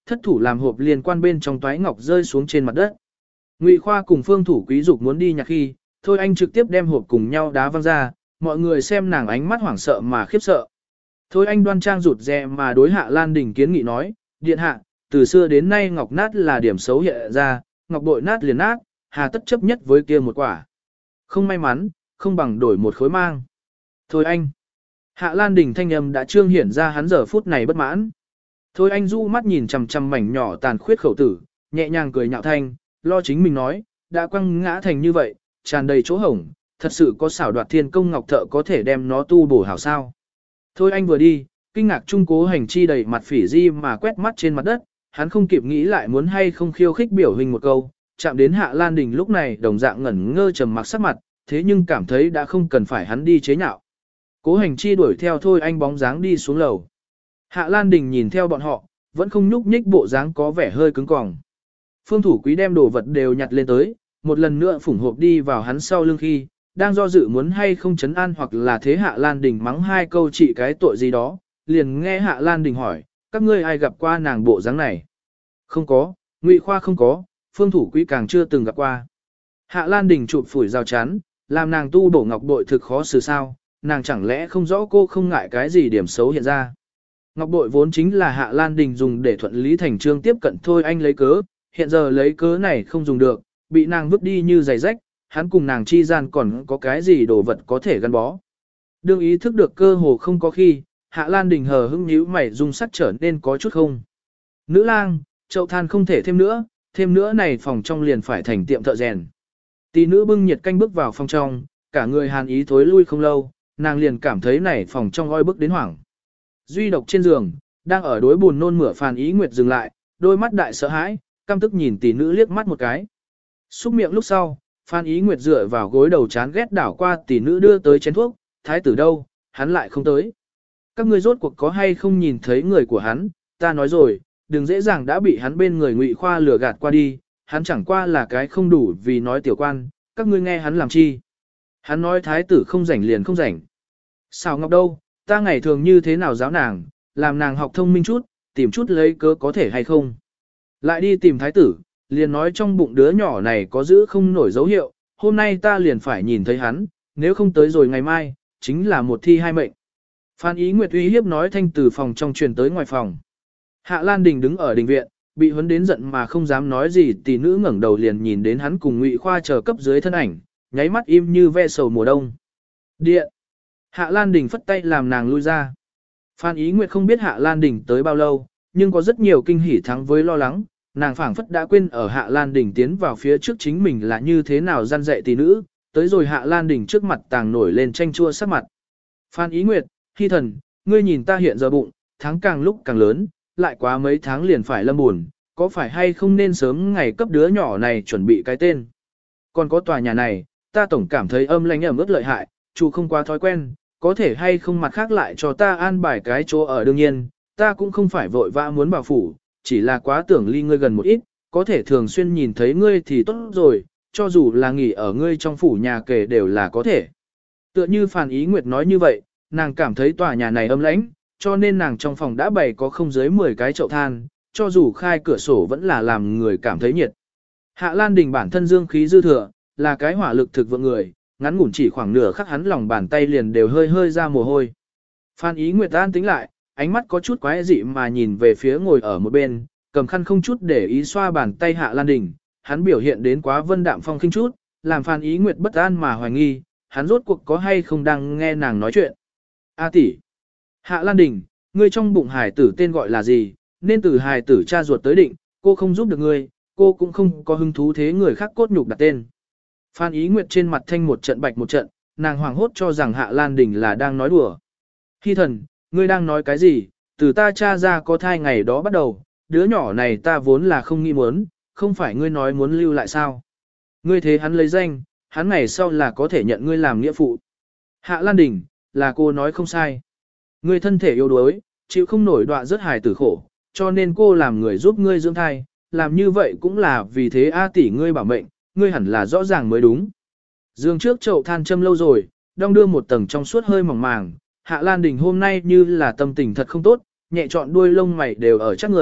thất thủ làm hộp liên quan bên trong toái ngọc rơi xuống trên mặt đất. Ngụy Khoa cùng Phương Thủ Quý dục muốn đi nhặt khi, Thôi Anh trực tiếp đem hộp cùng nhau đá văng ra, mọi người xem nàng ánh mắt hoảng sợ mà khiếp sợ. Thôi Anh đoan trang rụt rè mà đối Hạ Lan Đình kiến nghị nói, điện hạ, từ xưa đến nay ngọc nát là điểm xấu hiện ra, ngọc bội nát liền nát, hà tất chấp nhất với kia một quả. Không may mắn, không bằng đổi một khối mang. Thôi anh. Hạ Lan Đình thanh âm đã trương hiển ra hắn giờ phút này bất mãn. Thôi anh du mắt nhìn chằm chằm mảnh nhỏ tàn khuyết khẩu tử, nhẹ nhàng cười nhạo thanh, lo chính mình nói, đã quăng ngã thành như vậy, tràn đầy chỗ hổng, thật sự có xảo đoạt thiên công ngọc thợ có thể đem nó tu bổ hảo sao. Thôi anh vừa đi, kinh ngạc trung cố hành chi đầy mặt phỉ di mà quét mắt trên mặt đất, hắn không kịp nghĩ lại muốn hay không khiêu khích biểu hình một câu, chạm đến Hạ Lan Đình lúc này đồng dạng ngẩn ngơ trầm mặc sắc mặt, thế nhưng cảm thấy đã không cần phải hắn đi chế nhạo. Cố hành chi đuổi theo Thôi anh bóng dáng đi xuống lầu. Hạ Lan Đình nhìn theo bọn họ, vẫn không nhúc nhích bộ dáng có vẻ hơi cứng cỏng. Phương Thủ Quý đem đồ vật đều nhặt lên tới, một lần nữa phủng hộp đi vào hắn sau lưng khi, đang do dự muốn hay không chấn an hoặc là thế Hạ Lan Đình mắng hai câu trị cái tội gì đó, liền nghe Hạ Lan Đình hỏi, các ngươi ai gặp qua nàng bộ dáng này? Không có, Ngụy Khoa không có, Phương Thủ Quý càng chưa từng gặp qua. Hạ Lan Đình chụp phủi rào chắn, làm nàng tu bổ ngọc bội thực khó xử sao, nàng chẳng lẽ không rõ cô không ngại cái gì điểm xấu hiện ra. Ngọc bội vốn chính là Hạ Lan Đình dùng để thuận lý thành trương tiếp cận Thôi anh lấy cớ, hiện giờ lấy cớ này không dùng được, bị nàng vứt đi như giày rách, hắn cùng nàng chi gian còn có cái gì đồ vật có thể gắn bó. Đương ý thức được cơ hồ không có khi, Hạ Lan Đình hờ hững nhíu mày dung sắc trở nên có chút không. Nữ lang, chậu than không thể thêm nữa, thêm nữa này phòng trong liền phải thành tiệm thợ rèn. Tỷ nữ bưng nhiệt canh bước vào phòng trong, cả người hàn ý thối lui không lâu, nàng liền cảm thấy này phòng trong oi bức đến hoảng. Duy độc trên giường, đang ở đối buồn nôn mửa Phan Ý Nguyệt dừng lại, đôi mắt đại sợ hãi, căm tức nhìn tỷ nữ liếc mắt một cái. Xúc miệng lúc sau, Phan Ý Nguyệt dựa vào gối đầu chán ghét đảo qua tỷ nữ đưa tới chén thuốc, thái tử đâu, hắn lại không tới. Các ngươi rốt cuộc có hay không nhìn thấy người của hắn, ta nói rồi, đừng dễ dàng đã bị hắn bên người Ngụy Khoa lừa gạt qua đi, hắn chẳng qua là cái không đủ vì nói tiểu quan, các ngươi nghe hắn làm chi. Hắn nói thái tử không rảnh liền không rảnh. Sao Ngọc đâu, ta ngày thường như thế nào giáo nàng, làm nàng học thông minh chút, tìm chút lấy cớ có thể hay không. Lại đi tìm thái tử, liền nói trong bụng đứa nhỏ này có giữ không nổi dấu hiệu, hôm nay ta liền phải nhìn thấy hắn, nếu không tới rồi ngày mai, chính là một thi hai mệnh. Phan Ý Nguyệt uy hiếp nói thanh từ phòng trong truyền tới ngoài phòng. Hạ Lan Đình đứng ở đình viện, bị huấn đến giận mà không dám nói gì, tỷ nữ ngẩng đầu liền nhìn đến hắn cùng Ngụy Khoa chờ cấp dưới thân ảnh, nháy mắt im như ve sầu mùa đông. Điện! Hạ Lan Đình phất tay làm nàng lui ra. Phan Ý Nguyệt không biết Hạ Lan Đình tới bao lâu, nhưng có rất nhiều kinh hỉ thắng với lo lắng, nàng phảng phất đã quên ở Hạ Lan Đình tiến vào phía trước chính mình là như thế nào gian dạy tỷ nữ, tới rồi Hạ Lan Đình trước mặt tàng nổi lên tranh chua sắc mặt. Phan Ý Nguyệt, Hy thần, ngươi nhìn ta hiện giờ bụng, tháng càng lúc càng lớn, lại quá mấy tháng liền phải lâm buồn, có phải hay không nên sớm ngày cấp đứa nhỏ này chuẩn bị cái tên. Còn có tòa nhà này, ta tổng cảm thấy âm lãnh ẩm ướt lợi hại, chủ không quá thói quen, có thể hay không mặt khác lại cho ta an bài cái chỗ ở đương nhiên, ta cũng không phải vội vã muốn bảo phủ, chỉ là quá tưởng ly ngươi gần một ít, có thể thường xuyên nhìn thấy ngươi thì tốt rồi, cho dù là nghỉ ở ngươi trong phủ nhà kề đều là có thể. Tựa như Phan Ý Nguyệt nói như vậy, nàng cảm thấy tòa nhà này âm lãnh, cho nên nàng trong phòng đã bày có không dưới mười cái chậu than, cho dù khai cửa sổ vẫn là làm người cảm thấy nhiệt. Hạ Lan Đình bản thân dương khí dư thừa, là cái hỏa lực thực vượng người, ngắn ngủn chỉ khoảng nửa khắc hắn lòng bàn tay liền đều hơi hơi ra mồ hôi. Phan Ý Nguyệt an tính lại, ánh mắt có chút quái dị mà nhìn về phía ngồi ở một bên, cầm khăn không chút để ý xoa bàn tay Hạ Lan Đình, hắn biểu hiện đến quá vân đạm phong khinh chút, làm Phan Ý Nguyệt bất an mà hoài nghi, hắn rốt cuộc có hay không đang nghe nàng nói chuyện. A tỷ, Hạ Lan Đình, ngươi trong bụng hài tử tên gọi là gì, nên từ hài tử cha ruột tới định, cô không giúp được ngươi, cô cũng không có hứng thú thế người khác cốt nhục đặt tên. Phan Ý Nguyệt trên mặt thanh một trận bạch một trận, nàng hoảng hốt cho rằng Hạ Lan Đình là đang nói đùa. Hy thần, ngươi đang nói cái gì, từ ta cha ra có thai ngày đó bắt đầu, đứa nhỏ này ta vốn là không nghĩ muốn, không phải ngươi nói muốn lưu lại sao. Ngươi thế hắn lấy danh, hắn ngày sau là có thể nhận ngươi làm nghĩa phụ. Hạ Lan Đình, là cô nói không sai. Ngươi thân thể yếu đuối, chịu không nổi đọa rất hài tử khổ, cho nên cô làm người giúp ngươi dưỡng thai, làm như vậy cũng là vì thế A tỷ ngươi bảo mệnh, ngươi hẳn là rõ ràng mới đúng. Dương trước chậu than châm lâu rồi, đong đưa một tầng trong suốt hơi mỏng màng, Hạ Lan Đình hôm nay như là tâm tình thật không tốt, nhẹ chọn đuôi lông mày đều ở chắc người,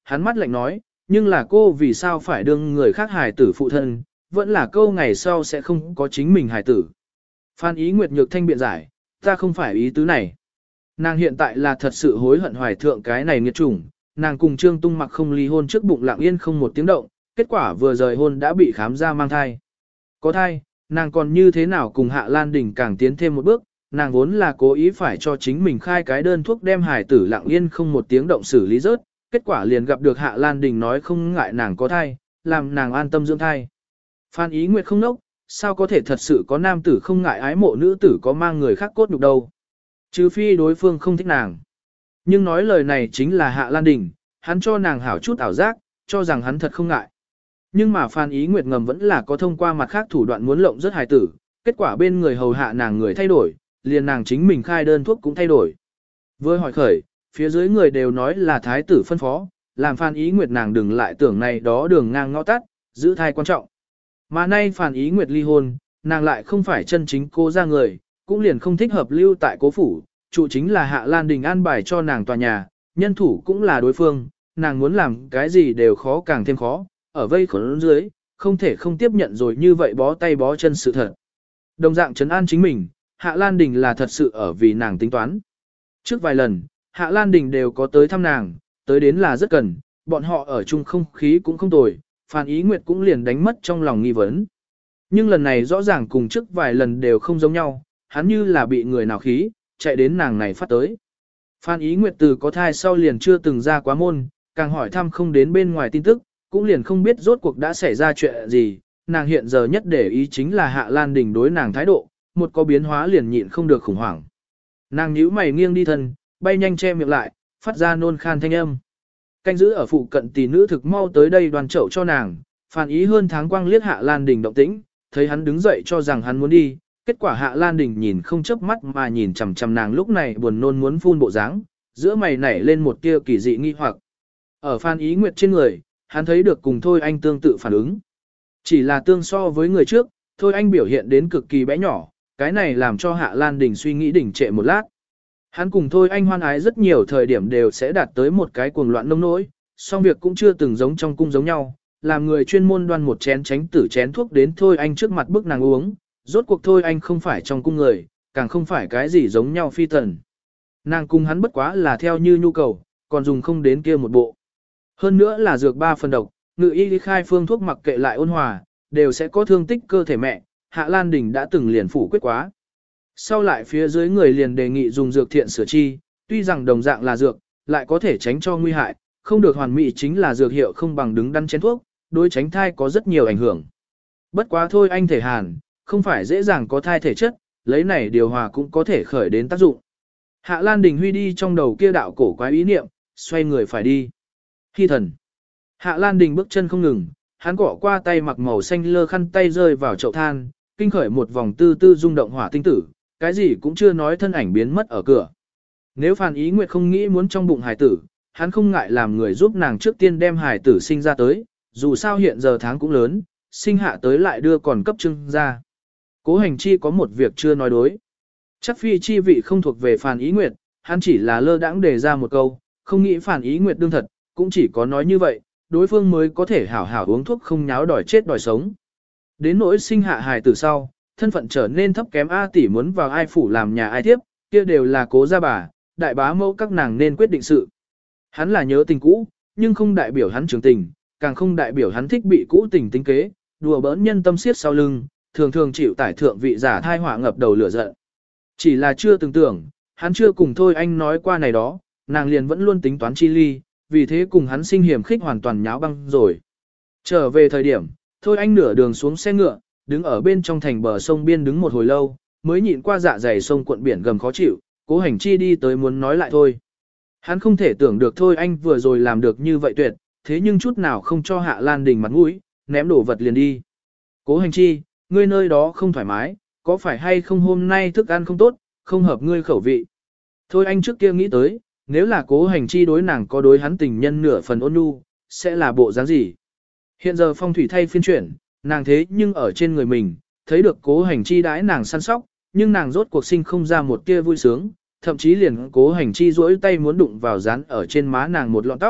hắn mắt lạnh nói, nhưng là cô vì sao phải đương người khác hài tử phụ thân, vẫn là câu ngày sau sẽ không có chính mình hài tử. Phan Ý Nguyệt nhược thanh biện giải, ta không phải ý tứ này. Nàng hiện tại là thật sự hối hận hoài thượng cái này nghiệt chủng, nàng cùng Trương Tung Mặc không ly hôn trước bụng lặng yên không một tiếng động, kết quả vừa rời hôn đã bị khám ra mang thai. Có thai, nàng còn như thế nào cùng Hạ Lan Đình càng tiến thêm một bước, nàng vốn là cố ý phải cho chính mình khai cái đơn thuốc đem hài tử lặng yên không một tiếng động xử lý rớt, kết quả liền gặp được Hạ Lan Đình nói không ngại nàng có thai, làm nàng an tâm dưỡng thai. Phan Ý Nguyệt không nốc, sao có thể thật sự có nam tử không ngại ái mộ nữ tử có mang người khác cốt nhục đâu. Trừ phi đối phương không thích nàng. Nhưng nói lời này chính là Hạ Lan Đình, hắn cho nàng hảo chút ảo giác, cho rằng hắn thật không ngại. Nhưng mà Phan Ý Nguyệt ngầm vẫn là có thông qua mặt khác thủ đoạn muốn lộng rất hài tử, kết quả bên người hầu hạ nàng người thay đổi, liền nàng chính mình khai đơn thuốc cũng thay đổi. Vừa hỏi khởi, phía dưới người đều nói là thái tử phân phó, làm Phan Ý Nguyệt nàng đừng lại tưởng này đó đường ngang ngõ tắt, giữ thai quan trọng. Mà nay Phan Ý Nguyệt ly hôn, nàng lại không phải chân chính cô ra người, cũng liền không thích hợp lưu tại cố phủ, trụ chính là Hạ Lan Đình an bài cho nàng tòa nhà, nhân thủ cũng là đối phương, nàng muốn làm cái gì đều khó càng thêm khó, ở vây khốn dưới, không thể không tiếp nhận rồi như vậy bó tay bó chân sự thật. Đồng dạng trấn an chính mình, Hạ Lan Đình là thật sự ở vì nàng tính toán. Trước vài lần, Hạ Lan Đình đều có tới thăm nàng, tới đến là rất cần, bọn họ ở chung không khí cũng không tồi, Phan Ý Nguyệt cũng liền đánh mất trong lòng nghi vấn. Nhưng lần này rõ ràng cùng trước vài lần đều không giống nhau, hắn như là bị người nào khí, chạy đến nàng này phát tới. Phan Ý Nguyệt từ có thai sau liền chưa từng ra quá môn, càng hỏi thăm không đến bên ngoài tin tức, cũng liền không biết rốt cuộc đã xảy ra chuyện gì, nàng hiện giờ nhất để ý chính là Hạ Lan Đình đối nàng thái độ, một có biến hóa liền nhịn không được khủng hoảng. Nàng nhíu mày nghiêng đi thân, bay nhanh che miệng lại, phát ra nôn khan thanh âm. Canh giữ ở phụ cận tỷ nữ thực mau tới đây đoàn chậu cho nàng, Phan Ý hơn tháng quang liếc Hạ Lan Đình động tĩnh, thấy hắn đứng dậy cho rằng hắn muốn đi, kết quả Hạ Lan Đình nhìn không chớp mắt mà nhìn chằm chằm nàng lúc này buồn nôn muốn phun bộ dáng, giữa mày nảy lên một tia kỳ dị nghi hoặc. Ở Phan Ý Nguyệt trên người, hắn thấy được cùng Thôi Anh tương tự phản ứng. Chỉ là tương so với người trước, Thôi Anh biểu hiện đến cực kỳ bé nhỏ, cái này làm cho Hạ Lan Đình suy nghĩ đỉnh trệ một lát. Hắn cùng Thôi Anh hoan ái rất nhiều thời điểm đều sẽ đạt tới một cái cuồng loạn nông nỗi, song việc cũng chưa từng giống trong cung giống nhau, làm người chuyên môn đoan một chén tránh tử chén thuốc đến Thôi Anh trước mặt bức nàng uống, rốt cuộc Thôi Anh không phải trong cung người, càng không phải cái gì giống nhau phi tần. Nàng cùng hắn bất quá là theo như nhu cầu, còn dùng không đến kia một bộ. Hơn nữa là dược ba phần độc, ngự y khai phương thuốc mặc kệ lại ôn hòa, đều sẽ có thương tích cơ thể mẹ, Hạ Lan Đình đã từng liền phủ quyết quá. Sau lại phía dưới người liền đề nghị dùng dược thiện sửa chi, tuy rằng đồng dạng là dược, lại có thể tránh cho nguy hại, không được hoàn mỹ chính là dược hiệu không bằng đứng đắn chén thuốc, đối tránh thai có rất nhiều ảnh hưởng. Bất quá thôi anh thể hàn, không phải dễ dàng có thai thể chất, lấy này điều hòa cũng có thể khởi đến tác dụng. Hạ Lan Đình huy đi trong đầu kia đạo cổ quái ý niệm, xoay người phải đi. Hy thần. Hạ Lan Đình bước chân không ngừng, hắn cọ qua tay mặc màu xanh lơ khăn tay rơi vào chậu than, kinh khởi một vòng tư tư rung động hỏa tinh tử, cái gì cũng chưa nói thân ảnh biến mất ở cửa. Nếu Phan Ý Nguyệt không nghĩ muốn trong bụng hài tử, hắn không ngại làm người giúp nàng trước tiên đem hài tử sinh ra tới, dù sao hiện giờ tháng cũng lớn, sinh hạ tới lại đưa còn cấp trưng ra. Cố Hành Chi có một việc chưa nói đối. Chắc phi chi vị không thuộc về Phan Ý Nguyệt, hắn chỉ là lơ đãng đề ra một câu, không nghĩ Phan Ý Nguyệt đương thật, cũng chỉ có nói như vậy, đối phương mới có thể hảo hảo uống thuốc không nháo đòi chết đòi sống. Đến nỗi sinh hạ hài tử sau, thân phận trở nên thấp kém A tỷ muốn vào ai phủ làm nhà ai tiếp, kia đều là cố gia bà, đại bá mẫu các nàng nên quyết định sự. Hắn là nhớ tình cũ, nhưng không đại biểu hắn trường tình, càng không đại biểu hắn thích bị cũ tình tính kế, đùa bỡn nhân tâm xiết sau lưng, thường thường chịu tải thượng vị giả thai họa ngập đầu lửa giận. Chỉ là chưa từng tưởng, hắn chưa cùng thôi anh nói qua này đó, nàng liền vẫn luôn tính toán chi ly, vì thế cùng hắn sinh hiểm khích hoàn toàn nháo băng rồi. Trở về thời điểm, thôi anh nửa đường xuống xe ngựa, đứng ở bên trong thành bờ sông biên đứng một hồi lâu, mới nhịn qua dạ dày sông cuộn biển gầm khó chịu, Cố Hành Chi đi tới muốn nói lại thôi. Hắn không thể tưởng được thôi anh vừa rồi làm được như vậy tuyệt, thế nhưng chút nào không cho Hạ Lan Đình mặt mũi, ném đổ vật liền đi. Cố Hành Chi, ngươi nơi đó không thoải mái, có phải hay không hôm nay thức ăn không tốt, không hợp ngươi khẩu vị. Thôi anh trước kia nghĩ tới, nếu là Cố Hành Chi đối nàng có đối hắn tình nhân nửa phần ôn nhu, sẽ là bộ dáng gì. Hiện giờ phong thủy thay phiên chuyển, nàng thế nhưng ở trên người mình, thấy được Cố Hành Chi đãi nàng săn sóc, nhưng nàng rốt cuộc sinh không ra một tia vui sướng, thậm chí liền Cố Hành Chi duỗi tay muốn đụng vào dán ở trên má nàng một lọn tóc,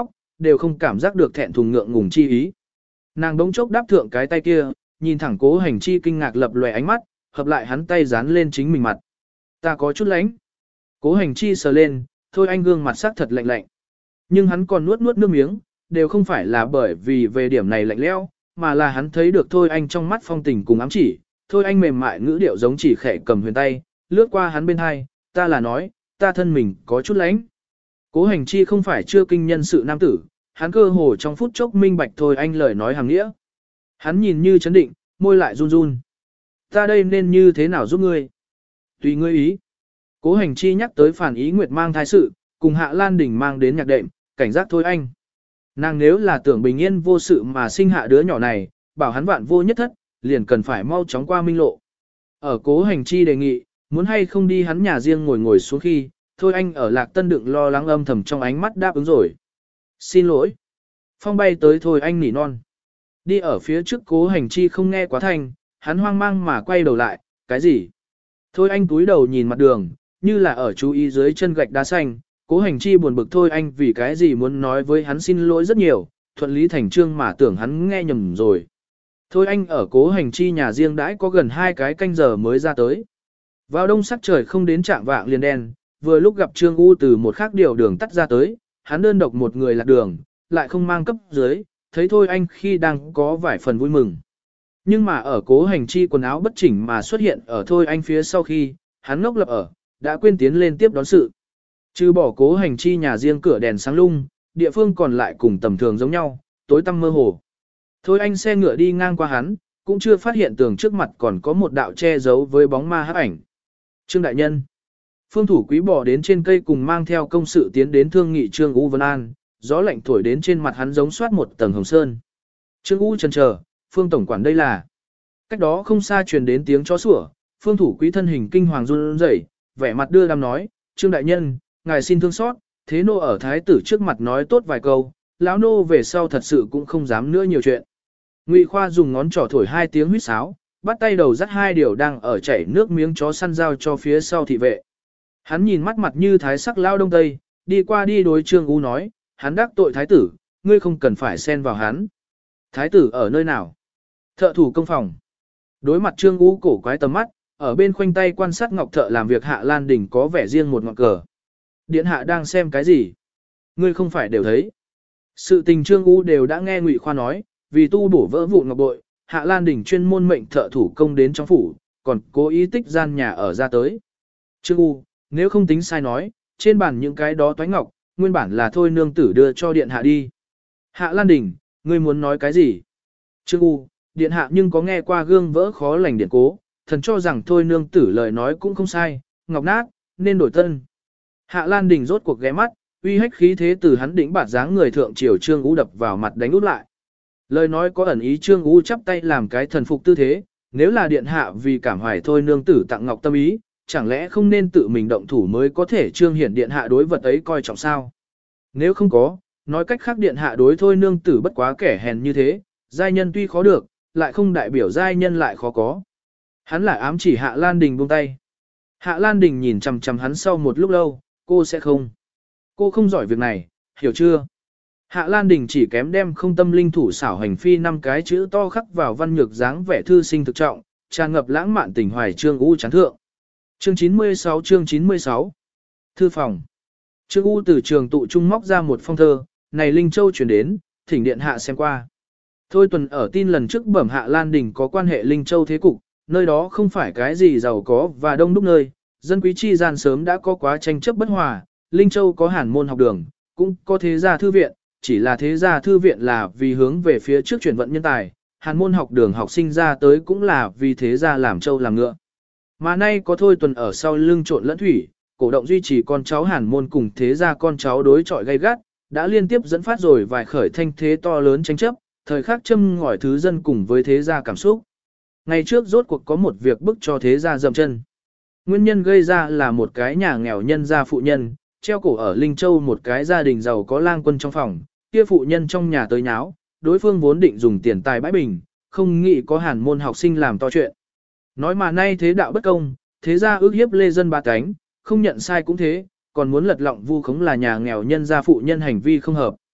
đều không cảm giác được thẹn thùng ngượng ngùng chi ý. Nàng đống chốc đáp thượng cái tay kia, nhìn thẳng Cố Hành Chi kinh ngạc lập lòe ánh mắt, hợp lại hắn tay dán lên chính mình mặt. Ta có chút lánh. Cố Hành Chi sờ lên, thôi anh gương mặt sắc thật lạnh lạnh. Nhưng hắn còn nuốt nuốt nước miếng, đều không phải là bởi vì về điểm này lạnh lẽo, mà là hắn thấy được thôi anh trong mắt phong tình cùng ám chỉ. Thôi anh mềm mại ngữ điệu giống chỉ khẽ cầm huyền tay, lướt qua hắn bên hai, ta là nói, ta thân mình có chút lánh. Cố Hành Chi không phải chưa kinh nhân sự nam tử, hắn cơ hồ trong phút chốc minh bạch thôi anh lời nói hàng nghĩa. Hắn nhìn như chấn định, môi lại run run. Ta đây nên như thế nào giúp ngươi? Tùy ngươi ý. Cố Hành Chi nhắc tới Phản Ý Nguyệt mang thai sự, cùng Hạ Lan Đình mang đến nhạc đệm, cảnh giác thôi anh. Nàng nếu là tưởng bình yên vô sự mà sinh hạ đứa nhỏ này, bảo hắn vạn vô nhất thất, liền cần phải mau chóng qua minh lộ. Ở Cố Hành Chi đề nghị, muốn hay không đi hắn nhà riêng ngồi ngồi xuống khi, thôi anh ở Lạc Tân đựng lo lắng âm thầm trong ánh mắt đáp ứng rồi. Xin lỗi. Phong bay tới thôi anh nỉ non. Đi ở phía trước Cố Hành Chi không nghe quá thanh, hắn hoang mang mà quay đầu lại, cái gì? Thôi anh túi đầu nhìn mặt đường, như là ở chú ý dưới chân gạch đá xanh, Cố Hành Chi buồn bực thôi anh vì cái gì muốn nói với hắn xin lỗi rất nhiều, thuận lý thành trương mà tưởng hắn nghe nhầm rồi. Thôi anh ở Cố Hành Chi nhà riêng đãi có gần hai cái canh giờ mới ra tới. Vào đông sắc trời không đến trạng vạng liền đen, vừa lúc gặp Trương U từ một khác điều đường tắt ra tới, hắn đơn độc một người lạc đường, lại không mang cấp dưới, thấy thôi anh khi đang có vài phần vui mừng. Nhưng mà ở Cố Hành Chi quần áo bất chỉnh mà xuất hiện ở thôi anh phía sau khi, hắn ngốc lập ở, đã quên tiến lên tiếp đón sự. Trừ bỏ Cố Hành Chi nhà riêng cửa đèn sáng lung, địa phương còn lại cùng tầm thường giống nhau, tối tăm mơ hồ. Thôi anh xe ngựa đi ngang qua hắn, cũng chưa phát hiện tường trước mặt còn có một đạo che giấu với bóng ma hắc ảnh. Trương đại nhân. Phương Thủ Quý bỏ đến trên cây cùng mang theo công sự tiến đến thương nghị Trương U Vân An, gió lạnh thổi đến trên mặt hắn giống soát một tầng hồng sơn. Trương U chần chờ, Phương tổng quản đây là. Cách đó không xa truyền đến tiếng chó sủa, Phương Thủ Quý thân hình kinh hoàng run rẩy, vẻ mặt đưa đám nói, Trương đại nhân, ngài xin thương xót, thế nô ở thái tử trước mặt nói tốt vài câu, lão nô về sau thật sự cũng không dám nữa nhiều chuyện. Ngụy Khoa dùng ngón trỏ thổi hai tiếng huýt sáo, bắt tay đầu dắt hai điều đang ở chảy nước miếng chó săn giao cho phía sau thị vệ. Hắn nhìn mắt mặt như thái sắc lao đông tây, đi qua đi đối Trương U nói, hắn đắc tội thái tử, ngươi không cần phải xen vào hắn. Thái tử ở nơi nào? Thợ thủ công phòng. Đối mặt Trương U cổ quái tầm mắt, ở bên khoanh tay quan sát ngọc thợ làm việc Hạ Lan Đình có vẻ riêng một ngọn cờ. Điện hạ đang xem cái gì? Ngươi không phải đều thấy. Sự tình Trương U đều đã nghe Ngụy Khoa nói, vì tu bổ vỡ vụn ngọc bội, Hạ Lan Đình chuyên môn mệnh thợ thủ công đến trong phủ, còn cố ý tích gian nhà ở ra tới. Trương U, nếu không tính sai nói, trên bàn những cái đó toái ngọc, nguyên bản là thôi nương tử đưa cho điện hạ đi. Hạ Lan Đình, ngươi muốn nói cái gì? Trương U, điện hạ nhưng có nghe qua gương vỡ khó lành điện cố, thần cho rằng thôi nương tử lời nói cũng không sai, ngọc nát, nên đổi tân. Hạ Lan Đình rốt cuộc ghé mắt, uy hách khí thế từ hắn đỉnh bạt dáng người thượng triều Trương U đập vào mặt đánh út lại. Lời nói có ẩn ý Trương U chắp tay làm cái thần phục tư thế, nếu là điện hạ vì cảm hoài thôi nương tử tặng ngọc tâm ý, chẳng lẽ không nên tự mình động thủ mới có thể trương hiển điện hạ đối vật ấy coi trọng sao? Nếu không có, nói cách khác điện hạ đối thôi nương tử bất quá kẻ hèn như thế, giai nhân tuy khó được, lại không đại biểu giai nhân lại khó có. Hắn lại ám chỉ Hạ Lan Đình buông tay. Hạ Lan Đình nhìn chằm chằm hắn sau một lúc lâu, cô sẽ không. Cô không giỏi việc này, hiểu chưa? Hạ Lan Đình chỉ kém đem không tâm linh thủ xảo hành phi năm cái chữ to khắc vào văn nhược dáng vẻ thư sinh thực trọng, tràn ngập lãng mạn tình hoài Trương U chán thượng. Chương chín mươi sáu chương chín mươi sáu Thư phòng. Trương U từ trường tụ trung móc ra một phong thơ, này Linh Châu chuyển đến, thỉnh điện hạ xem qua. Thôi Tuần ở tin lần trước bẩm Hạ Lan Đình có quan hệ Linh Châu thế cục, nơi đó không phải cái gì giàu có và đông đúc nơi, dân quý chi gian sớm đã có quá tranh chấp bất hòa, Linh Châu có hàn môn học đường, cũng có thế gia thư viện, chỉ là thế gia thư viện là vì hướng về phía trước chuyển vận nhân tài, hàn môn học đường học sinh ra tới cũng là vì thế gia làm châu làm ngựa. Mà nay có Thôi Tuần ở sau lưng trộn lẫn thủy, cổ động duy trì con cháu hàn môn cùng thế gia con cháu đối chọi gay gắt, đã liên tiếp dẫn phát rồi vài khởi thanh thế to lớn tranh chấp, thời khắc châm ngòi thứ dân cùng với thế gia cảm xúc. Ngày trước rốt cuộc có một việc bức cho thế gia dậm chân. Nguyên nhân gây ra là một cái nhà nghèo nhân gia phụ nhân, treo cổ ở Linh Châu một cái gia đình giàu có lang quân trong phòng, kia phụ nhân trong nhà tới nháo, đối phương vốn định dùng tiền tài bãi bình, không nghĩ có hàn môn học sinh làm to chuyện. Nói mà nay thế đạo bất công, thế gia ước hiếp lê dân ba cánh, không nhận sai cũng thế, còn muốn lật lọng vu khống là nhà nghèo nhân gia phụ nhân hành vi không hợp.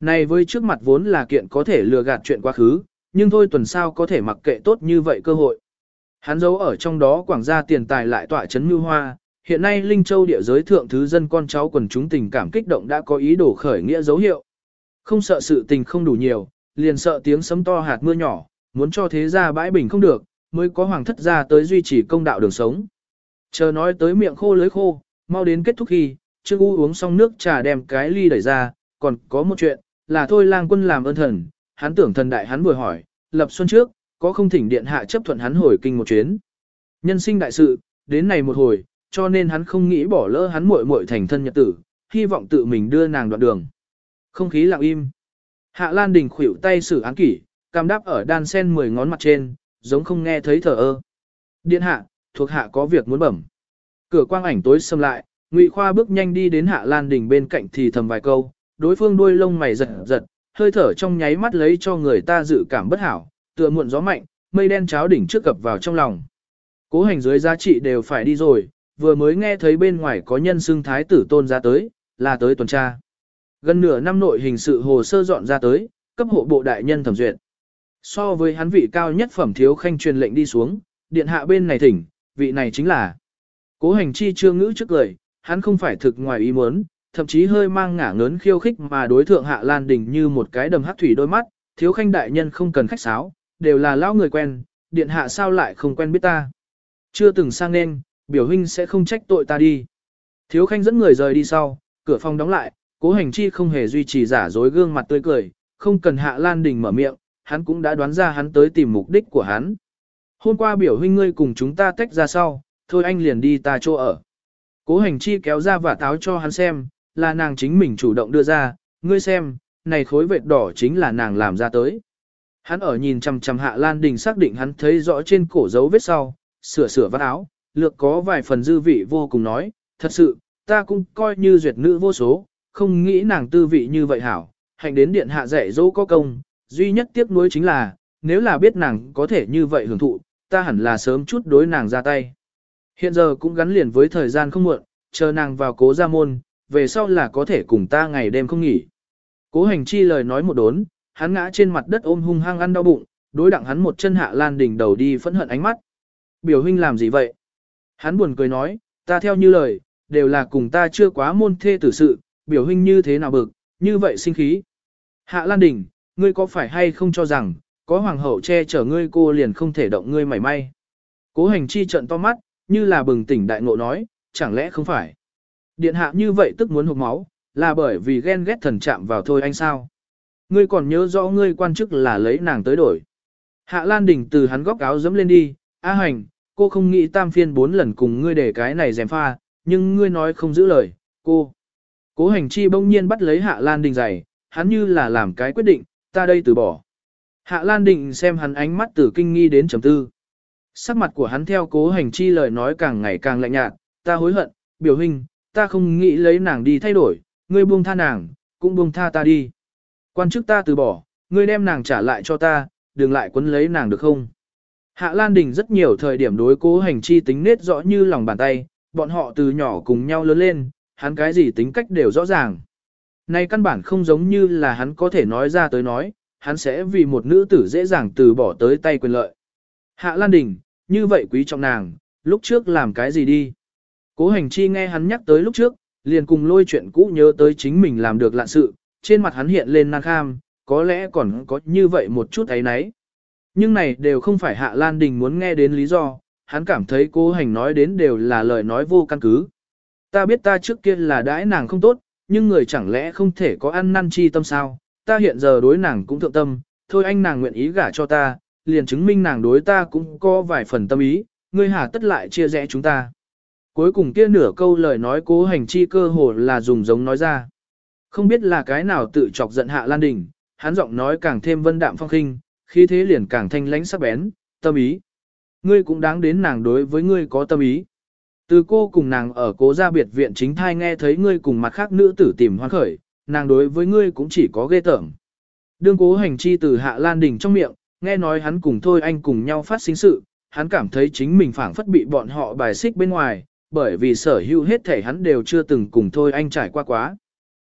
Này với trước mặt vốn là kiện có thể lừa gạt chuyện quá khứ, nhưng thôi tuần sao có thể mặc kệ tốt như vậy cơ hội. Hắn giấu ở trong đó quảng gia tiền tài lại tỏa chấn mưu hoa, hiện nay Linh Châu địa giới thượng thứ dân con cháu quần chúng tình cảm kích động đã có ý đồ khởi nghĩa dấu hiệu. Không sợ sự tình không đủ nhiều, liền sợ tiếng sấm to hạt mưa nhỏ, muốn cho thế gia bãi bình không được, mới có hoàng thất gia tới duy trì công đạo đường sống. Chờ nói tới miệng khô lưới khô, mau đến kết thúc khi, Trương U uống xong nước trà đem cái ly đẩy ra, còn có một chuyện, là thôi lang quân làm ơn thần, hắn tưởng thần đại hắn vừa hỏi, lập xuân trước, có không thỉnh điện hạ chấp thuận hắn hồi kinh một chuyến. Nhân sinh đại sự, đến này một hồi, cho nên hắn không nghĩ bỏ lỡ hắn muội muội thành thân nhật tử, hy vọng tự mình đưa nàng đoạn đường. Không khí lặng im. Hạ Lan Đình khuỷu tay sử án kỷ, cam đáp ở đan sen mười ngón mặt trên, giống không nghe thấy thở ơ. Điện hạ, thuộc hạ có việc muốn bẩm. Cửa quang ảnh tối xâm lại, Ngụy Khoa bước nhanh đi đến Hạ Lan Đình bên cạnh thì thầm vài câu, đối phương đuôi lông mày giật giật, hơi thở trong nháy mắt lấy cho người ta dự cảm bất hảo, tựa muộn gió mạnh, mây đen cháo đỉnh trước cập vào trong lòng. Cố hành dưới giá trị đều phải đi rồi, vừa mới nghe thấy bên ngoài có nhân xưng thái tử tôn ra tới, là tới tuần tra. Gần nửa năm nội hình sự hồ sơ dọn ra tới, cấp hộ bộ đại nhân thẩm duyệt. So với hắn vị cao nhất phẩm thiếu khanh truyền lệnh đi xuống, điện hạ bên này thỉnh, vị này chính là. Cố hành chi trương ngữ trước lời, hắn không phải thực ngoài ý muốn, thậm chí hơi mang ngả ngớn khiêu khích mà đối thượng Hạ Lan Đình như một cái đầm hắc thủy đôi mắt, thiếu khanh đại nhân không cần khách sáo, đều là lão người quen, điện hạ sao lại không quen biết ta. Chưa từng sang nên, biểu huynh sẽ không trách tội ta đi. Thiếu khanh dẫn người rời đi sau, cửa phòng đóng lại, cố hành chi không hề duy trì giả dối gương mặt tươi cười, không cần Hạ Lan Đình mở miệng, hắn cũng đã đoán ra hắn tới tìm mục đích của hắn. Hôm qua biểu huynh ngươi cùng chúng ta tách ra sau, thôi anh liền đi ta chỗ ở. Cố hành chi kéo ra và táo cho hắn xem, là nàng chính mình chủ động đưa ra, ngươi xem, này khối vệt đỏ chính là nàng làm ra tới. Hắn ở nhìn chằm chằm Hạ Lan Đình xác định hắn thấy rõ trên cổ dấu vết sau, sửa sửa vắt áo, lược có vài phần dư vị vô cùng nói, thật sự, ta cũng coi như duyệt nữ vô số, không nghĩ nàng tư vị như vậy hảo, hạnh đến điện hạ dạy dỗ có công, duy nhất tiếc nuối chính là, nếu là biết nàng có thể như vậy hưởng thụ, ta hẳn là sớm chút đối nàng ra tay. Hiện giờ cũng gắn liền với thời gian không muộn, chờ nàng vào cố gia môn, về sau là có thể cùng ta ngày đêm không nghỉ. Cố hành chi lời nói một đốn, hắn ngã trên mặt đất ôm hung hăng ăn đau bụng, đối đặng hắn một chân Hạ Lan Đình đầu đi phẫn hận ánh mắt. Biểu huynh làm gì vậy? Hắn buồn cười nói, ta theo như lời, đều là cùng ta chưa quá môn thê tử sự, biểu huynh như thế nào bực, như vậy sinh khí. Hạ Lan Đình, ngươi có phải hay không cho rằng, có hoàng hậu che chở ngươi cô liền không thể động ngươi mảy may. Cố hành chi trận to mắt, như là bừng tỉnh đại ngộ nói, chẳng lẽ không phải. Điện hạ như vậy tức muốn hụt máu, là bởi vì ghen ghét thần chạm vào thôi anh sao. Ngươi còn nhớ rõ ngươi quan chức là lấy nàng tới đổi. Hạ Lan Đình từ hắn góc áo dẫm lên đi, A hành, cô không nghĩ tam phiên bốn lần cùng ngươi để cái này dèm pha, nhưng ngươi nói không giữ lời, cô. Cố hành chi bỗng nhiên bắt lấy Hạ Lan Đình giày, hắn như là làm cái quyết định, ta đây từ bỏ. Hạ Lan Đình xem hắn ánh mắt từ kinh nghi đến trầm tư. Sắc mặt của hắn theo cố hành chi lời nói càng ngày càng lạnh nhạt, ta hối hận, biểu hình, ta không nghĩ lấy nàng đi thay đổi, ngươi buông tha nàng, cũng buông tha ta đi. Quan chức ta từ bỏ, ngươi đem nàng trả lại cho ta, đừng lại quấn lấy nàng được không? Hạ Lan Đình rất nhiều thời điểm đối cố hành chi tính nết rõ như lòng bàn tay, bọn họ từ nhỏ cùng nhau lớn lên, hắn cái gì tính cách đều rõ ràng. Này căn bản không giống như là hắn có thể nói ra tới nói, hắn sẽ vì một nữ tử dễ dàng từ bỏ tới tay quyền lợi. Hạ Lan Đình, như vậy quý trọng nàng, lúc trước làm cái gì đi? Cố hành chi nghe hắn nhắc tới lúc trước, liền cùng lôi chuyện cũ nhớ tới chính mình làm được lạ sự, trên mặt hắn hiện lên nan kham, có lẽ còn có như vậy một chút ấy nấy. Nhưng này đều không phải Hạ Lan Đình muốn nghe đến lý do, hắn cảm thấy cố hành nói đến đều là lời nói vô căn cứ. Ta biết ta trước kia là đãi nàng không tốt, nhưng người chẳng lẽ không thể có ăn năn chi tâm sao, ta hiện giờ đối nàng cũng thượng tâm, thôi anh nàng nguyện ý gả cho ta, liền chứng minh nàng đối ta cũng có vài phần tâm ý, ngươi hà tất lại chia rẽ chúng ta. Cuối cùng kia nửa câu lời nói cố hành chi cơ hồ là dùng giống nói ra. Không biết là cái nào tự chọc giận Hạ Lan Đình, hắn giọng nói càng thêm vân đạm phong khinh, khí thế liền càng thanh lãnh sắc bén, tâm ý. Ngươi cũng đáng đến nàng đối với ngươi có tâm ý. Từ cô cùng nàng ở cố gia biệt viện chính thai nghe thấy ngươi cùng mặt khác nữ tử tìm hoan khởi, nàng đối với ngươi cũng chỉ có ghê tởm. Đương cố hành chi từ Hạ Lan Đình trong miệng, nghe nói hắn cùng thôi anh cùng nhau phát sinh sự, hắn cảm thấy chính mình phảng phất bị bọn họ bài xích bên ngoài, bởi vì sở hữu hết thể hắn đều chưa từng cùng thôi anh trải qua quá.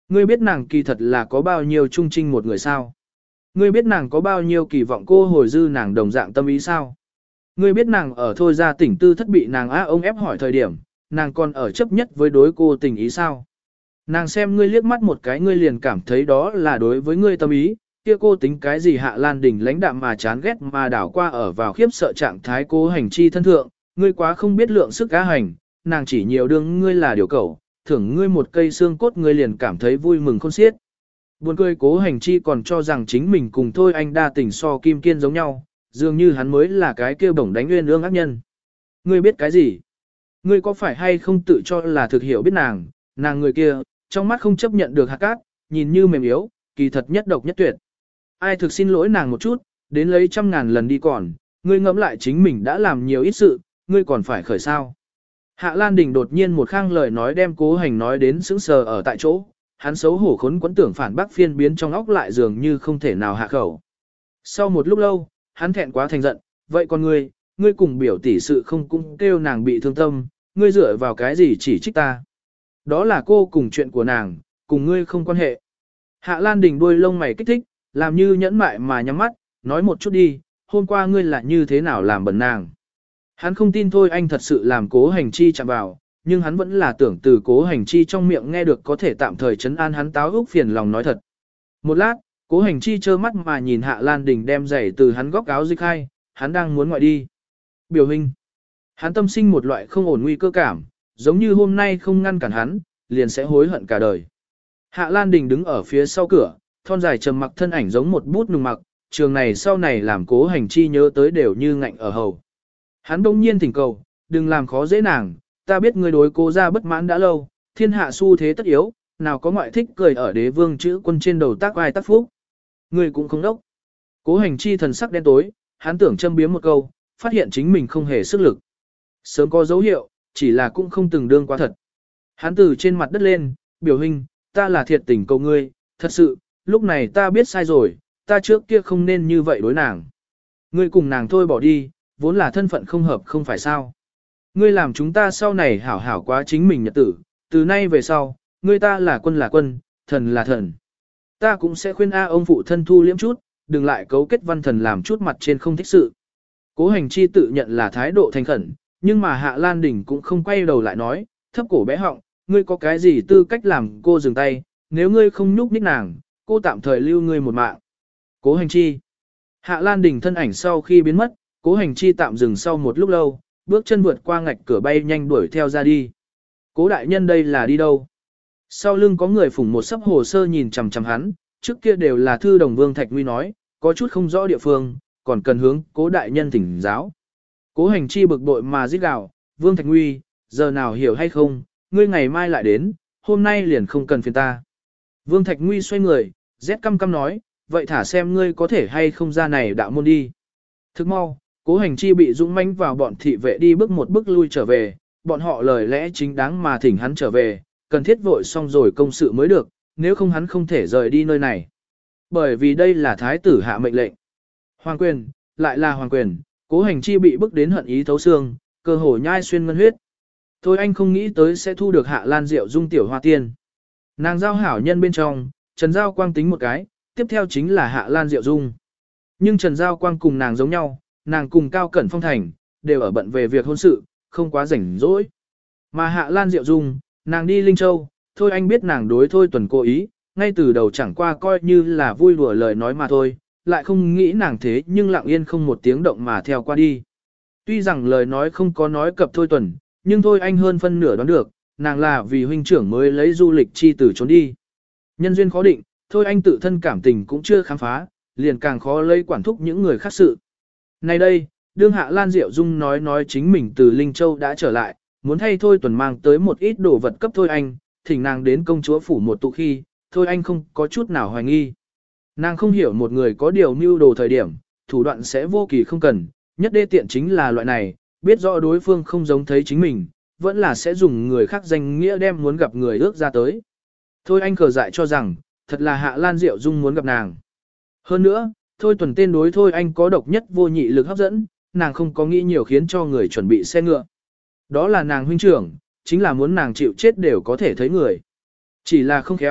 Ngươi biết nàng kỳ thật là có bao nhiêu trung trinh một người sao? Ngươi biết nàng có bao nhiêu kỳ vọng cô hồi dư nàng đồng dạng tâm ý sao? Ngươi biết nàng ở thôi ra tỉnh tư thất bị nàng á ông ép hỏi thời điểm, nàng còn ở chấp nhất với đối cô tình ý sao? Nàng xem ngươi liếc mắt một cái ngươi liền cảm thấy đó là đối với ngươi tâm ý, kia cô tính cái gì Hạ Lan Đình lãnh đạm mà chán ghét mà đảo qua ở vào khiếp sợ trạng thái cố hành chi thân thượng, ngươi quá không biết lượng sức cá hành, nàng chỉ nhiều đương ngươi là điều cẩu, thưởng ngươi một cây xương cốt ngươi liền cảm thấy vui mừng khôn xiết. Buồn cười cố hành chi còn cho rằng chính mình cùng thôi anh đa tình so kim kiên giống nhau, dường như hắn mới là cái kia bổng đánh nguyên ương ác nhân. Ngươi biết cái gì? Ngươi có phải hay không tự cho là thực hiểu biết nàng, nàng người kia, trong mắt không chấp nhận được hạt cát, nhìn như mềm yếu, kỳ thật nhất độc nhất tuyệt. Ai thực xin lỗi nàng một chút, đến lấy trăm ngàn lần đi còn, ngươi ngẫm lại chính mình đã làm nhiều ít sự, ngươi còn phải khởi sao. Hạ Lan Đình đột nhiên một khang lời nói đem cố hành nói đến sững sờ ở tại chỗ, hắn xấu hổ khốn quẫn tưởng phản bác phiên biến trong óc lại dường như không thể nào hạ khẩu. Sau một lúc lâu, hắn thẹn quá thành giận, vậy còn ngươi, ngươi cùng biểu tỷ sự không cũng kêu nàng bị thương tâm, ngươi dựa vào cái gì chỉ trích ta. Đó là cô cùng chuyện của nàng, cùng ngươi không quan hệ. Hạ Lan Đình đuôi lông mày kích thích, làm như nhẫn mại mà nhắm mắt, nói một chút đi, hôm qua ngươi là như thế nào làm bẩn nàng. Hắn không tin thôi anh thật sự làm cố hành chi chạm vào, nhưng hắn vẫn là tưởng từ cố hành chi trong miệng nghe được có thể tạm thời chấn an hắn táo úc phiền lòng nói thật. Một lát, cố hành chi trơ mắt mà nhìn Hạ Lan Đình đem giày từ hắn góc áo dịch hai, hắn đang muốn ngoại đi. Biểu hình. Hắn tâm sinh một loại không ổn nguy cơ cảm, giống như hôm nay không ngăn cản hắn, liền sẽ hối hận cả đời. Hạ Lan Đình đứng ở phía sau cửa, thon dài trầm mặc thân ảnh giống một bút nùng mặc, trường này sau này làm cố hành chi nhớ tới đều như ngạnh ở hầu. Hắn đông nhiên thỉnh cầu, đừng làm khó dễ nàng, ta biết ngươi đối cố ra bất mãn đã lâu, thiên hạ xu thế tất yếu, nào có ngoại thích cười ở đế vương chữ quân trên đầu tác ai tác phúc. Ngươi cũng không đốc. Cố hành chi thần sắc đen tối, hắn tưởng châm biếm một câu, phát hiện chính mình không hề sức lực. Sớm có dấu hiệu, chỉ là cũng không từng đương quá thật. Hắn từ trên mặt đất lên, biểu hình, ta là thiệt tình cầu ngươi, thật sự, lúc này ta biết sai rồi, ta trước kia không nên như vậy đối nàng. Ngươi cùng nàng thôi bỏ đi, vốn là thân phận không hợp không phải sao. Ngươi làm chúng ta sau này hảo hảo quá chính mình nhật tử, từ nay về sau, ngươi ta là quân là quân, thần là thần. Ta cũng sẽ khuyên A ông phụ thân thu liễm chút, đừng lại cấu kết văn thần làm chút mặt trên không thích sự. Cố hành chi tự nhận là thái độ thành khẩn, nhưng mà Hạ Lan Đình cũng không quay đầu lại nói, thấp cổ bé họng, ngươi có cái gì tư cách làm cô dừng tay, nếu ngươi không nhúc nhích nàng, cô tạm thời lưu ngươi một mạng. Cố hành chi. Hạ Lan Đình thân ảnh sau khi biến mất, cố hành chi tạm dừng sau một lúc lâu, bước chân vượt qua ngạch cửa bay nhanh đuổi theo ra đi. Cố đại nhân đây là đi đâu? Sau lưng có người phủng một sấp hồ sơ nhìn chằm chằm hắn, trước kia đều là thư đồng Vương Thạch Nguy nói, có chút không rõ địa phương, còn cần hướng cố đại nhân thỉnh giáo. Cố hành chi bực bội mà giết gào, Vương Thạch Nguy, giờ nào hiểu hay không, ngươi ngày mai lại đến, hôm nay liền không cần phiền ta. Vương Thạch Nguy xoay người, rét căm căm nói, vậy thả xem ngươi có thể hay không ra này đạo môn đi. Thức mau, cố hành chi bị dũng mãnh vào bọn thị vệ đi bước một bước lui trở về, bọn họ lời lẽ chính đáng mà thỉnh hắn trở về, cần thiết vội xong rồi công sự mới được, nếu không hắn không thể rời đi nơi này. Bởi vì đây là thái tử hạ mệnh lệnh. Hoàng quyền, lại là hoàng quyền, cố hành chi bị bức đến hận ý thấu xương, cơ hồ nhai xuyên ngân huyết. Thôi anh không nghĩ tới sẽ thu được Hạ Lan Diệu Dung tiểu hoa tiên. Nàng giao hảo nhân bên trong, Trần Giao Quang tính một cái, tiếp theo chính là Hạ Lan Diệu Dung. Nhưng Trần Giao Quang cùng nàng giống nhau, nàng cùng Cao Cẩn Phong Thành, đều ở bận về việc hôn sự, không quá rảnh rỗi. Mà Hạ Lan Diệu Dung, nàng đi Linh Châu, thôi anh biết nàng đối thôi tuần cố ý, ngay từ đầu chẳng qua coi như là vui đùa lời nói mà thôi, lại không nghĩ nàng thế nhưng lặng yên không một tiếng động mà theo qua đi. Tuy rằng lời nói không có nói cập thôi tuần, nhưng thôi anh hơn phân nửa đoán được, nàng là vì huynh trưởng mới lấy du lịch chi tử trốn đi. Nhân duyên khó định, thôi anh tự thân cảm tình cũng chưa khám phá, liền càng khó lấy quản thúc những người khác sự. Nay đây, đương Hạ Lan Diệu Dung nói nói chính mình từ Linh Châu đã trở lại, muốn thay thôi tuần mang tới một ít đồ vật cấp thôi anh, thỉnh nàng đến công chúa phủ một tụ khi, thôi anh không có chút nào hoài nghi. Nàng không hiểu một người có điều mưu đồ thời điểm, thủ đoạn sẽ vô kỳ không cần, nhất đê tiện chính là loại này, biết rõ đối phương không giống thấy chính mình, vẫn là sẽ dùng người khác danh nghĩa đem muốn gặp người ước ra tới. Thôi anh cờ dại cho rằng, thật là Hạ Lan Diệu Dung muốn gặp nàng. Hơn nữa, thôi tuần tên đối thôi anh có độc nhất vô nhị lực hấp dẫn, nàng không có nghĩ nhiều khiến cho người chuẩn bị xe ngựa. Đó là nàng huynh trưởng, chính là muốn nàng chịu chết đều có thể thấy người. Chỉ là không khéo,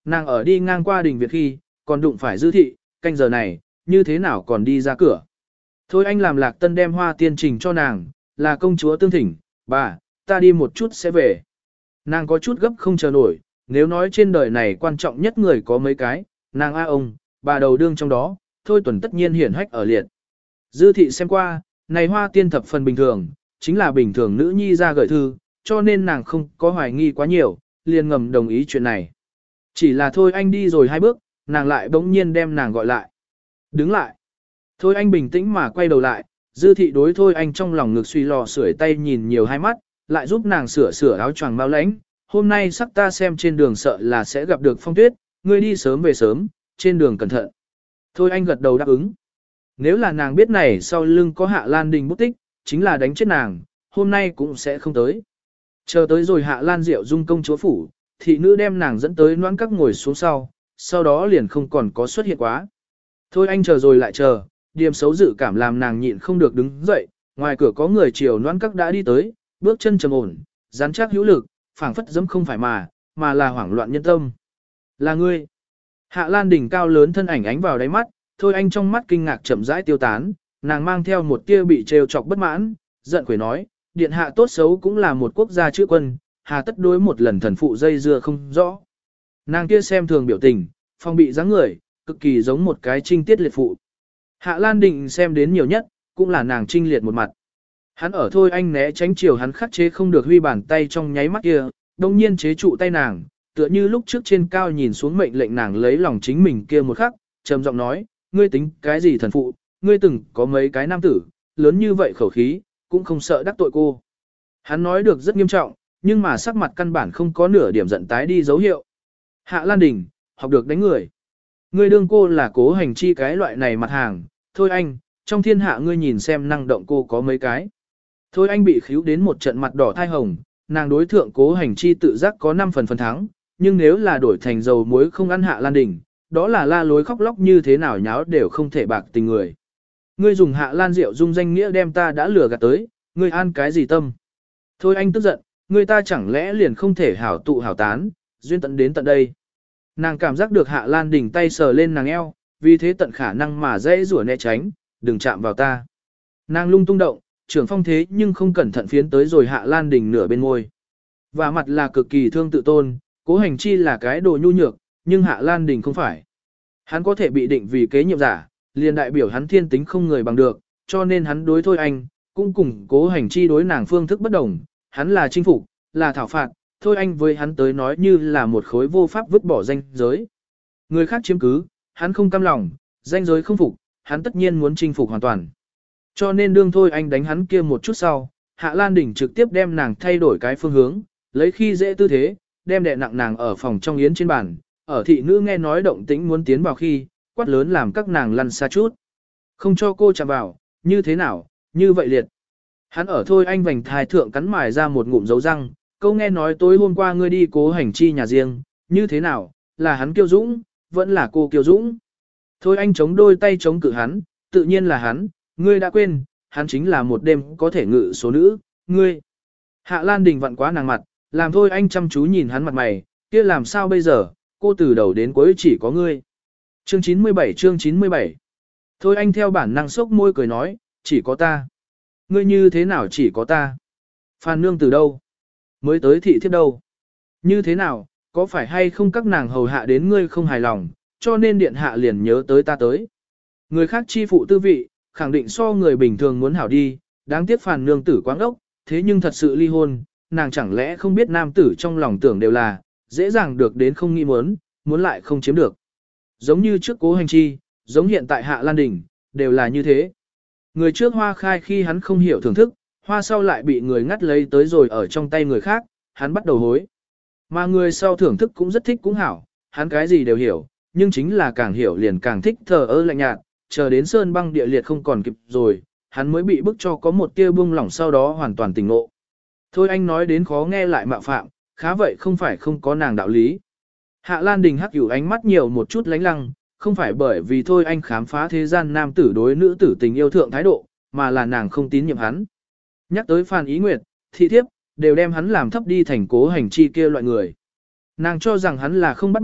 Nàng ở đi ngang qua đình Việt khi, còn đụng phải Dư thị, canh giờ này, như thế nào còn đi ra cửa. Thôi anh làm Lạc Tân đem hoa tiên trình cho nàng, là công chúa tương thỉnh, bà, ta đi một chút sẽ về. Nàng có chút gấp không chờ nổi, nếu nói trên đời này quan trọng nhất người có mấy cái, nàng A ông, bà đầu đương trong đó, Thôi Tuần tất nhiên hiển hách ở liệt. Dư thị xem qua, này hoa tiên thập phần bình thường, chính là bình thường nữ nhi ra gửi thư, cho nên nàng không có hoài nghi quá nhiều, liền ngầm đồng ý chuyện này. Chỉ là Thôi anh đi rồi hai bước, nàng lại bỗng nhiên đem nàng gọi lại. Đứng lại. Thôi anh bình tĩnh mà quay đầu lại, Dư thị đối Thôi anh trong lòng ngực suy lò sưởi tay nhìn nhiều hai mắt, lại giúp nàng sửa sửa áo choàng bao lãnh. Hôm nay sắc ta xem trên đường sợ là sẽ gặp được phong tuyết, ngươi đi sớm về sớm, trên đường cẩn thận. Thôi anh gật đầu đáp ứng. Nếu là nàng biết này sau lưng có Hạ Lan Đình bút tích, chính là đánh chết nàng, hôm nay cũng sẽ không tới. Chờ tới rồi Hạ Lan Diệu Dung công chúa phủ, thị nữ đem nàng dẫn tới noãn các ngồi xuống sau, sau đó liền không còn có xuất hiện quá. Thôi anh chờ rồi lại chờ, điểm xấu dự cảm làm nàng nhịn không được đứng dậy, ngoài cửa có người chiều noãn các đã đi tới, bước chân trầm ổn, rắn chắc hữu lực, phảng phất dẫm không phải mà, mà là hoảng loạn nhân tâm. Là ngươi. Hạ Lan Đình cao lớn thân ảnh ánh vào đáy mắt, Thôi anh trong mắt kinh ngạc chậm rãi tiêu tán, nàng mang theo một tia bị trêu chọc bất mãn, giận quỷ nói, điện hạ tốt xấu cũng là một quốc gia chữ quân, hà tất đối một lần thần phụ dây dưa không rõ. Nàng kia xem thường biểu tình, phong bị dáng người, cực kỳ giống một cái trinh tiết liệt phụ. Hạ Lan Định xem đến nhiều nhất, cũng là nàng trinh liệt một mặt. Hắn ở Thôi anh né tránh chiều hắn khắc chế không được huy bàn tay trong nháy mắt kia, đông nhiên chế trụ tay nàng, tựa như lúc trước trên cao nhìn xuống mệnh lệnh nàng lấy lòng chính mình kia một khắc, trầm giọng nói, ngươi tính cái gì thần phụ, ngươi từng có mấy cái nam tử, lớn như vậy khẩu khí, cũng không sợ đắc tội cô. Hắn nói được rất nghiêm trọng, nhưng mà sắc mặt căn bản không có nửa điểm giận tái đi dấu hiệu. Hạ Lan Đình, học được đánh người. Ngươi đương cô là Cố Hành Chi cái loại này mặt hàng, thôi anh, trong thiên hạ ngươi nhìn xem năng động cô có mấy cái. Thôi anh bị khíu đến một trận mặt đỏ thai hồng, nàng đối thượng Cố Hành Chi tự giác có năm phần phần thắng, nhưng nếu là đổi thành dầu muối không ăn Hạ Lan Đình, đó là la lối khóc lóc như thế nào nháo đều không thể bạc tình người. Ngươi dùng Hạ Lan Diệu Dung danh nghĩa đem ta đã lừa gạt tới, ngươi an cái gì tâm? Thôi anh tức giận, ngươi ta chẳng lẽ liền không thể hảo tụ hảo tán, duyên tận đến tận đây. Nàng cảm giác được Hạ Lan Đình tay sờ lên nàng eo, vì thế tận khả năng mà dễ rủa né tránh, đừng chạm vào ta. Nàng lung tung động, trưởng phong thế nhưng không cẩn thận phiến tới rồi Hạ Lan Đình nửa bên môi. Và mặt là cực kỳ thương tự tôn, Cố Hành Chi là cái đồ nhu nhược, nhưng Hạ Lan Đình không phải. Hắn có thể bị định vì kế nhiệm giả, liền đại biểu hắn thiên tính không người bằng được, cho nên hắn đối Thôi anh, cũng cùng Cố Hành Chi đối nàng phương thức bất đồng, hắn là chinh phục, là thảo phạt, Thôi anh với hắn tới nói như là một khối vô pháp vứt bỏ danh giới. Người khác chiếm cứ, hắn không cam lòng, danh giới không phục, hắn tất nhiên muốn chinh phục hoàn toàn. Cho nên đương Thôi anh đánh hắn kia một chút sau, Hạ Lan Đình trực tiếp đem nàng thay đổi cái phương hướng, lấy khi dễ tư thế, đem đè nặng nàng ở phòng trong yến trên bàn, ở thị nữ nghe nói động tĩnh muốn tiến vào khi, quát lớn làm các nàng lăn xa chút. Không cho cô chạm vào, như thế nào, như vậy liệt. Hắn ở Thôi anh vành thai thượng cắn mài ra một ngụm dấu răng, câu nghe nói tối hôm qua ngươi đi Cố Hành Chi nhà riêng, như thế nào, là hắn Kiêu Dũng, vẫn là cô Kiêu Dũng. Thôi anh chống đôi tay chống cự hắn, tự nhiên là hắn, ngươi đã quên, hắn chính là một đêm có thể ngự số nữ, ngươi. Hạ Lan Đình vặn quá nàng mặt, làm Thôi anh chăm chú nhìn hắn mặt mày, kia làm sao bây giờ, cô từ đầu đến cuối chỉ có ngươi. Chương chín mươi bảy chương chín mươi bảy. Thôi anh theo bản năng sốc môi cười nói, chỉ có ta. Ngươi như thế nào chỉ có ta? Phan nương từ đâu? Mới tới thị thiếp đâu? Như thế nào, có phải hay không các nàng hầu hạ đến ngươi không hài lòng, cho nên điện hạ liền nhớ tới ta tới. Người khác chi phụ tư vị, khẳng định so người bình thường muốn hảo đi, đáng tiếc Phàn nương tử quáng ốc, thế nhưng thật sự ly hôn, nàng chẳng lẽ không biết nam tử trong lòng tưởng đều là, dễ dàng được đến không nghĩ muốn, muốn lại không chiếm được. Giống như trước Cố Hành Chi, giống hiện tại Hạ Lan Đình, đều là như thế. Người trước hoa khai khi hắn không hiểu thưởng thức, hoa sau lại bị người ngắt lấy tới rồi ở trong tay người khác, hắn bắt đầu hối. Mà người sau thưởng thức cũng rất thích cũng hảo, hắn cái gì đều hiểu, nhưng chính là càng hiểu liền càng thích thờ ơ lạnh nhạt, chờ đến sơn băng địa liệt không còn kịp rồi, hắn mới bị bức cho có một tia buông lỏng sau đó hoàn toàn tỉnh ngộ. Thôi anh nói đến khó nghe lại mạo phạm, khá vậy không phải không có nàng đạo lý. Hạ Lan Đình hắc hữu ánh mắt nhiều một chút lánh lăng, không phải bởi vì thôi anh khám phá thế gian nam tử đối nữ tử tình yêu thượng thái độ, mà là nàng không tín nhiệm hắn. Nhắc tới Phan Ý Nguyệt, thị thiếp, đều đem hắn làm thấp đi thành Cố Hành Chi kia loại người. Nàng cho rằng hắn là không bắt bẻ,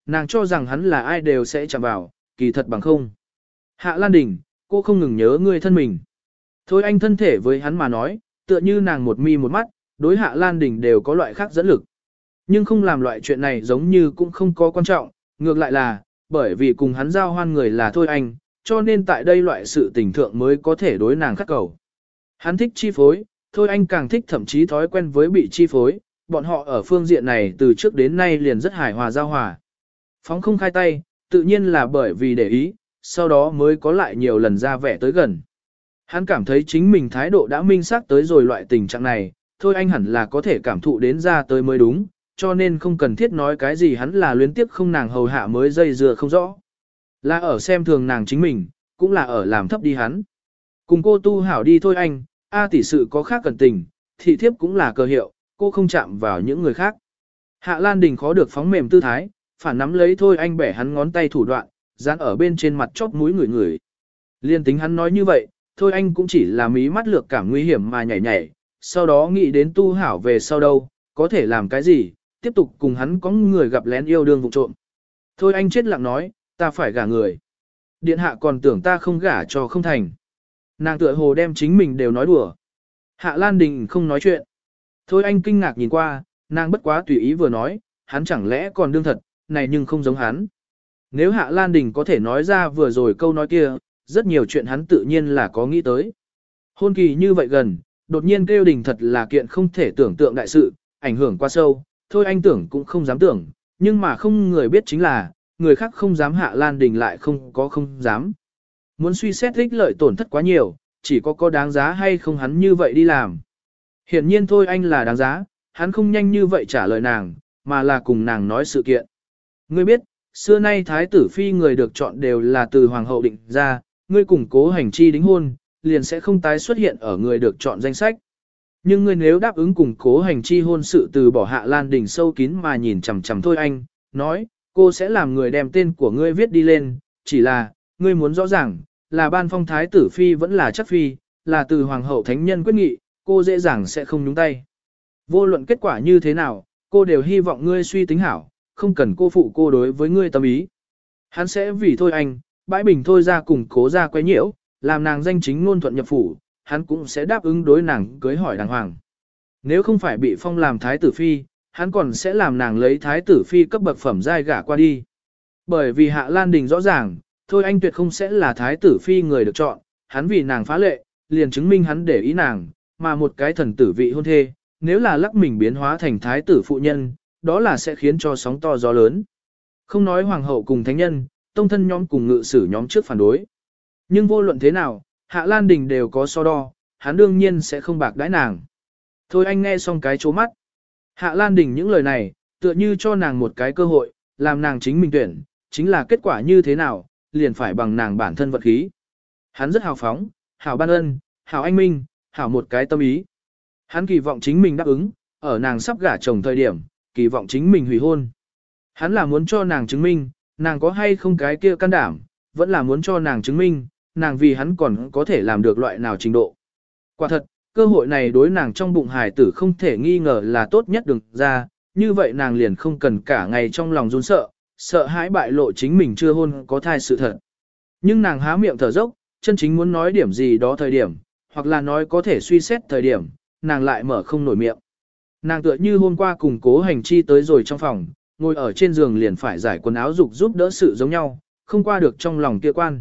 nàng cho rằng hắn là ai đều sẽ chạm vào, kỳ thật bằng không. Hạ Lan Đình, cô không ngừng nhớ ngươi thân mình. Thôi anh thân thể với hắn mà nói, tựa như nàng một mi một mắt, đối Hạ Lan Đình đều có loại khác dẫn lực. Nhưng không làm loại chuyện này giống như cũng không có quan trọng, ngược lại là, bởi vì cùng hắn giao hoan người là Thôi Anh, cho nên tại đây loại sự tình thượng mới có thể đối nàng khắc cầu. Hắn thích chi phối, Thôi Anh càng thích thậm chí thói quen với bị chi phối, bọn họ ở phương diện này từ trước đến nay liền rất hài hòa giao hòa. Phóng không khai tay, tự nhiên là bởi vì để ý, sau đó mới có lại nhiều lần ra vẻ tới gần. Hắn cảm thấy chính mình thái độ đã minh xác tới rồi loại tình trạng này, Thôi Anh hẳn là có thể cảm thụ đến ra tới mới đúng, cho nên không cần thiết nói cái gì hắn là luyến tiếc không nàng hầu hạ mới dây dưa không rõ. Là ở xem thường nàng chính mình, cũng là ở làm thấp đi hắn. Cùng cô tu hảo đi thôi anh, A tỷ sự có khác cần tình, thị thiếp cũng là cơ hiệu, cô không chạm vào những người khác. Hạ Lan Đình khó được phóng mềm tư thái, phản nắm lấy thôi anh bẻ hắn ngón tay thủ đoạn, dán ở bên trên mặt chóp mũi người người. Liên tính hắn nói như vậy, thôi anh cũng chỉ là mí mắt lược cảm nguy hiểm mà nhảy nhảy, sau đó nghĩ đến tu hảo về sau đâu, có thể làm cái gì, tiếp tục cùng hắn có người gặp lén yêu đương vụ trộm. Thôi anh chết lặng nói, ta phải gả người. Điện hạ còn tưởng ta không gả cho không thành. Nàng tựa hồ đem chính mình đều nói đùa. Hạ Lan Đình không nói chuyện. Thôi anh kinh ngạc nhìn qua, nàng bất quá tùy ý vừa nói, hắn chẳng lẽ còn đương thật, này nhưng không giống hắn. Nếu Hạ Lan Đình có thể nói ra vừa rồi câu nói kia, rất nhiều chuyện hắn tự nhiên là có nghĩ tới. Hôn kỳ như vậy gần, đột nhiên kêu đình thật là kiện không thể tưởng tượng đại sự, ảnh hưởng quá sâu, thôi anh tưởng cũng không dám tưởng, nhưng mà không người biết chính là, người khác không dám Hạ Lan Đình lại không có không dám. Muốn suy xét ích lợi tổn thất quá nhiều, chỉ có có đáng giá hay không hắn như vậy đi làm. Hiển nhiên thôi anh là đáng giá, hắn không nhanh như vậy trả lời nàng, mà là cùng nàng nói sự kiện. Ngươi biết, xưa nay thái tử phi người được chọn đều là từ hoàng hậu định ra, ngươi cùng cố hành chi đính hôn, liền sẽ không tái xuất hiện ở người được chọn danh sách. Nhưng ngươi nếu đáp ứng cùng cố hành chi hôn sự từ bỏ Hạ Lan Đình sâu kín mà nhìn chằm chằm thôi anh, nói, cô sẽ làm người đem tên của ngươi viết đi lên, chỉ là, ngươi muốn rõ ràng, là ban phong thái tử phi vẫn là chắc phi, là từ hoàng hậu thánh nhân quyết nghị, cô dễ dàng sẽ không nhúng tay. Vô luận kết quả như thế nào, cô đều hy vọng ngươi suy tính hảo, không cần cô phụ cô đối với ngươi tâm ý. Hắn sẽ vì thôi anh, bãi bình thôi ra cùng cố ra quấy nhiễu, làm nàng danh chính ngôn thuận nhập phủ, hắn cũng sẽ đáp ứng đối nàng cưới hỏi đàng hoàng. Nếu không phải bị phong làm thái tử phi, hắn còn sẽ làm nàng lấy thái tử phi cấp bậc phẩm giai gả qua đi. Bởi vì Hạ Lan Đình rõ ràng, thôi anh tuyệt không sẽ là thái tử phi người được chọn, hắn vì nàng phá lệ, liền chứng minh hắn để ý nàng, mà một cái thần tử vị hôn thê, nếu là lắc mình biến hóa thành thái tử phụ nhân, đó là sẽ khiến cho sóng to gió lớn. Không nói hoàng hậu cùng thánh nhân, tông thân nhóm cùng ngự sử nhóm trước phản đối. Nhưng vô luận thế nào, Hạ Lan Đình đều có so đo, hắn đương nhiên sẽ không bạc đãi nàng. Thôi anh nghe xong cái chố mắt. Hạ Lan Đình những lời này, tựa như cho nàng một cái cơ hội, làm nàng chính mình tuyển, chính là kết quả như thế nào, liền phải bằng nàng bản thân vật khí. Hắn rất hào phóng, hảo ban ân, hảo anh minh, hảo một cái tâm ý. Hắn kỳ vọng chính mình đáp ứng, ở nàng sắp gả chồng thời điểm, kỳ vọng chính mình hủy hôn. Hắn là muốn cho nàng chứng minh, nàng có hay không cái kia can đảm, vẫn là muốn cho nàng chứng minh, nàng vì hắn còn có thể làm được loại nào trình độ. Quả thật, cơ hội này đối nàng trong bụng hài tử không thể nghi ngờ là tốt nhất được ra, như vậy nàng liền không cần cả ngày trong lòng run sợ, sợ hãi bại lộ chính mình chưa hôn có thai sự thật. Nhưng nàng há miệng thở dốc, chân chính muốn nói điểm gì đó thời điểm, hoặc là nói có thể suy xét thời điểm, nàng lại mở không nổi miệng. Nàng tựa như hôm qua cùng cố hành chi tới rồi trong phòng, ngồi ở trên giường liền phải giải quần áo dục giúp đỡ sự giống nhau, không qua được trong lòng kia quan.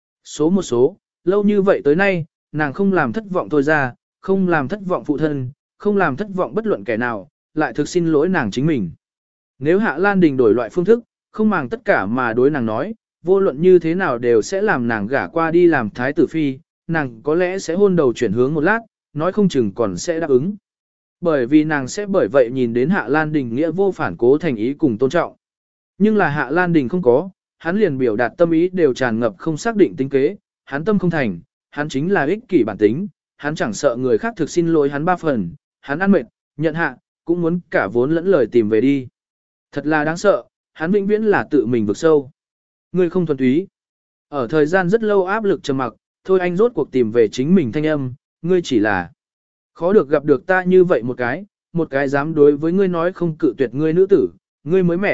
Số một số, lâu như vậy tới nay, nàng không làm thất vọng thôi ra, không làm thất vọng phụ thân, không làm thất vọng bất luận kẻ nào, lại thực xin lỗi nàng chính mình. Nếu Hạ Lan Đình đổi loại phương thức, không màng tất cả mà đối nàng nói, vô luận như thế nào đều sẽ làm nàng gả qua đi làm thái tử phi, nàng có lẽ sẽ hôn đầu chuyển hướng một lát, nói không chừng còn sẽ đáp ứng. Bởi vì nàng sẽ bởi vậy nhìn đến Hạ Lan Đình nghĩa vô phản cố thành ý cùng tôn trọng. Nhưng là Hạ Lan Đình không có, hắn liền biểu đạt tâm ý đều tràn ngập không xác định tính kế, hắn tâm không thành, hắn chính là ích kỷ bản tính, hắn chẳng sợ người khác thực xin lỗi hắn ba phần, hắn ăn mệt, nhận hạ, cũng muốn cả vốn lẫn lời tìm về đi. Thật là đáng sợ, hắn vĩnh viễn là tự mình vực sâu. Ngươi không thuần túy. Ở thời gian rất lâu áp lực trầm mặc, thôi anh rốt cuộc tìm về chính mình thanh âm, ngươi chỉ là khó được gặp được ta như vậy một cái, một cái dám đối với ngươi nói không cự tuyệt ngươi nữ tử, ngươi mới mẻ,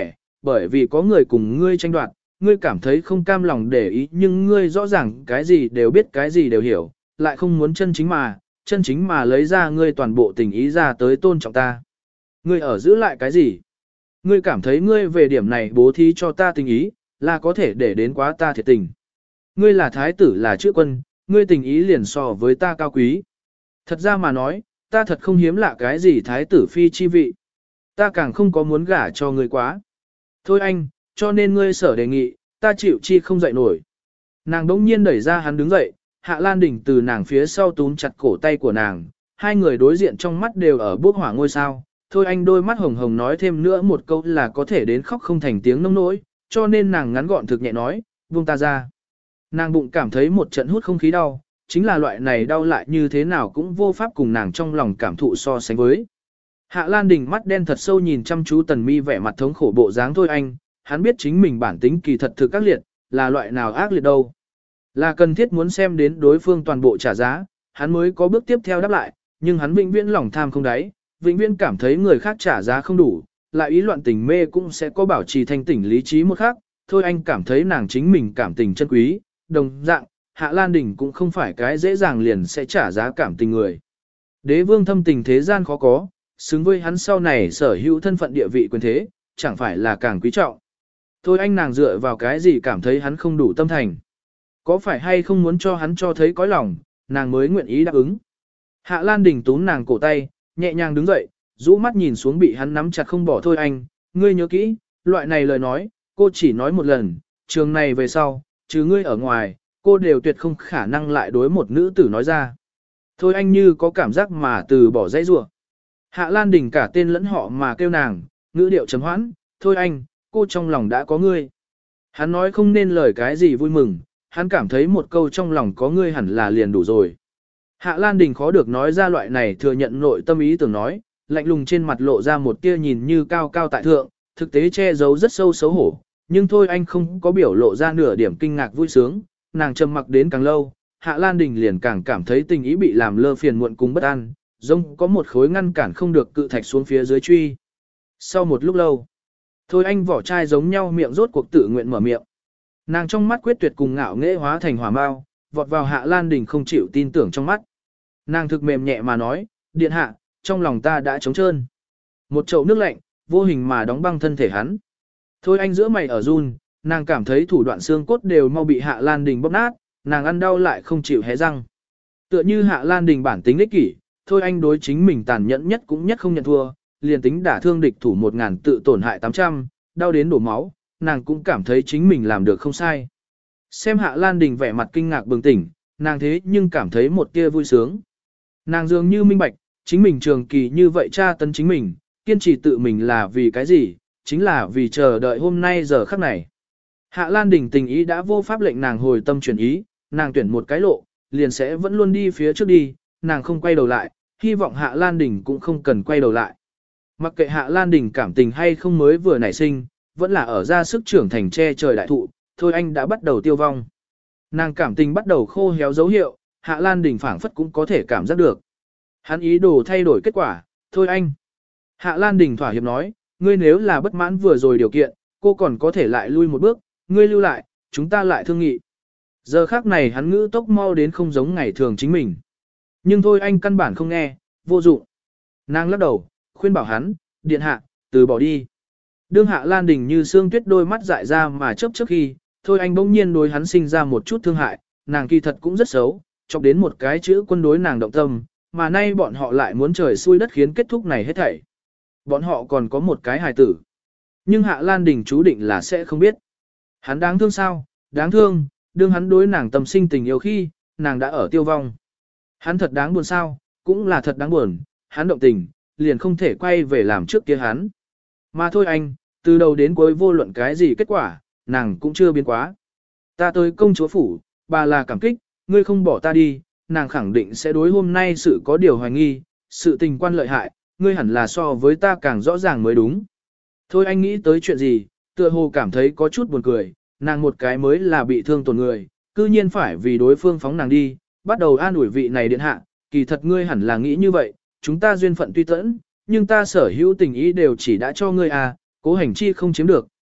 bởi vì có người cùng ngươi tranh đoạt, ngươi cảm thấy không cam lòng để ý nhưng ngươi rõ ràng cái gì đều biết cái gì đều hiểu, lại không muốn chân chính mà, chân chính mà lấy ra ngươi toàn bộ tình ý ra tới tôn trọng ta. Ngươi ở giữ lại cái gì? Ngươi cảm thấy ngươi về điểm này bố thí cho ta tình ý, là có thể để đến quá ta thiệt tình. Ngươi là thái tử là chữ quân, ngươi tình ý liền so với ta cao quý. Thật ra mà nói, ta thật không hiếm lạ cái gì thái tử phi chi vị. Ta càng không có muốn gả cho ngươi quá. Thôi anh, cho nên ngươi sở đề nghị, ta chịu chi không dậy nổi. Nàng đống nhiên đẩy ra hắn đứng dậy, Hạ Lan Đình từ nàng phía sau túm chặt cổ tay của nàng, hai người đối diện trong mắt đều ở bốc hỏa ngôi sao. Thôi anh đôi mắt hồng hồng nói thêm nữa một câu là có thể đến khóc không thành tiếng nông nỗi, cho nên nàng ngắn gọn thực nhẹ nói, buông ta ra. Nàng bụng cảm thấy một trận hút không khí đau, chính là loại này đau lại như thế nào cũng vô pháp cùng nàng trong lòng cảm thụ so sánh với. Hạ Lan Đình mắt đen thật sâu nhìn chăm chú Tần Mi vẻ mặt thống khổ bộ dáng Thôi anh, hắn biết chính mình bản tính kỳ thật thực ác liệt, là loại nào ác liệt đâu. Là cần thiết muốn xem đến đối phương toàn bộ trả giá, hắn mới có bước tiếp theo đáp lại, nhưng hắn vĩnh viễn lòng tham không đáy, vĩnh viễn cảm thấy người khác trả giá không đủ, lại ý loạn tình mê cũng sẽ có bảo trì thanh tỉnh lý trí một khác. Thôi anh cảm thấy nàng chính mình cảm tình chân quý, đồng dạng, Hạ Lan Đình cũng không phải cái dễ dàng liền sẽ trả giá cảm tình người. Đế vương thâm tình thế gian khó có, xứng với hắn sau này sở hữu thân phận địa vị quyền thế, chẳng phải là càng quý trọng. Thôi anh nàng dựa vào cái gì cảm thấy hắn không đủ tâm thành. Có phải hay không muốn cho hắn cho thấy cõi lòng, nàng mới nguyện ý đáp ứng. Hạ Lan Đình túm nàng cổ tay, nhẹ nhàng đứng dậy, rũ mắt nhìn xuống bị hắn nắm chặt không bỏ. Thôi anh, ngươi nhớ kỹ, loại này lời nói, cô chỉ nói một lần, trường này về sau, chứ ngươi ở ngoài, cô đều tuyệt không khả năng lại đối một nữ tử nói ra. Thôi anh như có cảm giác mà từ bỏ dãy rủa. Hạ Lan Đình cả tên lẫn họ mà kêu nàng, ngữ điệu trầm hoãn, thôi anh, cô trong lòng đã có ngươi. Hắn nói không nên lời cái gì vui mừng, hắn cảm thấy một câu trong lòng có ngươi hẳn là liền đủ rồi. Hạ Lan Đình khó được nói ra loại này thừa nhận nội tâm ý tưởng nói, lạnh lùng trên mặt lộ ra một tia nhìn như cao cao tại thượng, thực tế che giấu rất sâu xấu hổ, nhưng thôi anh không có biểu lộ ra nửa điểm kinh ngạc vui sướng, nàng trầm mặc đến càng lâu, Hạ Lan Đình liền càng cảm thấy tình ý bị làm lơ phiền muộn cùng bất an, giống có một khối ngăn cản không được cự thạch xuống phía dưới truy. Sau một lúc lâu, thôi anh vỏ chai giống nhau miệng rốt cuộc tự nguyện mở miệng. Nàng trong mắt quyết tuyệt cùng ngạo nghễ hóa thành hỏa mao, vọt vào Hạ Lan Đình không chịu tin tưởng trong mắt. Nàng thực mềm nhẹ mà nói, điện hạ, trong lòng ta đã trống trơn. Một chậu nước lạnh, vô hình mà đóng băng thân thể hắn. Thôi anh giữa mày ở run, nàng cảm thấy thủ đoạn xương cốt đều mau bị Hạ Lan Đình bóp nát, nàng ăn đau lại không chịu hé răng. Tựa như Hạ Lan Đình bản tính ích kỷ, thôi anh đối chính mình tàn nhẫn nhất cũng nhất không nhận thua, liền tính đả thương địch thủ một ngàn tự tổn hại tám trăm, đau đến đổ máu, nàng cũng cảm thấy chính mình làm được không sai. Xem Hạ Lan Đình vẻ mặt kinh ngạc bừng tỉnh, nàng thế nhưng cảm thấy một tia vui sướng. Nàng dường như minh bạch, chính mình trường kỳ như vậy tra tấn chính mình, kiên trì tự mình là vì cái gì, chính là vì chờ đợi hôm nay giờ khắc này. Hạ Lan Đình tình ý đã vô pháp lệnh nàng hồi tâm chuyển ý, nàng tuyển một cái lộ, liền sẽ vẫn luôn đi phía trước đi, nàng không quay đầu lại, hy vọng Hạ Lan Đình cũng không cần quay đầu lại. Mặc kệ Hạ Lan Đình cảm tình hay không mới vừa nảy sinh, vẫn là ở ra sức trưởng thành che trời đại thụ, thôi anh đã bắt đầu tiêu vong. Nàng cảm tình bắt đầu khô héo dấu hiệu, Hạ Lan Đình phảng phất cũng có thể cảm giác được. Hắn ý đồ thay đổi kết quả, thôi anh. Hạ Lan Đình thỏa hiệp nói, ngươi nếu là bất mãn vừa rồi điều kiện, cô còn có thể lại lui một bước, ngươi lưu lại, chúng ta lại thương nghị. Giờ khác này hắn ngữ tốc mau đến không giống ngày thường chính mình. Nhưng thôi anh căn bản không nghe, vô dụng. Nàng lắc đầu, khuyên bảo hắn, điện hạ, từ bỏ đi. Đương Hạ Lan Đình như sương tuyết đôi mắt dại ra mà chớp chớp khi, thôi anh bỗng nhiên đối hắn sinh ra một chút thương hại, nàng kỳ thật cũng rất xấu, chọc đến một cái chữ quân đối nàng động tâm, mà nay bọn họ lại muốn trời xui đất khiến kết thúc này hết thảy. Bọn họ còn có một cái hài tử. Nhưng Hạ Lan Đình chú định là sẽ không biết. Hắn đáng thương sao? Đáng thương, đương hắn đối nàng tâm sinh tình yêu khi, nàng đã ở tiêu vong. Hắn thật đáng buồn sao? Cũng là thật đáng buồn, hắn động tình, liền không thể quay về làm trước kia hắn. Mà thôi anh, từ đầu đến cuối vô luận cái gì kết quả, nàng cũng chưa biến quá. Ta tới công chúa phủ, bà là cảm kích, ngươi không bỏ ta đi, nàng khẳng định sẽ đối hôm nay sự có điều hoài nghi, sự tình quan lợi hại, ngươi hẳn là so với ta càng rõ ràng mới đúng. Thôi anh nghĩ tới chuyện gì, tựa hồ cảm thấy có chút buồn cười, nàng một cái mới là bị thương tổn người, cư nhiên phải vì đối phương phóng nàng đi, bắt đầu an ủi vị này điện hạ, kỳ thật ngươi hẳn là nghĩ như vậy, chúng ta duyên phận tuy tẫn, nhưng ta sở hữu tình ý đều chỉ đã cho ngươi à, cố hành chi không chiếm được,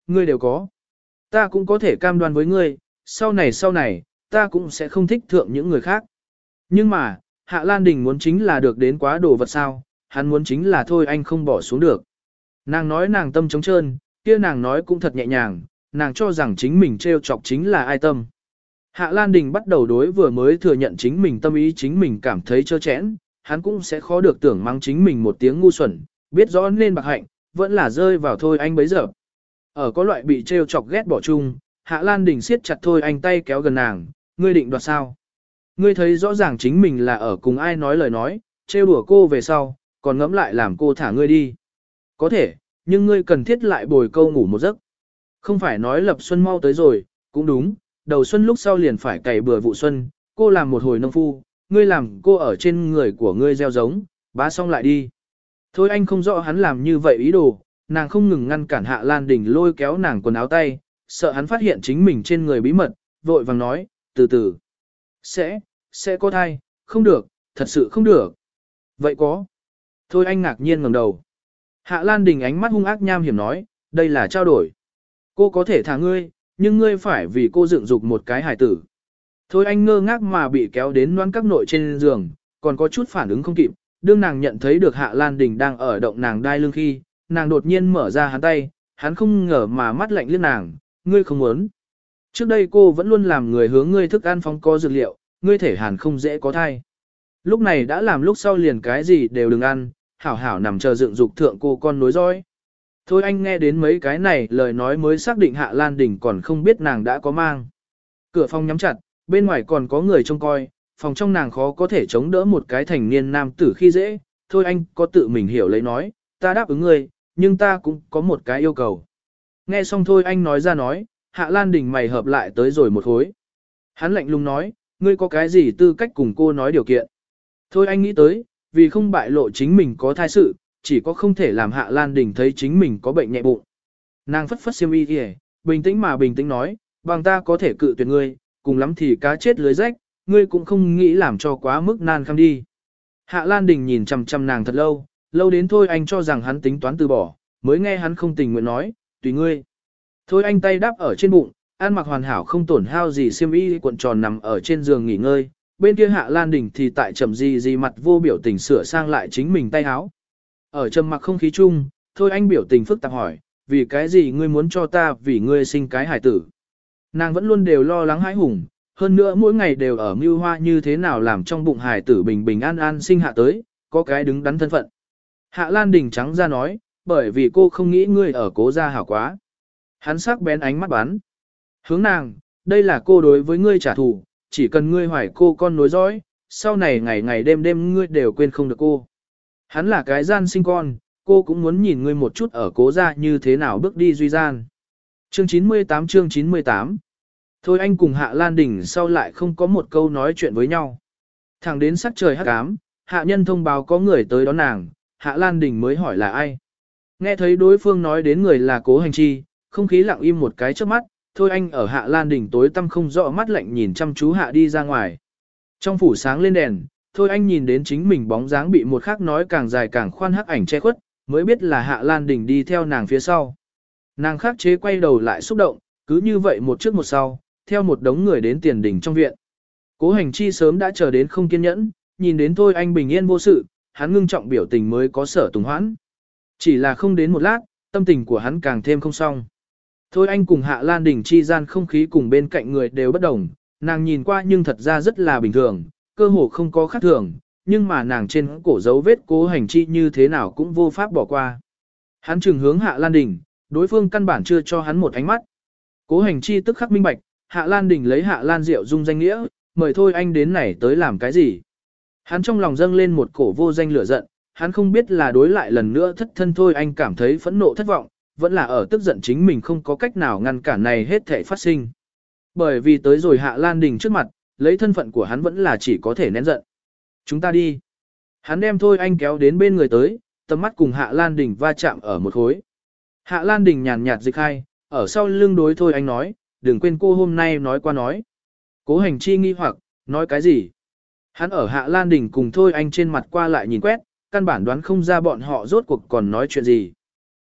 ngươi đều có. Ta cũng có thể cam đoan với ngươi, sau này sau này, ta cũng sẽ không thích thượng những người khác. Nhưng mà, Hạ Lan Đình muốn chính là được đến quá đồ vật sao, hắn muốn chính là thôi anh không bỏ xuống được. Nàng nói nàng tâm trống trơn, kia nàng nói cũng thật nhẹ nhàng, nàng cho rằng chính mình trêu chọc chính là ai tâm. Hạ Lan Đình bắt đầu đối vừa mới thừa nhận chính mình tâm ý chính mình cảm thấy trơ chẽn, hắn cũng sẽ khó được tưởng mang chính mình một tiếng ngu xuẩn, biết rõ nên bạc hạnh, vẫn là rơi vào thôi anh bấy giờ. Ở có loại bị trêu chọc ghét bỏ chung, Hạ Lan Đình siết chặt thôi anh tay kéo gần nàng, ngươi định đoạt sao? Ngươi thấy rõ ràng chính mình là ở cùng ai nói lời nói, trêu đùa cô về sau, còn ngẫm lại làm cô thả ngươi đi. Có thể, nhưng ngươi cần thiết lại bồi câu ngủ một giấc. Không phải nói lập xuân mau tới rồi, cũng đúng, đầu xuân lúc sau liền phải cày bừa vụ xuân, cô làm một hồi nông phu, ngươi làm cô ở trên người của ngươi gieo giống, bá xong lại đi. Thôi anh không rõ hắn làm như vậy ý đồ, nàng không ngừng ngăn cản Hạ Lan Đình lôi kéo nàng quần áo tay, sợ hắn phát hiện chính mình trên người bí mật, vội vàng nói, từ từ. Sẽ, sẽ có thai, không được, thật sự không được. Vậy có. Thôi anh ngạc nhiên ngẩng đầu. Hạ Lan Đình ánh mắt hung ác nham hiểm nói, đây là trao đổi. Cô có thể thả ngươi, nhưng ngươi phải vì cô dựng dục một cái hài tử. Thôi anh ngơ ngác mà bị kéo đến loan các nội trên giường, còn có chút phản ứng không kịp, đương nàng nhận thấy được Hạ Lan Đình đang ở động nàng đai lưng khi, nàng đột nhiên mở ra hắn tay, hắn không ngờ mà mắt lạnh liếc nàng, ngươi không muốn. Trước đây cô vẫn luôn làm người hướng ngươi thức ăn phóng có dược liệu, ngươi thể hàn không dễ có thai. Lúc này đã làm lúc sau liền cái gì đều đừng ăn, hảo hảo nằm chờ dựng dục thượng cô con nối dõi. Thôi anh nghe đến mấy cái này lời nói mới xác định Hạ Lan Đình còn không biết nàng đã có mang. Cửa phòng nhắm chặt, bên ngoài còn có người trông coi, phòng trong nàng khó có thể chống đỡ một cái thành niên nam tử khi dễ. Thôi anh có tự mình hiểu lấy nói, ta đáp ứng ngươi, nhưng ta cũng có một cái yêu cầu. Nghe xong thôi anh nói ra nói, Hạ Lan Đình mày hợp lại tới rồi một hối. Hắn lạnh lùng nói, ngươi có cái gì tư cách cùng cô nói điều kiện. Thôi anh nghĩ tới, vì không bại lộ chính mình có thai sự, chỉ có không thể làm Hạ Lan Đình thấy chính mình có bệnh nhẹ bụng. Nàng phất phất xiêm y kìa, bình tĩnh mà bình tĩnh nói, bằng ta có thể cự tuyệt ngươi, cùng lắm thì cá chết lưới rách, ngươi cũng không nghĩ làm cho quá mức nan khăm đi. Hạ Lan Đình nhìn chằm chằm nàng thật lâu, lâu đến thôi anh cho rằng hắn tính toán từ bỏ, mới nghe hắn không tình nguyện nói, tùy ngươi. Thôi anh tay đáp ở trên bụng, ăn mặc hoàn hảo không tổn hao gì xiêm y cuộn tròn nằm ở trên giường nghỉ ngơi, bên kia Hạ Lan Đình thì tại chậm gì gì mặt vô biểu tình sửa sang lại chính mình tay áo. Ở trầm mặc không khí chung, thôi anh biểu tình phức tạp hỏi, vì cái gì ngươi muốn cho ta vì ngươi sinh cái hải tử. Nàng vẫn luôn đều lo lắng hãi hùng, hơn nữa mỗi ngày đều ở mưu hoa như thế nào làm trong bụng hải tử bình bình an an sinh hạ tới, có cái đứng đắn thân phận. Hạ Lan Đình trắng ra nói, bởi vì cô không nghĩ ngươi ở cố gia hảo quá. Hắn sắc bén ánh mắt bắn. Hướng nàng, đây là cô đối với ngươi trả thù, chỉ cần ngươi hoài cô con nối dõi, sau này ngày ngày đêm đêm ngươi đều quên không được cô. Hắn là cái gian sinh con, cô cũng muốn nhìn ngươi một chút ở cố gia như thế nào bước đi duy gian. Chương chín mươi tám chương chín mươi tám. Thôi anh cùng Hạ Lan Đình sau lại không có một câu nói chuyện với nhau. Thẳng đến sắc trời hắc ám, hạ nhân thông báo có người tới đón nàng, Hạ Lan Đình mới hỏi là ai. Nghe thấy đối phương nói đến người là Cố Hành Chi, không khí lặng im một cái trước mắt, thôi anh ở Hạ Lan Đình tối tăm không rõ mắt lạnh nhìn chăm chú hạ đi ra ngoài. Trong phủ sáng lên đèn, thôi anh nhìn đến chính mình bóng dáng bị một khắc nói càng dài càng khoan hắc ảnh che khuất, mới biết là Hạ Lan Đình đi theo nàng phía sau. Nàng khắc chế quay đầu lại xúc động, cứ như vậy một trước một sau, theo một đống người đến tiền đỉnh trong viện. Cố Hành Chi sớm đã chờ đến không kiên nhẫn, nhìn đến thôi anh bình yên vô sự, hắn ngưng trọng biểu tình mới có sở tùng hoãn. Chỉ là không đến một lát, tâm tình của hắn càng thêm không xong. Thôi anh cùng Hạ Lan Đình chi gian không khí cùng bên cạnh người đều bất đồng, nàng nhìn qua nhưng thật ra rất là bình thường, cơ hồ không có khác thường, nhưng mà nàng trên cổ dấu vết Cố Hành Chi như thế nào cũng vô pháp bỏ qua. Hắn trừng hướng Hạ Lan Đình, đối phương căn bản chưa cho hắn một ánh mắt. Cố Hành Chi tức khắc minh bạch, Hạ Lan Đình lấy Hạ Lan Diệu dung danh nghĩa, mời thôi anh đến này tới làm cái gì. Hắn trong lòng dâng lên một cổ vô danh lửa giận, hắn không biết là đối lại lần nữa thất thân thôi anh cảm thấy phẫn nộ thất vọng, vẫn là ở tức giận chính mình không có cách nào ngăn cản này hết thể phát sinh. Bởi vì tới rồi Hạ Lan Đình trước mặt, lấy thân phận của hắn vẫn là chỉ có thể nén giận. Chúng ta đi. Hắn đem thôi anh kéo đến bên người tới, tầm mắt cùng Hạ Lan Đình va chạm ở một khối. Hạ Lan Đình nhàn nhạt dịch hai, ở sau lưng đối thôi anh nói, đừng quên cô hôm nay nói qua nói. Cố Hành Chi nghi hoặc, nói cái gì? Hắn ở Hạ Lan Đình cùng thôi anh trên mặt qua lại nhìn quét, căn bản đoán không ra bọn họ rốt cuộc còn nói chuyện gì.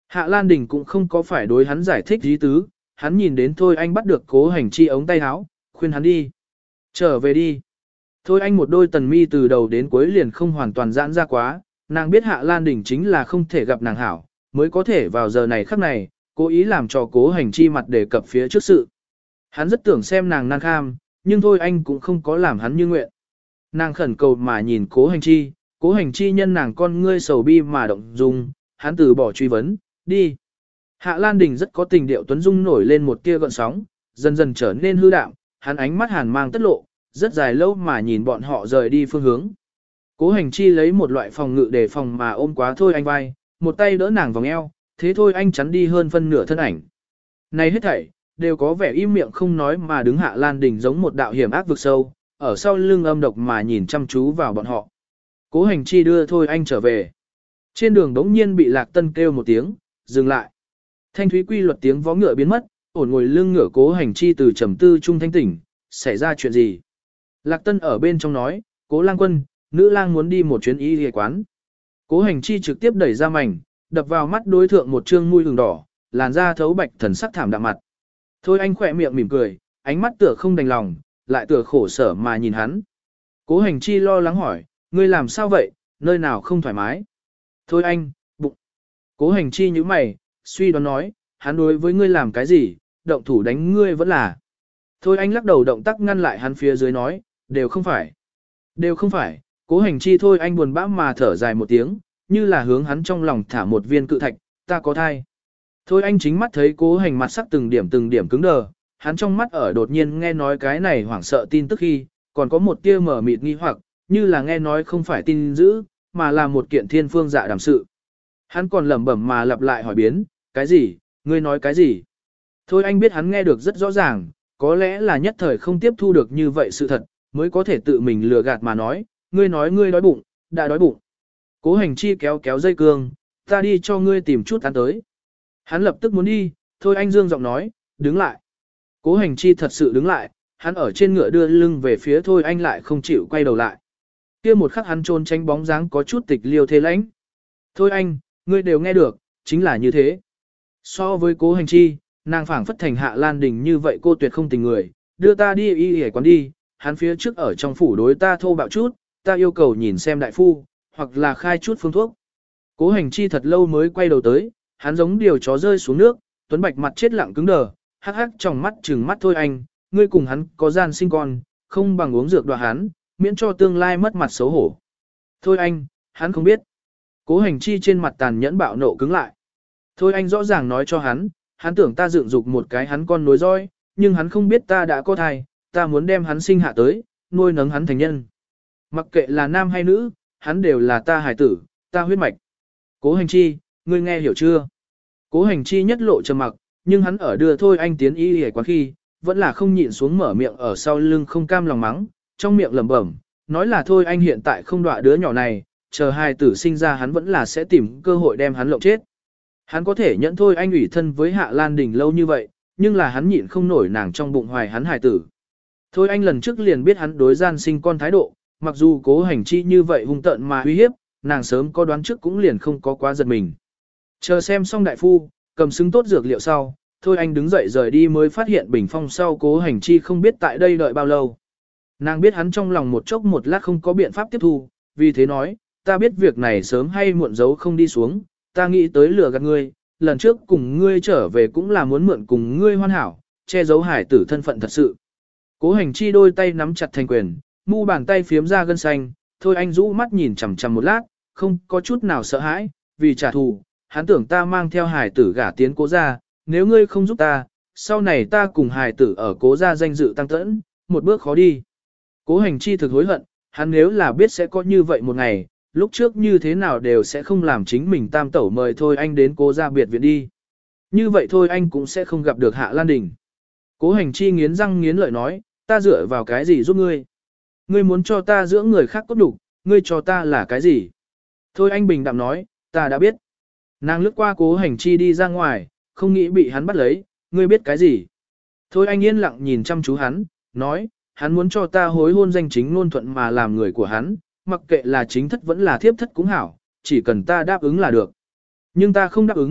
Hạ Lan Đình cũng không có phải đối hắn giải thích ý tứ, hắn nhìn đến Thôi Anh bắt được Cố Hành Chi ống tay áo, khuyên hắn đi. Trở về đi. Thôi Anh một đôi tần mi từ đầu đến cuối liền không hoàn toàn giãn ra quá, nàng biết Hạ Lan Đình chính là không thể gặp nàng hảo, mới có thể vào giờ này khắc này, cố ý làm cho Cố Hành Chi mặt để cập phía trước sự. Hắn rất tưởng xem nàng nan kham, nhưng Thôi Anh cũng không có làm hắn như nguyện. Nàng khẩn cầu mà nhìn Cố Hành Chi, Cố Hành Chi nhân nàng con ngươi sầu bi mà động dung, hắn từ bỏ truy vấn, đi. Hạ Lan Đình rất có tình điệu tuấn dung nổi lên một tia gợn sóng, dần dần trở nên hư đạm, hắn ánh mắt hàn mang tất lộ, rất dài lâu mà nhìn bọn họ rời đi phương hướng. Cố Hành Chi lấy một loại phòng ngự để phòng mà ôm quá Thôi Anh vai, một tay đỡ nàng vòng eo, thế Thôi Anh chắn đi hơn phân nửa thân ảnh. Này hết thảy, đều có vẻ im miệng không nói mà đứng Hạ Lan Đình giống một đạo hiểm ác vực sâu, ở sau lưng âm độc mà nhìn chăm chú vào bọn họ. Cố Hành Chi đưa Thôi Anh trở về. Trên đường đống nhiên bị Lạc Tân kêu một tiếng, dừng lại. Thanh thúy quy luật tiếng vó ngựa biến mất, ổn ngồi lưng ngựa Cố Hành Chi từ trầm tư trung thanh tỉnh, xảy ra chuyện gì? Lạc Tân ở bên trong nói, Cố lang quân, nữ lang muốn đi một chuyến y y quán. Cố Hành Chi trực tiếp đẩy ra mảnh, đập vào mắt đối thượng một trương mũi hừng đỏ, làn da thấu bạch thần sắc thảm đạm mặt. Thôi Anh khỏe miệng mỉm cười, ánh mắt tựa không đành lòng, lại tựa khổ sở mà nhìn hắn. Cố Hành Chi lo lắng hỏi, ngươi làm sao vậy, nơi nào không thoải mái? Thôi Anh, bụng. Cố Hành Chi nhíu mày, suy đoán nói, hắn đối với ngươi làm cái gì, động thủ đánh ngươi vẫn là. Thôi Anh lắc đầu động tác ngăn lại hắn phía dưới nói, đều không phải. Đều không phải, Cố Hành Chi Thôi Anh buồn bã mà thở dài một tiếng, như là hướng hắn trong lòng thả một viên cự thạch, ta có thai. Thôi Anh chính mắt thấy Cố Hành mặt sắc từng điểm từng điểm cứng đờ, hắn trong mắt ở đột nhiên nghe nói cái này hoảng sợ tin tức khi, còn có một tia mở mịt nghi hoặc, như là nghe nói không phải tin dữ, mà là một kiện thiên phương dạ đàm sự. Hắn còn lẩm bẩm mà lặp lại hỏi biến, cái gì, ngươi nói cái gì? Thôi Anh biết hắn nghe được rất rõ ràng, có lẽ là nhất thời không tiếp thu được như vậy sự thật, mới có thể tự mình lừa gạt mà nói, ngươi nói ngươi đói bụng, đã đói bụng. Cố Hành Chi kéo kéo dây cương, ta đi cho ngươi tìm chút ăn tới. Hắn lập tức muốn đi, Thôi Anh dương giọng nói, đứng lại. Cố Hành Chi thật sự đứng lại, hắn ở trên ngựa đưa lưng về phía Thôi Anh lại không chịu quay đầu lại. Kia một khắc hắn trôn tránh bóng dáng có chút tịch liêu thế lãnh. Thôi Anh, ngươi đều nghe được, chính là như thế. So với Cố Hành Chi, nàng phảng phất thành Hạ Lan Đình như vậy cô tuyệt không tình người, đưa ta đi y y quán đi, hắn phía trước ở trong phủ đối ta thô bạo chút, ta yêu cầu nhìn xem đại phu, hoặc là khai chút phương thuốc. Cố Hành Chi thật lâu mới quay đầu tới, hắn giống điều chó rơi xuống nước, Tuấn Bạch mặt chết lặng cứng đờ, hắc hắc trong mắt trừng mắt Thôi Anh, ngươi cùng hắn có gian sinh con, không bằng uống dược đọa hắn, miễn cho tương lai mất mặt xấu hổ. Thôi Anh, hắn không biết. Cố Hành Chi trên mặt tàn nhẫn bạo nộ cứng lại. Thôi Anh rõ ràng nói cho hắn, hắn tưởng ta dựng dục một cái hắn con nối dõi, nhưng hắn không biết ta đã có thai, ta muốn đem hắn sinh hạ tới, nuôi nấng hắn thành nhân. Mặc kệ là nam hay nữ, hắn đều là ta hài tử, ta huyết mạch. Cố Hành Chi, ngươi nghe hiểu chưa? Cố Hành Chi nhất lộ trầm mặc, nhưng hắn ở đưa Thôi Anh tiến y y quán khi, vẫn là không nhịn xuống mở miệng ở sau lưng không cam lòng mắng, trong miệng lẩm bẩm, nói là Thôi Anh hiện tại không đọa đứa nhỏ này, chờ hài tử sinh ra hắn vẫn là sẽ tìm cơ hội đem hắn lộng chết. Hắn có thể nhẫn Thôi Anh ủy thân với Hạ Lan Đình lâu như vậy, nhưng là hắn nhịn không nổi nàng trong bụng hoài hắn hài tử. Thôi Anh lần trước liền biết hắn đối gian sinh con thái độ, mặc dù Cố Hành Chi như vậy hung tợn mà uy hiếp, nàng sớm có đoán trước cũng liền không có quá giật mình. Chờ xem xong đại phu, cầm xứng tốt dược liệu sau, Thôi Anh đứng dậy rời đi mới phát hiện bình phong sau Cố Hành Chi không biết tại đây đợi bao lâu. Nàng biết hắn trong lòng một chốc một lát không có biện pháp tiếp thu, vì thế nói, ta biết việc này sớm hay muộn giấu không đi xuống, ta nghĩ tới lừa gạt ngươi, lần trước cùng ngươi trở về cũng là muốn mượn cùng ngươi hoàn hảo, che giấu hải tử thân phận thật sự. Cố Hành Chi đôi tay nắm chặt thành quyền, mu bàn tay phiếm ra gân xanh, Thôi Anh rũ mắt nhìn chằm chằm một lát, không có chút nào sợ hãi, vì trả thù, hắn tưởng ta mang theo hải tử gả tiến Cố gia, nếu ngươi không giúp ta, sau này ta cùng hải tử ở Cố gia danh dự tăng tẫn, một bước khó đi. Cố Hành Chi thực hối hận, hắn nếu là biết sẽ có như vậy một ngày, lúc trước như thế nào đều sẽ không làm chính mình tam tẩu mời Thôi Anh đến Cố gia biệt viện đi. Như vậy Thôi Anh cũng sẽ không gặp được Hạ Lan Đình. Cố Hành Chi nghiến răng nghiến lợi nói, ta dựa vào cái gì giúp ngươi? Ngươi muốn cho ta dưỡng người khác cốt đủ, ngươi cho ta là cái gì? Thôi Anh bình đạm nói, ta đã biết. Nàng lướt qua Cố Hành Chi đi ra ngoài, không nghĩ bị hắn bắt lấy, ngươi biết cái gì? Thôi Anh yên lặng nhìn chăm chú hắn, nói, hắn muốn cho ta hối hôn danh chính ngôn thuận mà làm người của hắn, mặc kệ là chính thất vẫn là thiếp thất cũng hảo, chỉ cần ta đáp ứng là được. Nhưng ta không đáp ứng,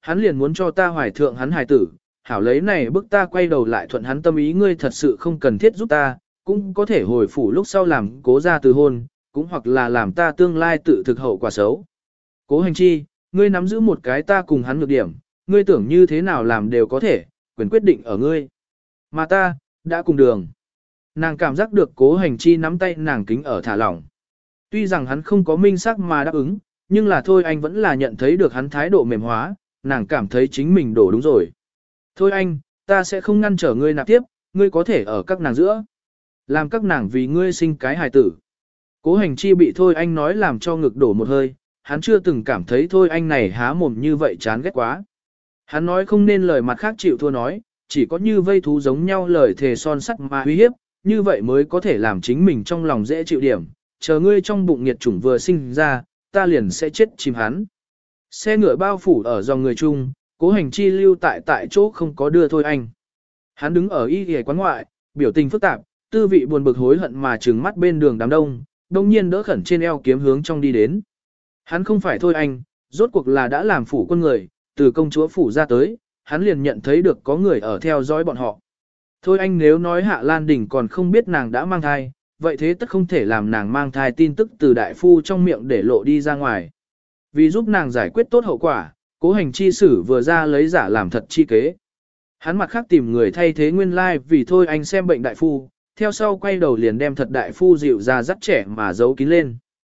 hắn liền muốn cho ta hoài thượng hắn hài tử, hảo lấy này bức ta quay đầu lại thuận hắn tâm ý, ngươi thật sự không cần thiết giúp ta, cũng có thể hồi phủ lúc sau làm cố ra từ hôn, cũng hoặc là làm ta tương lai tự thực hậu quả xấu. Cố Hành Chi, ngươi nắm giữ một cái ta cùng hắn nhược điểm, ngươi tưởng như thế nào làm đều có thể, quyền quyết định ở ngươi. Mà ta, đã cùng đường. Nàng cảm giác được Cố Hành Chi nắm tay nàng kính ở thả lỏng. Tuy rằng hắn không có minh xác mà đáp ứng, nhưng là thôi anh vẫn là nhận thấy được hắn thái độ mềm hóa, nàng cảm thấy chính mình đổ đúng rồi. Thôi anh, ta sẽ không ngăn trở ngươi nạp tiếp, ngươi có thể ở các nàng giữa. Làm các nàng vì ngươi sinh cái hài tử. Cố Hành Chi bị thôi anh nói làm cho ngực đổ một hơi, hắn chưa từng cảm thấy thôi anh này há mồm như vậy chán ghét quá. Hắn nói không nên lời mặt khác chịu thua nói, chỉ có như vây thú giống nhau lời thề son sắt mà uy hiếp, như vậy mới có thể làm chính mình trong lòng dễ chịu điểm, chờ ngươi trong bụng nghiệt chủng vừa sinh ra, ta liền sẽ chết chìm hắn. Xe ngựa bao phủ ở dòng người chung, Cố Hành Chi lưu tại tại chỗ không có đưa thôi anh. Hắn đứng ở y ghề quán ngoại, biểu tình phức tạp, tư vị buồn bực hối hận mà trừng mắt bên đường đám đông, đông nhiên đỡ khẩn trên eo kiếm hướng trong đi đến. Hắn không phải thôi anh, rốt cuộc là đã làm phủ quân người, từ công chúa phủ ra tới, hắn liền nhận thấy được có người ở theo dõi bọn họ. Thôi anh nếu nói Hạ Lan Đình còn không biết nàng đã mang thai, vậy thế tất không thể làm nàng mang thai tin tức từ đại phu trong miệng để lộ đi ra ngoài. Vì giúp nàng giải quyết tốt hậu quả, Cố Hành Chi sử vừa ra lấy giả làm thật chi kế. Hắn mặt khác tìm người thay thế nguyên lai like vì thôi anh xem bệnh đại phu, theo sau quay đầu liền đem thật đại phu dịu ra dắt trẻ mà giấu kín lên.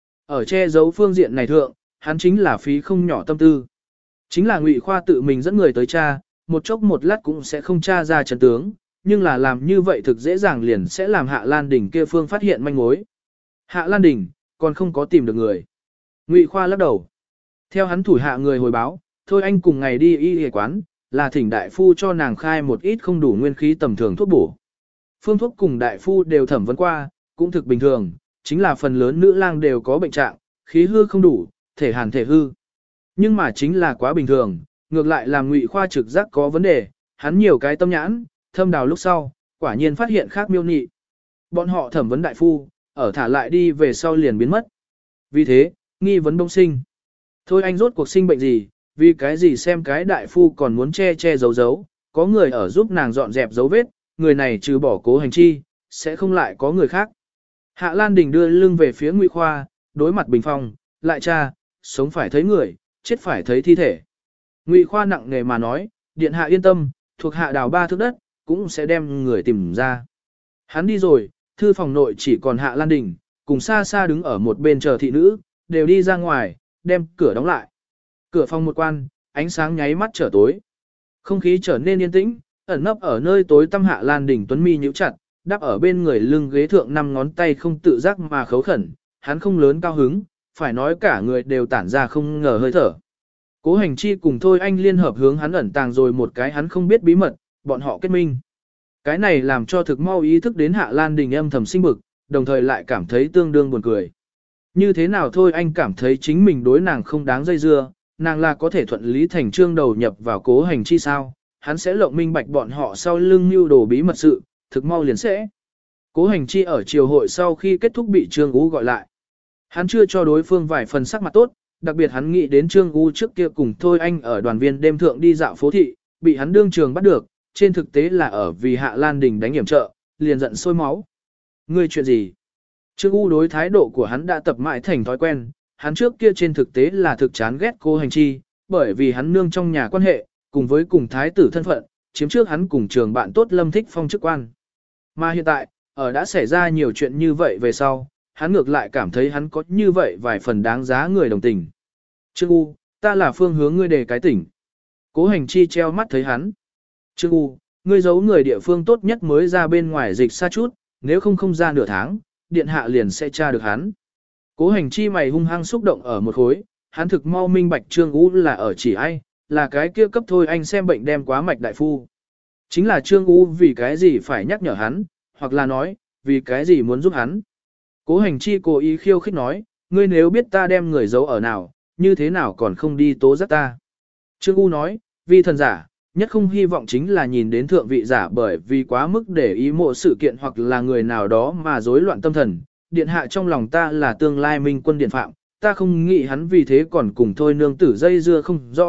Ở che giấu phương diện này thượng, hắn chính là phí không nhỏ tâm tư. Chính là Ngụy Khoa tự mình dẫn người tới tra, một chốc một lát cũng sẽ không tra ra chân tướng, nhưng là làm như vậy thực dễ dàng liền sẽ làm Hạ Lan Đình kia phương phát hiện manh mối. Hạ Lan Đình, còn không có tìm được người. Ngụy Khoa lắc đầu. Theo hắn thủ hạ người hồi báo, thôi anh cùng ngày đi y y quán, là thỉnh đại phu cho nàng khai một ít không đủ nguyên khí tầm thường thuốc bổ. Phương thuốc cùng đại phu đều thẩm vấn qua, cũng thực bình thường, chính là phần lớn nữ lang đều có bệnh trạng, khí hư không đủ, thể hàn thể hư. Nhưng mà chính là quá bình thường, ngược lại làm Ngụy Khoa trực giác có vấn đề, hắn nhiều cái tâm nhãn, thâm đào lúc sau, quả nhiên phát hiện khác miêu nị. Bọn họ thẩm vấn đại phu, ở thả lại đi về sau liền biến mất. Vì thế, nghi vấn đông sinh. Thôi anh rốt cuộc sinh bệnh gì, vì cái gì xem cái đại phu còn muốn che che giấu giấu, có người ở giúp nàng dọn dẹp dấu vết, người này trừ bỏ Cố Hành Chi, sẽ không lại có người khác. Hạ Lan Đình đưa lưng về phía Ngụy Khoa, đối mặt bình phong, lại cha, sống phải thấy người, chết phải thấy thi thể. Ngụy Khoa nặng nề mà nói, điện hạ yên tâm, thuộc hạ đào ba thước đất, cũng sẽ đem người tìm ra. Hắn đi rồi, thư phòng nội chỉ còn Hạ Lan Đình, cùng xa xa đứng ở một bên chờ thị nữ, đều đi ra ngoài, đem cửa đóng lại. Cửa phòng một quan, ánh sáng nháy mắt trở tối. Không khí trở nên yên tĩnh, ẩn nấp ở nơi tối tăm Hạ Lan Đình tuấn mi nhíu chặt, đắp ở bên người lưng ghế thượng năm ngón tay không tự giác mà khấu khẩn, hắn không lớn cao hứng, phải nói cả người đều tản ra không ngờ hơi thở. Cố Hành Chi cùng thôi anh liên hợp hướng hắn ẩn tàng rồi một cái hắn không biết bí mật, bọn họ kết minh. Cái này làm cho thực mau ý thức đến Hạ Lan Đình âm thầm sinh bực, đồng thời lại cảm thấy tương đương buồn cười. Như thế nào thôi anh cảm thấy chính mình đối nàng không đáng dây dưa, nàng là có thể thuận lý thành trương đầu nhập vào Cố Hành Chi sao, hắn sẽ lộng minh bạch bọn họ sau lưng mưu đồ bí mật sự, thực mau liền sẽ. Cố Hành Chi ở triều hội sau khi kết thúc bị Trương U gọi lại. Hắn chưa cho đối phương vài phần sắc mặt tốt, đặc biệt hắn nghĩ đến Trương U trước kia cùng thôi anh ở đoàn viên đêm thượng đi dạo phố thị, bị hắn đương trường bắt được, trên thực tế là ở vì Hạ Lan Đình đánh hiểm trợ, liền giận sôi máu. Ngươi chuyện gì? Trương U đối thái độ của hắn đã tập mãi thành thói quen, hắn trước kia trên thực tế là thực chán ghét Cố Hành Chi, bởi vì hắn nương trong nhà quan hệ, cùng với cùng thái tử thân phận, chiếm trước hắn cùng trường bạn tốt Lâm Thích Phong chức quan. Mà hiện tại, ở đã xảy ra nhiều chuyện như vậy về sau, hắn ngược lại cảm thấy hắn có như vậy vài phần đáng giá người đồng tình. Trương U, ta là phương hướng ngươi đề cái tỉnh. Cố Hành Chi treo mắt thấy hắn. Trương U, ngươi giấu người địa phương tốt nhất mới ra bên ngoài dịch xa chút, nếu không không ra nửa tháng, điện hạ liền sẽ tra được hắn. Cố Hành Chi mày hung hăng xúc động ở một khối, hắn thực mau minh bạch Trương U là ở chỉ ai, là cái kia cấp thôi anh xem bệnh đem quá mạch đại phu. Chính là Trương U vì cái gì phải nhắc nhở hắn, hoặc là nói, vì cái gì muốn giúp hắn. Cố Hành Chi cố ý khiêu khích nói, ngươi nếu biết ta đem người giấu ở nào, như thế nào còn không đi tố giác ta. Trương U nói, vì thần giả, nhất không hy vọng chính là nhìn đến thượng vị giả bởi vì quá mức để ý mộ sự kiện hoặc là người nào đó mà rối loạn tâm thần. Điện hạ trong lòng ta là tương lai minh quân điện phạm, ta không nghĩ hắn vì thế còn cùng thôi nương tử dây dưa không rõ,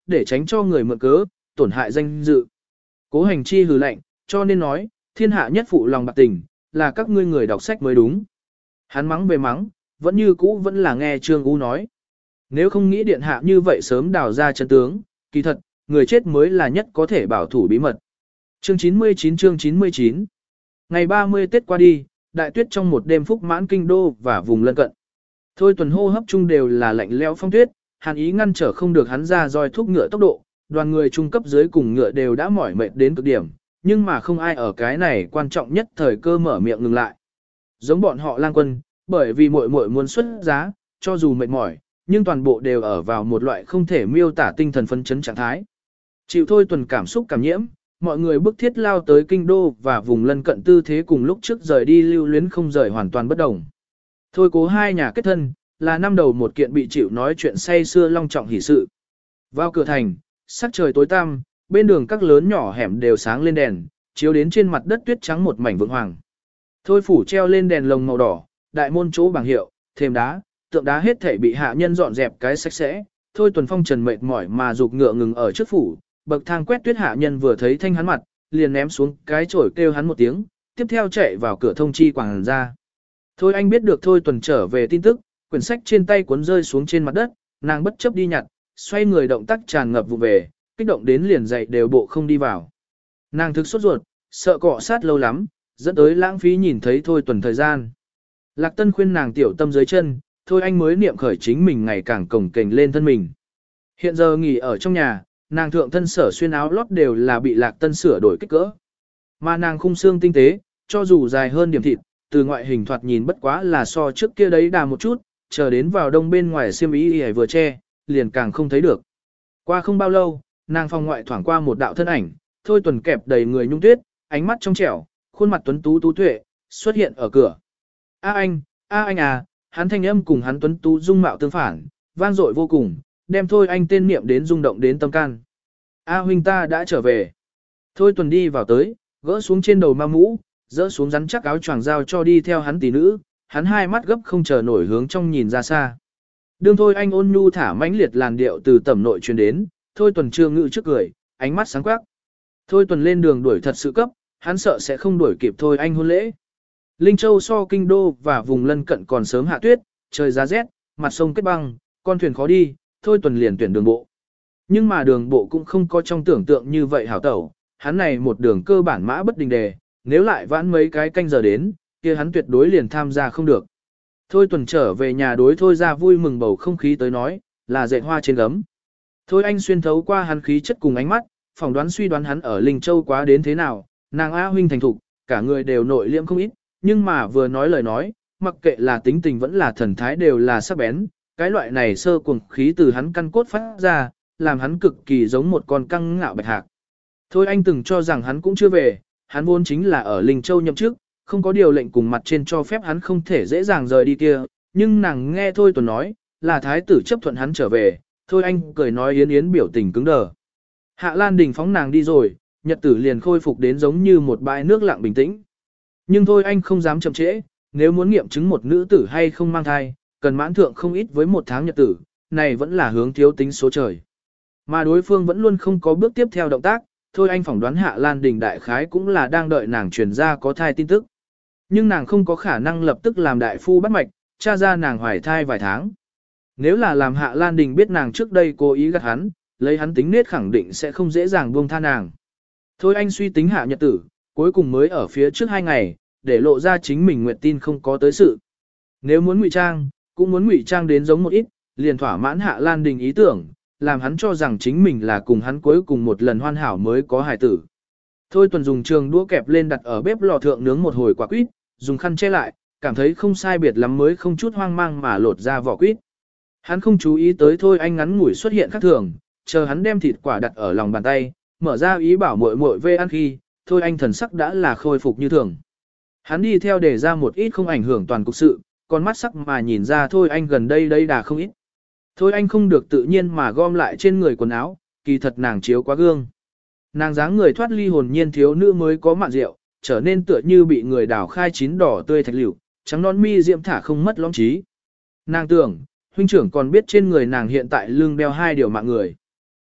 để tránh cho người mượn cớ, tổn hại danh dự. Cố Hành Chi hừ lạnh, cho nên nói, thiên hạ nhất phụ lòng bạc tình, là các ngươi người đọc sách mới đúng. Hắn mắng về mắng, vẫn như cũ vẫn là nghe Trương U nói. Nếu không nghĩ điện hạ như vậy sớm đào ra chân tướng, kỳ thật, người chết mới là nhất có thể bảo thủ bí mật. Chương chín mươi chín chương chín mươi chín Ngày ba mươi Tết qua đi, đại tuyết trong một đêm phúc mãn kinh đô và vùng lân cận. Thôi tuần hô hấp chung đều là lạnh lẽo phong tuyết, hàn ý ngăn trở không được hắn ra roi thúc ngựa tốc độ, đoàn người trung cấp dưới cùng ngựa đều đã mỏi mệt đến cực điểm, nhưng mà không ai ở cái này quan trọng nhất thời cơ mở miệng ngừng lại. Giống bọn họ lang quân, bởi vì muội muội muốn xuất giá, cho dù mệt mỏi, nhưng toàn bộ đều ở vào một loại không thể miêu tả tinh thần phấn chấn trạng thái. Chịu thôi tuần cảm xúc cảm nhiễm, mọi người bức thiết lao tới kinh đô và vùng lân cận tư thế cùng lúc trước rời đi lưu luyến không rời hoàn toàn bất đồng. Thôi cố hai nhà kết thân, là năm đầu một kiện bị chịu nói chuyện say xưa long trọng hỷ sự. Vào cửa thành, sắc trời tối tăm, bên đường các lớn nhỏ hẻm đều sáng lên đèn, chiếu đến trên mặt đất tuyết trắng một mảnh vượng hoàng. Thôi phủ treo lên đèn lồng màu đỏ, đại môn chỗ bảng hiệu, thềm đá, tượng đá hết thảy bị hạ nhân dọn dẹp cái sạch sẽ. Thôi tuần phong trần mệt mỏi mà dục ngựa ngừng ở trước phủ, bậc thang quét tuyết hạ nhân vừa thấy thanh hắn mặt, liền ném xuống cái chổi kêu hắn một tiếng, tiếp theo chạy vào cửa thông chi quảng ra. Thôi anh biết được thôi tuần trở về tin tức, quyển sách trên tay cuốn rơi xuống trên mặt đất, nàng bất chấp đi nhặt, xoay người động tác tràn ngập vụ về, kích động đến liền dậy đều bộ không đi vào. Nàng thực sốt ruột, sợ cọ sát lâu lắm, dẫn tới lãng phí nhìn thấy thôi tuần thời gian. Lạc Tân khuyên nàng tiểu tâm dưới chân, thôi anh mới niệm khởi chính mình ngày càng cồng kềnh lên thân mình. Hiện giờ nghỉ ở trong nhà, nàng thượng thân sở xuyên áo lót đều là bị Lạc Tân sửa đổi kích cỡ. Mà nàng khung xương tinh tế, cho dù dài hơn điểm thịt, từ ngoại hình thoạt nhìn bất quá là so trước kia đấy đà một chút, chờ đến vào đông bên ngoài xiêm y y vừa che, liền càng không thấy được. Qua không bao lâu, nàng phòng ngoại thoảng qua một đạo thân ảnh, thôi tuần kẹp đầy người nhung tuyết, ánh mắt trong trẻo, khuôn mặt tuấn tú tú tuệ, xuất hiện ở cửa. A anh, a anh à, hắn thanh âm cùng hắn tuấn tú dung mạo tương phản, vang dội vô cùng, đem thôi anh tên niệm đến rung động đến tâm can. A huynh ta đã trở về. Thôi tuần đi vào tới, gỡ xuống trên đầu ma mũ, dỡ xuống rắn chắc áo choàng giao cho đi theo hắn tỷ nữ, hắn hai mắt gấp không chờ nổi hướng trong nhìn ra xa. Đương thôi anh ôn nhu thả mãnh liệt làn điệu từ tẩm nội truyền đến, thôi tuần chưa ngự trước cười, ánh mắt sáng quắc. Thôi tuần lên đường đuổi thật sự cấp, hắn sợ sẽ không đuổi kịp thôi anh hôn lễ. Linh Châu so kinh đô và vùng lân cận còn sớm hạ tuyết, trời giá rét, mặt sông kết băng, con thuyền khó đi, thôi tuần liền tuyển đường bộ. Nhưng mà đường bộ cũng không có trong tưởng tượng như vậy hảo tẩu, hắn này một đường cơ bản mã bất đình đề, nếu lại vãn mấy cái canh giờ đến, kia hắn tuyệt đối liền tham gia không được. Thôi tuần trở về nhà đối thôi ra vui mừng bầu không khí tới nói, là dệt hoa trên gấm. Thôi anh xuyên thấu qua hắn khí chất cùng ánh mắt, phỏng đoán suy đoán hắn ở Linh Châu quá đến thế nào, nàng A huynh thành thục, cả người đều nội liễm không ít, nhưng mà vừa nói lời nói, mặc kệ là tính tình vẫn là thần thái đều là sắc bén, cái loại này sơ cuồng khí từ hắn căn cốt phát ra, làm hắn cực kỳ giống một con căng ngạo bạch hạc. Thôi anh từng cho rằng hắn cũng chưa về, hắn vốn chính là ở Linh Châu nhậm chức, không có điều lệnh cùng mặt trên cho phép hắn không thể dễ dàng rời đi kia, nhưng nàng nghe thôi tuần nói, là thái tử chấp thuận hắn trở về, thôi anh cười nói yến yến biểu tình cứng đờ. Hạ Lan Đình phóng nàng đi rồi, nhật tử liền khôi phục đến giống như một bãi nước lặng bình tĩnh. Nhưng thôi anh không dám chậm trễ, nếu muốn nghiệm chứng một nữ tử hay không mang thai, cần mãn thượng không ít với một tháng nhật tử, này vẫn là hướng thiếu tính số trời. Mà đối phương vẫn luôn không có bước tiếp theo động tác, thôi anh phỏng đoán Hạ Lan Đình đại khái cũng là đang đợi nàng truyền ra có thai tin tức. Nhưng nàng không có khả năng lập tức làm đại phu bắt mạch, tra ra nàng hoài thai vài tháng. Nếu là làm Hạ Lan Đình biết nàng trước đây cố ý gạt hắn, lấy hắn tính nết khẳng định sẽ không dễ dàng buông tha nàng. Thôi anh suy tính hạ nhật tử, cuối cùng mới ở phía trước hai ngày, để lộ ra chính mình nguyện tin không có tới sự. Nếu muốn ngụy trang, cũng muốn ngụy trang đến giống một ít, liền thỏa mãn Hạ Lan Đình ý tưởng, làm hắn cho rằng chính mình là cùng hắn cuối cùng một lần hoàn hảo mới có hài tử. Thôi tuần dùng trường đũa kẹp lên đặt ở bếp lò thượng nướng một hồi quả quýt, dùng khăn che lại, cảm thấy không sai biệt lắm mới không chút hoang mang mà lột ra vỏ quýt. Hắn không chú ý tới thôi anh ngắn ngủi xuất hiện khác thường, chờ hắn đem thịt quả đặt ở lòng bàn tay, mở ra ý bảo muội muội về ăn khi, thôi anh thần sắc đã là khôi phục như thường. Hắn đi theo để ra một ít không ảnh hưởng toàn cục sự, còn mắt sắc mà nhìn ra thôi anh gần đây đây đà không ít. Thôi anh không được tự nhiên mà gom lại trên người quần áo, kỳ thật nàng chiếu quá gương. Nàng dáng người thoát ly hồn nhiên thiếu nữ mới có mạn rượu, trở nên tựa như bị người đào khai chín đỏ tươi thạch liễu, trắng non mi diễm thả không mất lõng trí. Nàng tưởng, huynh trưởng còn biết trên người nàng hiện tại lưng đeo hai điều mạng người.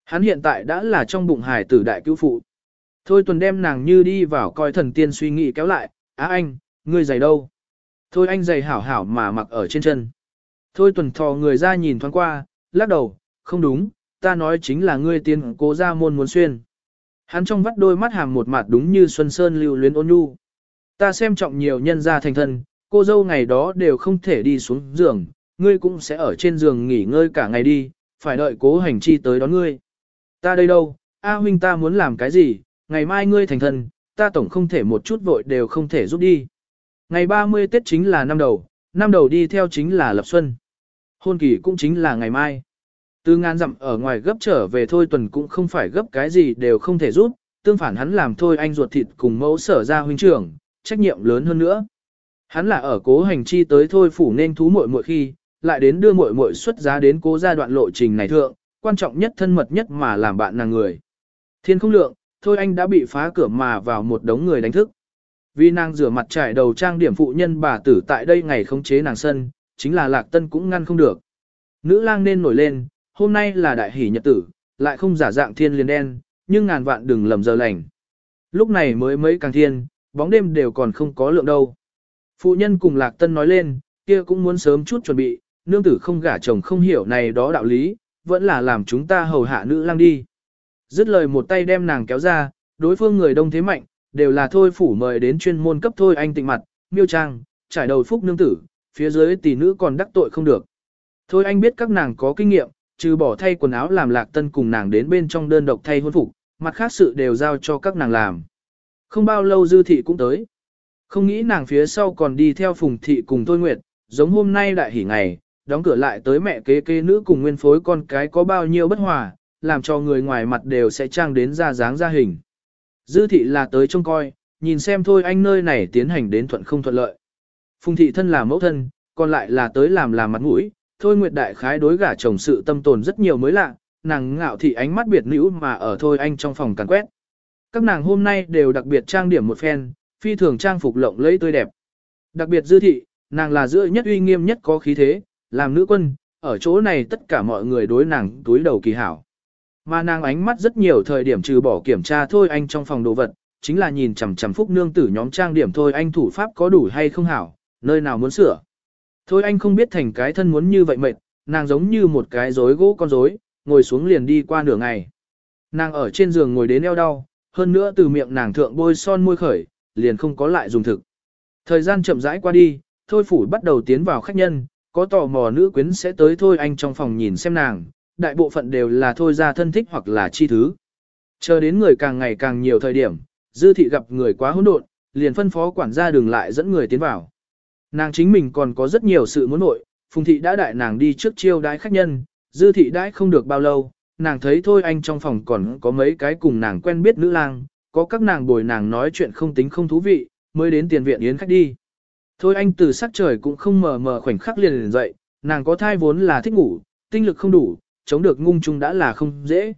Hắn hiện tại đã là trong bụng hài tử đại cứu phụ. Thôi Tuần đem nàng như đi vào coi thần tiên suy nghĩ kéo lại, á anh, ngươi giày đâu? Thôi anh giày hảo hảo mà mặc ở trên chân. Thôi Tuần thò người ra nhìn thoáng qua, lắc đầu, không đúng, ta nói chính là ngươi tiên cố ra môn muốn xuyên. Hắn trong vắt đôi mắt hàm một mặt đúng như xuân sơn lưu luyến ôn nhu. Ta xem trọng nhiều nhân gia thành thân, cô dâu ngày đó đều không thể đi xuống giường, ngươi cũng sẽ ở trên giường nghỉ ngơi cả ngày đi, phải đợi cố hành chi tới đón ngươi. Ta đây đâu, A huynh ta muốn làm cái gì, ngày mai ngươi thành thân, ta tổng không thể một chút vội đều không thể giúp đi. Ngày ba mươi Tết chính là năm đầu, năm đầu đi theo chính là lập xuân. Hôn kỳ cũng chính là ngày mai. Từ ngàn dặm ở ngoài gấp trở về Thôi Tuần cũng không phải gấp cái gì đều không thể giúp, tương phản hắn làm Thôi anh ruột thịt cùng mẫu sở ra huynh trưởng, trách nhiệm lớn hơn nữa. Hắn là ở cố hành chi tới Thôi phủ nên thú muội muội khi, lại đến đưa muội muội xuất giá đến cố gia đoạn lộ trình này thượng, quan trọng nhất thân mật nhất mà làm bạn nàng người. Thiên không lượng, Thôi anh đã bị phá cửa mà vào một đống người đánh thức. Vì nàng rửa mặt trải đầu trang điểm phụ nhân bà tử tại đây ngày khống chế nàng sân, chính là Lạc Tân cũng ngăn không được. Nữ lang nên nổi lên, hôm nay là đại hỷ nhật tử, lại không giả dạng thiên liền đen, nhưng ngàn vạn đừng lầm giờ lành. Lúc này mới mấy càng thiên, bóng đêm đều còn không có lượng đâu. Phụ nhân cùng Lạc Tân nói lên, kia cũng muốn sớm chút chuẩn bị, nương tử không gả chồng không hiểu này đó đạo lý, vẫn là làm chúng ta hầu hạ nữ lang đi. Dứt lời một tay đem nàng kéo ra, đối phương người đông thế mạnh, đều là Thôi phủ mời đến chuyên môn cấp Thôi anh tịnh mặt, miêu trang, trải đầu phúc nương tử, phía dưới tỷ nữ còn đắc tội không được. Thôi anh biết các nàng có kinh nghiệm, trừ bỏ thay quần áo làm Lạc Tân cùng nàng đến bên trong đơn độc thay hôn phục, mặt khác sự đều giao cho các nàng làm. Không bao lâu Dư thị cũng tới. Không nghĩ nàng phía sau còn đi theo Phùng thị cùng Thôi Nguyệt, giống hôm nay đại hỉ ngày, đóng cửa lại tới mẹ kế kế nữ cùng nguyên phối con cái có bao nhiêu bất hòa, làm cho người ngoài mặt đều sẽ trang đến ra dáng ra hình. Dư thị là tới trông coi, nhìn xem Thôi anh nơi này tiến hành đến thuận không thuận lợi. Phùng thị thân là mẫu thân, còn lại là tới làm làm mặt mũi, Thôi Nguyệt đại khái đối gả chồng sự tâm tồn rất nhiều mới lạ, nàng ngạo thị ánh mắt biệt nữ mà ở Thôi anh trong phòng càn quét. Các nàng hôm nay đều đặc biệt trang điểm một phen, phi thường trang phục lộng lẫy tươi đẹp. Đặc biệt Dư thị, nàng là giữa nhất uy nghiêm nhất có khí thế, làm nữ quân, ở chỗ này tất cả mọi người đối nàng túi đầu kỳ hảo. Mà nàng ánh mắt rất nhiều thời điểm trừ bỏ kiểm tra Thôi anh trong phòng đồ vật, chính là nhìn chằm chằm phúc nương tử nhóm trang điểm Thôi anh thủ pháp có đủ hay không hảo, nơi nào muốn sửa. Thôi anh không biết thành cái thân muốn như vậy mệt, nàng giống như một cái rối gỗ con rối, ngồi xuống liền đi qua nửa ngày. Nàng ở trên giường ngồi đến eo đau, hơn nữa từ miệng nàng thượng bôi son môi khởi, liền không có lại dùng thực. Thời gian chậm rãi qua đi, Thôi phủ bắt đầu tiến vào khách nhân, có tò mò nữ quyến sẽ tới Thôi anh trong phòng nhìn xem nàng, đại bộ phận đều là Thôi ra thân thích hoặc là chi thứ. Chờ đến người càng ngày càng nhiều thời điểm, Dư thị gặp người quá hỗn độn, liền phân phó quản gia đừng lại dẫn người tiến vào. Nàng chính mình còn có rất nhiều sự muốn nội, Phùng thị đã đại nàng đi trước chiêu đãi khách nhân, Dư thị đãi không được bao lâu, nàng thấy Thôi anh trong phòng còn có mấy cái cùng nàng quen biết nữ lang, có các nàng bồi nàng nói chuyện không tính không thú vị, mới đến tiền viện yến khách đi. Thôi anh từ sắc trời cũng không mờ mờ khoảnh khắc liền liền dậy, nàng có thai vốn là thích ngủ, tinh lực không đủ, chống được ngung chung đã là không dễ.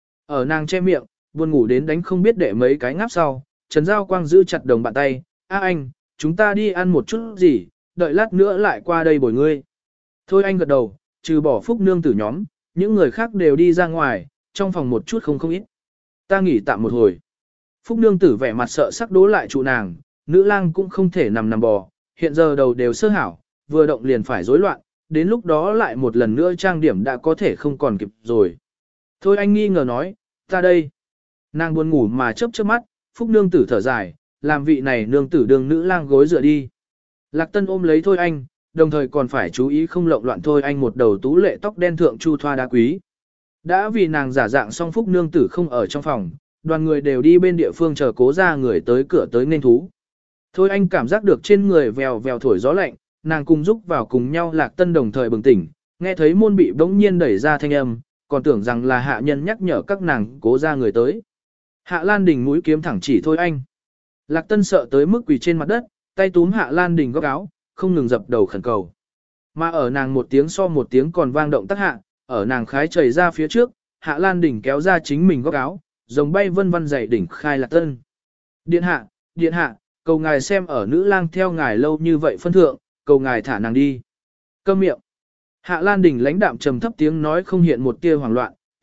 Ở nàng che miệng, buồn ngủ đến đánh không biết để mấy cái ngáp sau, Trần Giao Quang giữ chặt đồng bàn tay, a anh, chúng ta đi ăn một chút gì, đợi lát nữa lại qua đây bồi ngươi. Thôi anh gật đầu, trừ bỏ phúc nương tử nhóm, những người khác đều đi ra ngoài, trong phòng một chút không không ít. Ta nghỉ tạm một hồi. Phúc nương tử vẻ mặt sợ sắc đố lại trụ nàng, nữ lang cũng không thể nằm nằm bò, hiện giờ đầu đều sơ hảo, vừa động liền phải rối loạn, đến lúc đó lại một lần nữa trang điểm đã có thể không còn kịp rồi. Thôi anh nghi ngờ nói, ta đây. Nàng buồn ngủ mà chớp chớp mắt, Phúc nương tử thở dài, làm vị này nương tử đường nữ lang gối dựa đi. Lạc Tân ôm lấy Thôi anh, đồng thời còn phải chú ý không lộn loạn Thôi anh một đầu tú lệ tóc đen thượng chu thoa đá quý. Đã vì nàng giả dạng xong Phúc nương tử không ở trong phòng, đoàn người đều đi bên địa phương chờ cố ra người tới cửa tới nên thú. Thôi anh cảm giác được trên người vèo vèo thổi gió lạnh, nàng cùng giúp vào cùng nhau Lạc Tân đồng thời bừng tỉnh, nghe thấy môn bị bỗng nhiên đẩy ra thanh âm, còn tưởng rằng là hạ nhân nhắc nhở các nàng cố ra người tới. Hạ Lan Đình mũi kiếm thẳng chỉ Thôi anh. Lạc Tân sợ tới mức quỳ trên mặt đất, tay túm Hạ Lan Đình góc áo, không ngừng dập đầu khẩn cầu. Mà ở nàng một tiếng so một tiếng còn vang động tác hạ, ở nàng khái chảy ra phía trước, Hạ Lan Đình kéo ra chính mình góc áo, rồng bay vân vân dày đỉnh khai Lạc Tân. Điện hạ, điện hạ, cầu ngài xem ở nữ lang theo ngài lâu như vậy phân thượng, cầu ngài thả nàng đi. Câm miệng. Hạ Lan Đình lãnh đạm trầm thấp tiếng nói không hiện một tia hoảng loạn,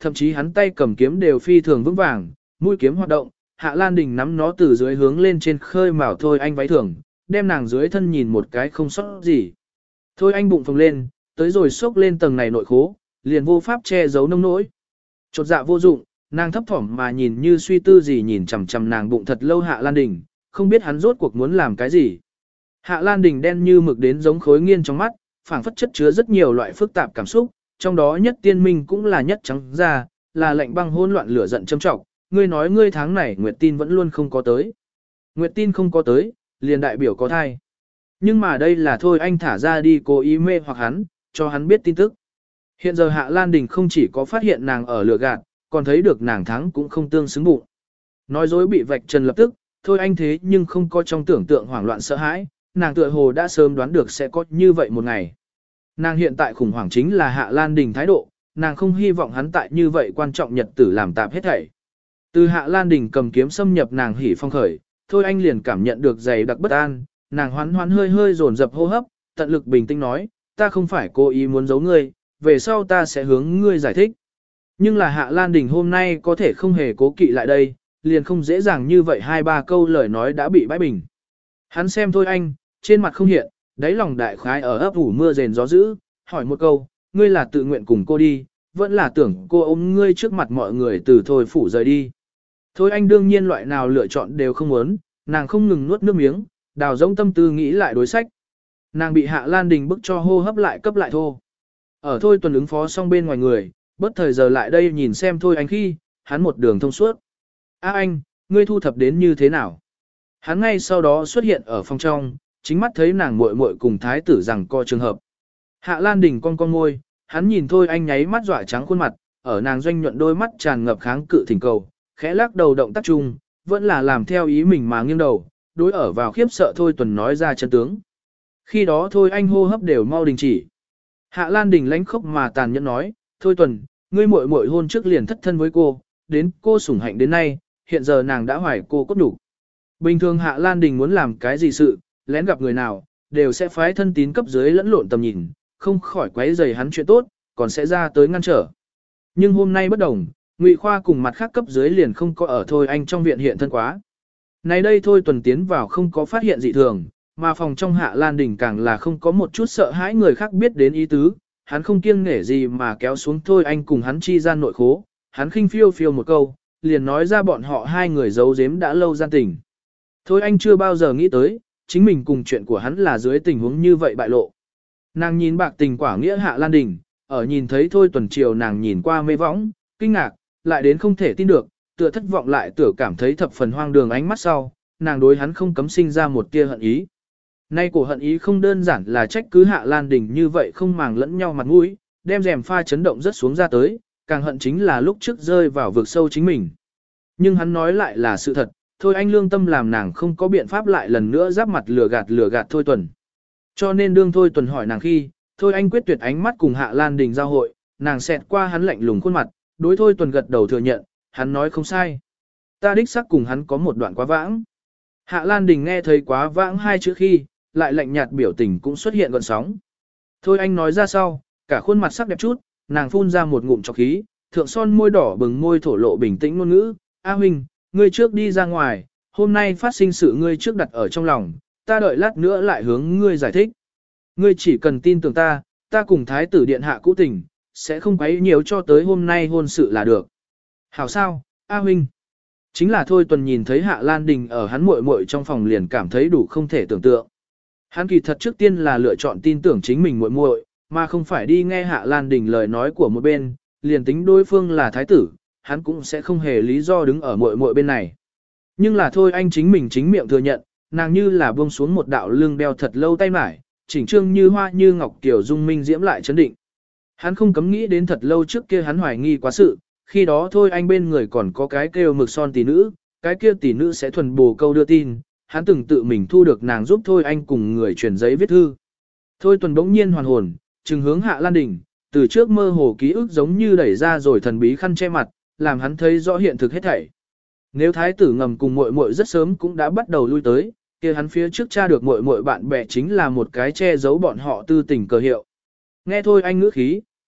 thậm chí hắn tay cầm kiếm đều phi thường vững vàng, mũi kiếm hoạt động, Hạ Lan Đình nắm nó từ dưới hướng lên trên khơi mào Thôi Anh váy thường, đem nàng dưới thân nhìn một cái không sót gì. Thôi Anh bụng phồng lên, tới rồi xốc lên tầng này nội khố, liền vô pháp che giấu nông nỗi. Chột dạ vô dụng, nàng thấp thỏm mà nhìn như suy tư gì nhìn chằm chằm nàng bụng thật lâu Hạ Lan Đình, không biết hắn rốt cuộc muốn làm cái gì. Hạ Lan Đình đen như mực đến giống khối nghiên trong mắt, phảng phất chất chứa rất nhiều loại phức tạp cảm xúc, trong đó nhất tiên minh cũng là nhất trắng ra, là lạnh băng hỗn loạn lửa giận châm trọng. Ngươi nói ngươi tháng này Nguyệt tin vẫn luôn không có tới. Nguyệt tin không có tới, liền đại biểu có thai. Nhưng mà đây là thôi anh thả ra đi cố ý mê hoặc hắn, cho hắn biết tin tức. Hiện giờ Hạ Lan Đình không chỉ có phát hiện nàng ở lửa gạt, còn thấy được nàng thắng cũng không tương xứng bụng. Nói dối bị vạch trần lập tức, thôi anh thế nhưng không có trong tưởng tượng hoảng loạn sợ hãi, nàng tựa hồ đã sớm đoán được sẽ có như vậy một ngày. Nàng hiện tại khủng hoảng chính là Hạ Lan Đình thái độ, nàng không hy vọng hắn tại như vậy quan trọng nhật tử làm tạp hết thảy. Từ Hạ Lan Đình cầm kiếm xâm nhập nàng hỉ phong khởi, thôi anh liền cảm nhận được dày đặc bất an, nàng hoán hoán hơi hơi dồn dập hô hấp, tận lực bình tĩnh nói, ta không phải cố ý muốn giấu ngươi, về sau ta sẽ hướng ngươi giải thích. Nhưng là Hạ Lan Đình hôm nay có thể không hề cố kỵ lại đây, liền không dễ dàng như vậy hai ba câu lời nói đã bị bãi bình. Hắn xem thôi anh, trên mặt không hiện, đáy lòng đại khái ở ấp ủ mưa rền gió dữ, hỏi một câu, ngươi là tự nguyện cùng cô đi, vẫn là tưởng cô ôm ngươi trước mặt mọi người từ thôi phủ rời đi. Thôi anh đương nhiên loại nào lựa chọn đều không muốn, nàng không ngừng nuốt nước miếng, đào rỗng tâm tư nghĩ lại đối sách. Nàng bị Hạ Lan Đình bức cho hô hấp lại cấp lại thô. Ở thôi tuần ứng phó xong bên ngoài người, bất thời giờ lại đây nhìn xem thôi anh khi, hắn một đường thông suốt. A anh, ngươi thu thập đến như thế nào? Hắn ngay sau đó xuất hiện ở phòng trong, chính mắt thấy nàng muội muội cùng thái tử rằng co trường hợp. Hạ Lan Đình con con ngôi, hắn nhìn thôi anh nháy mắt dọa trắng khuôn mặt, ở nàng doanh nhuận đôi mắt tràn ngập kháng cự thỉnh cầu, khẽ lắc đầu động tác chung, vẫn là làm theo ý mình mà nghiêng đầu, đối ở vào khiếp sợ thôi tuần nói ra chân tướng. Khi đó thôi anh hô hấp đều mau đình chỉ. Hạ Lan Đình lãnh khốc mà tàn nhẫn nói, thôi tuần, ngươi muội muội hôn trước liền thất thân với cô, đến cô sủng hạnh đến nay, hiện giờ nàng đã hoài cô cốt đủ. Bình thường Hạ Lan Đình muốn làm cái gì sự, lén gặp người nào, đều sẽ phái thân tín cấp dưới lẫn lộn tầm nhìn, không khỏi quấy rầy hắn chuyện tốt, còn sẽ ra tới ngăn trở. Nhưng hôm nay bất đồng, Ngụy Khoa cùng mặt khác cấp dưới liền không có ở thôi anh trong viện hiện thân quá. Này đây thôi tuần tiến vào không có phát hiện dị thường, mà phòng trong Hạ Lan Đình càng là không có một chút sợ hãi người khác biết đến ý tứ, hắn không kiêng nể gì mà kéo xuống thôi anh cùng hắn chi gian nội khố, hắn khinh phiêu phiêu một câu, liền nói ra bọn họ hai người giấu giếm đã lâu gian tình. Thôi anh chưa bao giờ nghĩ tới, chính mình cùng chuyện của hắn là dưới tình huống như vậy bại lộ. Nàng nhìn bạc tình quả nghĩa Hạ Lan Đình, ở nhìn thấy thôi tuần chiều nàng nhìn qua mê võng, kinh ngạc, lại đến không thể tin được, tựa thất vọng lại tựa cảm thấy thập phần hoang đường ánh mắt sau, nàng đối hắn không cấm sinh ra một tia hận ý. Nay cổ hận ý không đơn giản là trách cứ Hạ Lan Đình như vậy không màng lẫn nhau mặt mũi, đem rèm pha chấn động rất xuống ra tới, càng hận chính là lúc trước rơi vào vực sâu chính mình. Nhưng hắn nói lại là sự thật, thôi anh lương tâm làm nàng không có biện pháp lại lần nữa giáp mặt lừa gạt lừa gạt thôi tuần. Cho nên đương thôi tuần hỏi nàng khi, thôi anh quyết tuyệt ánh mắt cùng Hạ Lan Đình giao hội, nàng xẹt qua hắn lạnh lùng khuôn mặt, đối thôi tuần gật đầu thừa nhận, hắn nói không sai. Ta đích xác cùng hắn có một đoạn quá vãng. Hạ Lan Đình nghe thấy quá vãng hai chữ khi, lại lạnh nhạt biểu tình cũng xuất hiện gọn sóng. Thôi anh nói ra sau, cả khuôn mặt sắc đẹp chút, nàng phun ra một ngụm trọc khí, thượng son môi đỏ bừng môi thổ lộ bình tĩnh ngôn ngữ, A huynh, ngươi trước đi ra ngoài, hôm nay phát sinh sự ngươi trước đặt ở trong lòng, ta đợi lát nữa lại hướng ngươi giải thích. Ngươi chỉ cần tin tưởng ta, ta cùng thái tử điện hạ cũ tình, sẽ không quấy nhiều cho tới hôm nay hôn sự là được. Hảo sao, A huynh. Chính là thôi tuần nhìn thấy Hạ Lan Đình ở hắn muội muội trong phòng liền cảm thấy đủ không thể tưởng tượng. Hắn kỳ thật trước tiên là lựa chọn tin tưởng chính mình muội muội, mà không phải đi nghe Hạ Lan Đình lời nói của một bên, liền tính đối phương là thái tử, hắn cũng sẽ không hề lý do đứng ở muội muội bên này. Nhưng là thôi anh chính mình chính miệng thừa nhận, nàng như là buông xuống một đạo lưng đeo thật lâu tay mải, chỉnh trương như hoa như ngọc kiểu dung minh diễm lại chấn định. Hắn không cấm nghĩ đến thật lâu trước kia hắn hoài nghi quá sự, khi đó thôi anh bên người còn có cái kêu mực son tỷ nữ, cái kia tỷ nữ sẽ thuần bồ câu đưa tin, hắn từng tự mình thu được nàng giúp thôi anh cùng người truyền giấy viết thư. Thôi tuần bỗng nhiên hoàn hồn, trừng hướng Hạ Lan Đình, từ trước mơ hồ ký ức giống như đẩy ra rồi thần bí khăn che mặt, làm hắn thấy rõ hiện thực hết thảy. Nếu thái tử ngầm cùng muội muội rất sớm cũng đã bắt đầu lui tới, kia hắn phía trước tra được muội muội bạn bè chính là một cái che giấu bọn họ tư tình cờ hiệu. Nghe thôi anh ngữ khí,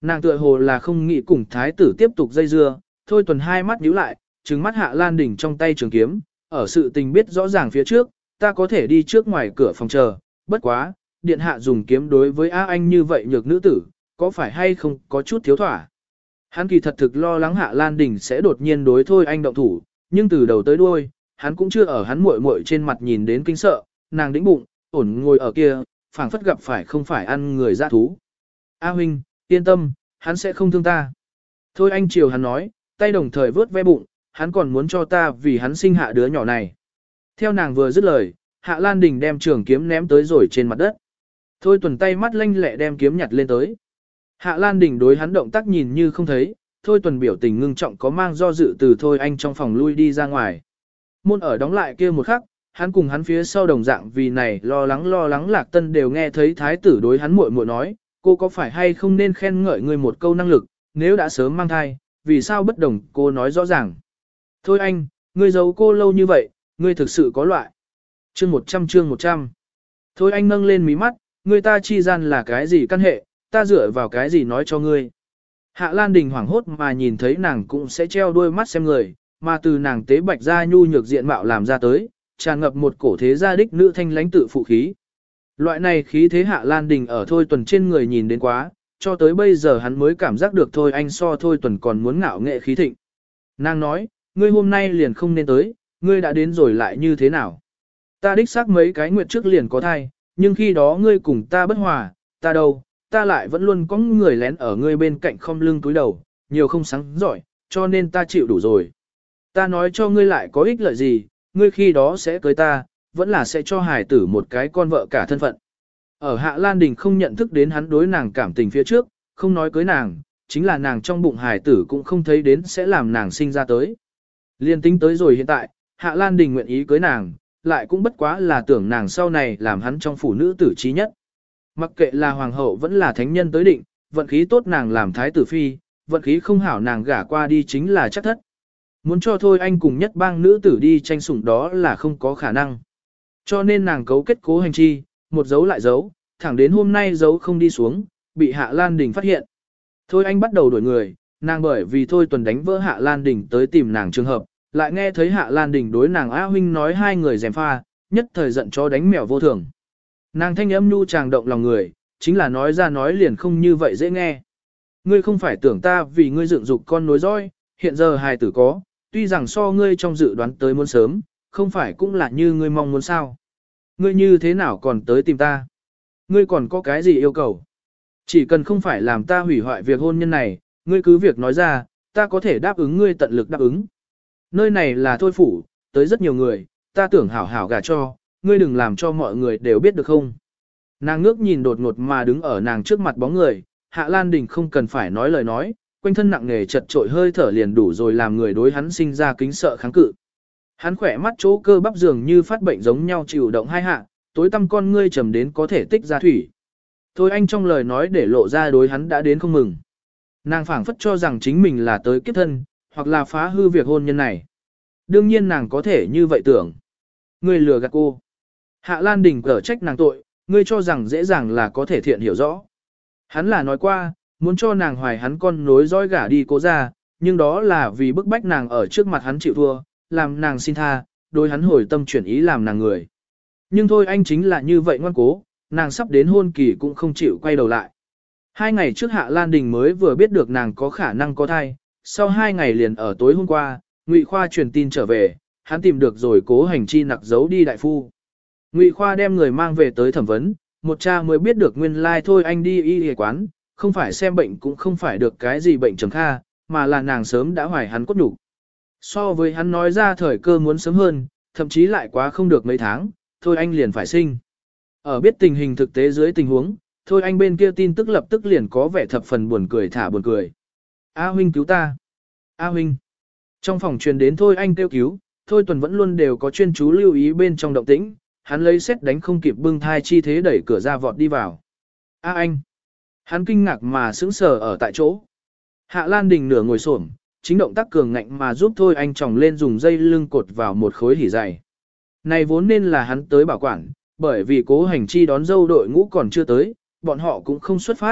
Nàng tựa hồ là không nghĩ cùng thái tử tiếp tục dây dưa, Thôi Tuần hai mắt nhíu lại, trừng mắt Hạ Lan Đình trong tay trường kiếm, ở sự tình biết rõ ràng phía trước, ta có thể đi trước ngoài cửa phòng chờ, bất quá, điện hạ dùng kiếm đối với A Anh như vậy nhược nữ tử, có phải hay không có chút thiếu thỏa. Hắn kỳ thật thực lo lắng Hạ Lan Đình sẽ đột nhiên đối Thôi Anh động thủ, nhưng từ đầu tới đuôi, hắn cũng chưa ở hắn muội muội trên mặt nhìn đến kinh sợ, nàng đĩnh bụng, ổn ngồi ở kia, phảng phất gặp phải không phải ăn người dã thú. A huynh, yên tâm, hắn sẽ không thương ta. Thôi Anh chiều hắn nói, tay đồng thời vớt ve bụng, hắn còn muốn cho ta vì hắn sinh hạ đứa nhỏ này. Theo nàng vừa dứt lời, Hạ Lan Đình đem trường kiếm ném tới rồi trên mặt đất. Thôi Tuần tay mắt lanh lẹ đem kiếm nhặt lên tới. Hạ Lan Đình đối hắn động tác nhìn như không thấy, Thôi Tuần biểu tình ngưng trọng có mang do dự từ Thôi Anh trong phòng lui đi ra ngoài. Môn ở đóng lại kia một khắc, hắn cùng hắn phía sau đồng dạng vì này lo lắng lo lắng Lạc Tân đều nghe thấy thái tử đối hắn muội muội nói, cô có phải hay không nên khen ngợi ngươi một câu năng lực, nếu đã sớm mang thai, vì sao bất đồng, cô nói rõ ràng. Thôi anh, ngươi giấu cô lâu như vậy, ngươi thực sự có loại. Chương một trăm chương một trăm. Thôi anh nâng lên mí mắt, ngươi ta chi gian là cái gì căn hệ, ta dựa vào cái gì nói cho ngươi. Hạ Lan Đình hoảng hốt mà nhìn thấy nàng cũng sẽ treo đôi mắt xem người, mà từ nàng tế bạch ra nhu nhược diện mạo làm ra tới, tràn ngập một cổ thế gia đích nữ thanh lãnh tự phụ khí. Loại này khí thế Hạ Lan Đình ở Thôi Tuần trên người nhìn đến quá, cho tới bây giờ hắn mới cảm giác được Thôi anh so Thôi Tuần còn muốn ngạo nghệ khí thịnh. Nàng nói, ngươi hôm nay liền không nên tới, ngươi đã đến rồi lại như thế nào? Ta đích xác mấy cái nguyệt trước liền có thai, nhưng khi đó ngươi cùng ta bất hòa, ta đâu, ta lại vẫn luôn có người lén ở ngươi bên cạnh không lưng túi đầu, nhiều không sáng giỏi, cho nên ta chịu đủ rồi. Ta nói cho ngươi lại có ích lợi gì, ngươi khi đó sẽ cưới ta, vẫn là sẽ cho hài tử một cái con vợ cả thân phận. Ở Hạ Lan Đình không nhận thức đến hắn đối nàng cảm tình phía trước, không nói cưới nàng, chính là nàng trong bụng hài tử cũng không thấy đến sẽ làm nàng sinh ra tới. Liên tính tới rồi hiện tại, Hạ Lan Đình nguyện ý cưới nàng, lại cũng bất quá là tưởng nàng sau này làm hắn trong phụ nữ tử trí nhất. Mặc kệ là hoàng hậu vẫn là thánh nhân tới định, vận khí tốt nàng làm thái tử phi, vận khí không hảo nàng gả qua đi chính là chắc thất. Muốn cho thôi anh cùng nhất bang nữ tử đi tranh sủng đó là không có khả năng. Cho nên nàng cấu kết cố hành chi, một dấu lại dấu, thẳng đến hôm nay dấu không đi xuống, bị Hạ Lan Đình phát hiện. Thôi anh bắt đầu đổi người, nàng bởi vì Thôi Tuần đánh vỡ Hạ Lan Đình tới tìm nàng trường hợp, lại nghe thấy Hạ Lan Đình đối nàng A huynh nói hai người dèm pha, nhất thời giận cho đánh mèo vô thường. Nàng thanh âm nhu chàng động lòng người, chính là nói ra nói liền không như vậy dễ nghe. Ngươi không phải tưởng ta vì ngươi dựng dục con nối dõi, hiện giờ hài tử có, tuy rằng so ngươi trong dự đoán tới muốn sớm, không phải cũng là như ngươi mong muốn sao. Ngươi như thế nào còn tới tìm ta? Ngươi còn có cái gì yêu cầu? Chỉ cần không phải làm ta hủy hoại việc hôn nhân này, ngươi cứ việc nói ra, ta có thể đáp ứng ngươi tận lực đáp ứng. Nơi này là thôi phủ, tới rất nhiều người, ta tưởng hảo hảo gả cho, ngươi đừng làm cho mọi người đều biết được không. Nàng ngước nhìn đột ngột mà đứng ở nàng trước mặt bóng người, Hạ Lan Đình không cần phải nói lời nói, quanh thân nặng nề chật trội hơi thở liền đủ rồi làm người đối hắn sinh ra kính sợ kháng cự. Hắn khỏe mắt chỗ cơ bắp dường như phát bệnh giống nhau chịu động hai hạ, tối tăm con ngươi trầm đến có thể tích ra thủy. Thôi anh trong lời nói để lộ ra đối hắn đã đến không mừng. Nàng phảng phất cho rằng chính mình là tới kiếp thân, hoặc là phá hư việc hôn nhân này. Đương nhiên nàng có thể như vậy tưởng. Ngươi lừa gạt cô. Hạ Lan Đình cở trách nàng tội, ngươi cho rằng dễ dàng là có thể thiện hiểu rõ. Hắn là nói qua, muốn cho nàng hoài hắn con nối dõi gả đi cố ra, nhưng đó là vì bức bách nàng ở trước mặt hắn chịu thua, làm nàng xin tha, đối hắn hồi tâm chuyển ý làm nàng người. Nhưng thôi anh chính là như vậy ngoan cố, nàng sắp đến hôn kỳ cũng không chịu quay đầu lại. Hai ngày trước Hạ Lan Đình mới vừa biết được nàng có khả năng có thai, sau hai ngày liền ở tối hôm qua, Ngụy Khoa truyền tin trở về, hắn tìm được rồi cố hành chi nặc giấu đi đại phu. Ngụy Khoa đem người mang về tới thẩm vấn, một cha mới biết được nguyên lai like thôi anh đi y y quán, không phải xem bệnh cũng không phải được cái gì bệnh trầm kha, mà là nàng sớm đã hoài hắn cốt đủ. So với hắn nói ra thời cơ muốn sớm hơn, thậm chí lại quá không được mấy tháng, thôi anh liền phải sinh. Ở biết tình hình thực tế dưới tình huống, thôi anh bên kia tin tức lập tức liền có vẻ thập phần buồn cười thả buồn cười. A huynh cứu ta. A huynh. Trong phòng truyền đến thôi anh kêu cứu, thôi Tuần vẫn luôn đều có chuyên chú lưu ý bên trong động tĩnh, hắn lấy xét đánh không kịp bưng thai chi thế đẩy cửa ra vọt đi vào. A anh. Hắn kinh ngạc mà sững sờ ở tại chỗ. Hạ Lan Đình nửa ngồi xổm, chính động tác cường ngạnh mà giúp thôi anh chồng lên dùng dây lưng cột vào một khối hỉ dày. Này vốn nên là hắn tới bảo quản, bởi vì cố hành chi đón dâu đội ngũ còn chưa tới, bọn họ cũng không xuất phát,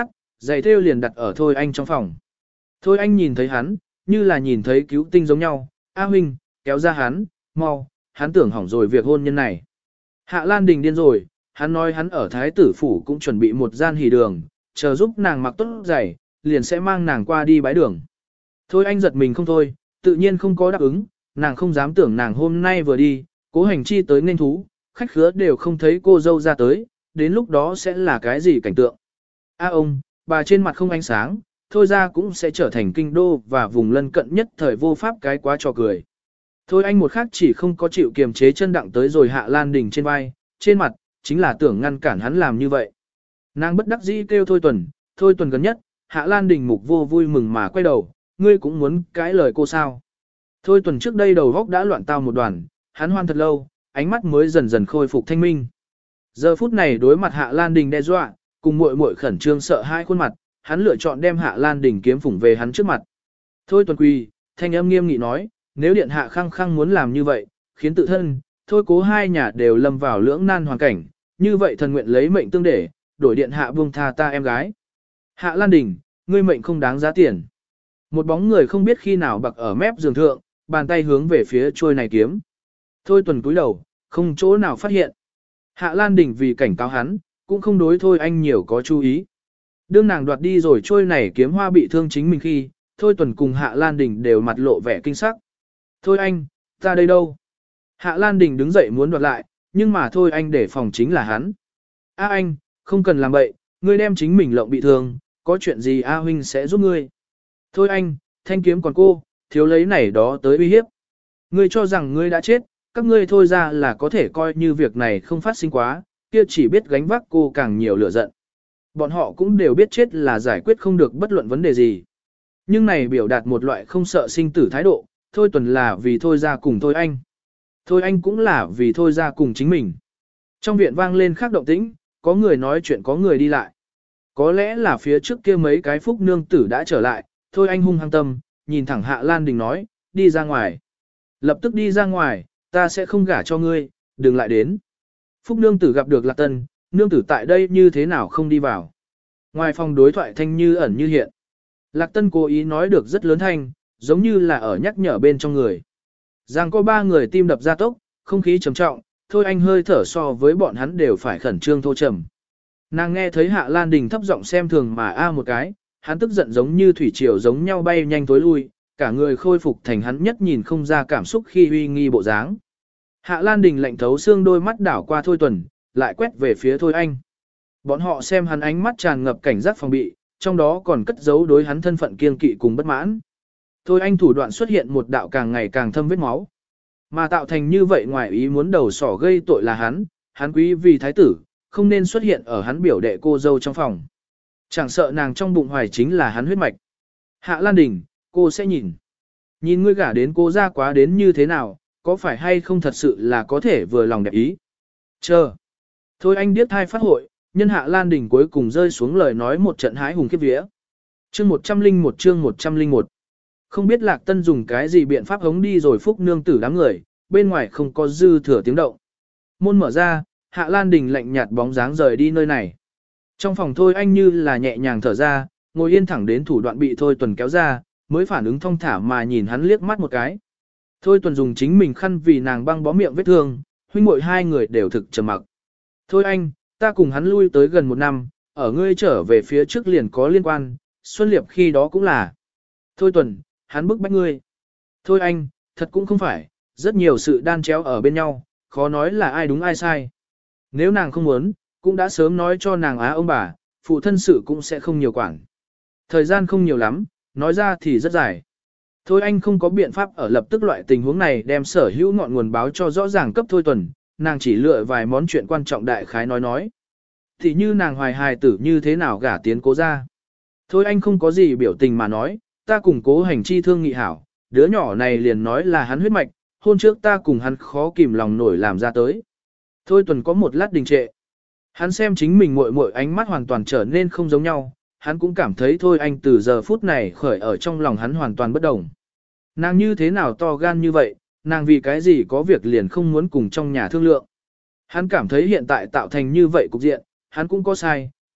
Giày thêu liền đặt ở Thôi Anh trong phòng. Thôi Anh nhìn thấy hắn, như là nhìn thấy cứu tinh giống nhau, A huynh, kéo ra hắn, mau, hắn tưởng hỏng rồi việc hôn nhân này. Hạ Lan Đình điên rồi, hắn nói hắn ở Thái tử phủ cũng chuẩn bị một gian hỷ đường, chờ giúp nàng mặc tốt giày, liền sẽ mang nàng qua đi bái đường. Thôi Anh giật mình không thôi, tự nhiên không có đáp ứng, nàng không dám tưởng nàng hôm nay vừa đi, Cố Hành Chi tới nên thú, khách khứa đều không thấy cô dâu ra tới, đến lúc đó sẽ là cái gì cảnh tượng. A ông, bà trên mặt không ánh sáng, thôi ra cũng sẽ trở thành kinh đô và vùng lân cận nhất thời vô pháp cái quá trò cười. Thôi Anh một khắc chỉ không có chịu kiềm chế chân đặng tới rồi Hạ Lan Đình trên vai, trên mặt, chính là tưởng ngăn cản hắn làm như vậy. Nàng bất đắc dĩ kêu Thôi Tuần, Thôi Tuần gần nhất, Hạ Lan Đình mục vô vui mừng mà quay đầu, ngươi cũng muốn cãi lời cô sao. Thôi Tuần trước đây đầu góc đã loạn tao một đoàn, hắn hoan thật lâu, ánh mắt mới dần dần khôi phục thanh minh. Giờ phút này đối mặt Hạ Lan Đình đe dọa, cùng muội muội khẩn trương sợ hai khuôn mặt, hắn lựa chọn đem Hạ Lan Đình kiếm phủng về hắn trước mặt. Thôi Tuần quỳ, thanh âm nghiêm nghị nói, nếu điện hạ khăng khăng muốn làm như vậy, khiến tự thân, thôi cố hai nhà đều lâm vào lưỡng nan hoàn cảnh, như vậy thần nguyện lấy mệnh tương để, đổi điện hạ buông tha ta em gái. Hạ Lan Đình, ngươi mệnh không đáng giá tiền. Một bóng người không biết khi nào bặc ở mép giường thượng, bàn tay hướng về phía trôi này kiếm. Thôi Tuần cúi đầu, không chỗ nào phát hiện. Hạ Lan Đình vì cảnh cáo hắn, cũng không đối Thôi Anh nhiều có chú ý. Đương nàng đoạt đi rồi trôi này kiếm hoa bị thương chính mình khi, Thôi Tuần cùng Hạ Lan Đình đều mặt lộ vẻ kinh sắc. Thôi anh, ta đây đâu? Hạ Lan Đình đứng dậy muốn đoạt lại, nhưng mà Thôi anh để phòng chính là hắn. A anh, không cần làm bậy, ngươi đem chính mình lộng bị thương, có chuyện gì A huynh sẽ giúp ngươi. Thôi anh, thanh kiếm còn cô, thiếu lấy này đó tới uy hiếp. Ngươi cho rằng ngươi đã chết, các ngươi thôi ra là có thể coi như việc này không phát sinh quá, kia chỉ biết gánh vác cô càng nhiều lửa giận. Bọn họ cũng đều biết chết là giải quyết không được bất luận vấn đề gì. Nhưng này biểu đạt một loại không sợ sinh tử thái độ, Thôi Tuần là vì Thôi ra cùng Thôi anh. Thôi anh cũng là vì Thôi ra cùng chính mình. Trong viện vang lên khác động tĩnh, có người nói chuyện có người đi lại. Có lẽ là phía trước kia mấy cái phúc nương tử đã trở lại, Thôi anh hung hăng tâm, nhìn thẳng Hạ Lan Đình nói, đi ra ngoài. Lập tức đi ra ngoài, ta sẽ không gả cho ngươi, đừng lại đến. Phúc nương tử gặp được Lạc Tân, nương tử tại đây như thế nào không đi vào. Ngoài phòng đối thoại thanh như ẩn như hiện. Lạc Tân cố ý nói được rất lớn thanh, giống như là ở nhắc nhở bên trong người. Rằng có ba người tim đập ra tốc, không khí trầm trọng, Thôi anh hơi thở so với bọn hắn đều phải khẩn trương thô trầm. Nàng nghe thấy Hạ Lan Đình thấp giọng xem thường mà a một cái, hắn tức giận giống như thủy triều giống nhau bay nhanh tối lui, cả người khôi phục thành hắn nhất nhìn không ra cảm xúc khi uy nghi bộ dáng. Hạ Lan Đình lạnh thấu xương đôi mắt đảo qua Thôi Tuần, lại quét về phía Thôi anh. Bọn họ xem hắn ánh mắt tràn ngập cảnh giác phòng bị, trong đó còn cất giấu đối hắn thân phận kiên kỵ cùng bất mãn. Thôi anh thủ đoạn xuất hiện một đạo càng ngày càng thâm vết máu. Mà tạo thành như vậy ngoài ý muốn đầu sỏ gây tội là hắn, hắn quý vì thái tử, không nên xuất hiện ở hắn biểu đệ cô dâu trong phòng. Chẳng sợ nàng trong bụng hoài chính là hắn huyết mạch. Hạ Lan Đình, cô sẽ nhìn. Nhìn ngươi gả đến cô ra quá đến như thế nào, có phải hay không thật sự là có thể vừa lòng đẹp ý. Chờ. Thôi anh điếc thai phát hội, nhân Hạ Lan Đình cuối cùng rơi xuống lời nói một trận hái hùng kiếp vía. Chương một trăm linh một chương một trăm linh một. Không biết Lạc Tân dùng cái gì biện pháp hống đi rồi phúc nương tử đám người, bên ngoài không có dư thừa tiếng động. Môn mở ra, Hạ Lan Đình lạnh nhạt bóng dáng rời đi nơi này. Trong phòng Thôi anh như là nhẹ nhàng thở ra, ngồi yên thẳng đến thủ đoạn bị Thôi Tuần kéo ra, mới phản ứng thong thả mà nhìn hắn liếc mắt một cái. Thôi Tuần dùng chính mình khăn vì nàng băng bó miệng vết thương, huynh muội hai người đều thực trầm mặc. Thôi anh, ta cùng hắn lui tới gần một năm, ở ngươi trở về phía trước liền có liên quan, Xuân Liệp khi đó cũng là. Thôi Tuần, hắn bức bách ngươi. Thôi anh, thật cũng không phải, rất nhiều sự đan chéo ở bên nhau, khó nói là ai đúng ai sai. Nếu nàng không muốn, cũng đã sớm nói cho nàng á ông bà, phụ thân sự cũng sẽ không nhiều quản. Thời gian không nhiều lắm, nói ra thì rất dài. Thôi anh không có biện pháp ở lập tức loại tình huống này đem sở hữu ngọn nguồn báo cho rõ ràng cấp Thôi Tuần, nàng chỉ lựa vài món chuyện quan trọng đại khái nói nói. Thì như nàng hoài hài tử như thế nào gả tiến cố ra. Thôi anh không có gì biểu tình mà nói, ta cùng Cố Hành Chi thương nghị hảo, đứa nhỏ này liền nói là hắn huyết mạch, hôn trước ta cùng hắn khó kìm lòng nổi làm ra tới. Thôi Tuần có một lát đình trệ. Hắn xem chính mình muội muội ánh mắt hoàn toàn trở nên không giống nhau, hắn cũng cảm thấy Thôi anh từ giờ phút này khởi ở trong lòng hắn hoàn toàn bất đồng. Nàng như thế nào to gan như vậy, nàng vì cái gì có việc liền không muốn cùng trong nhà thương lượng. Hắn cảm thấy hiện tại tạo thành như vậy cục diện, hắn cũng có sai,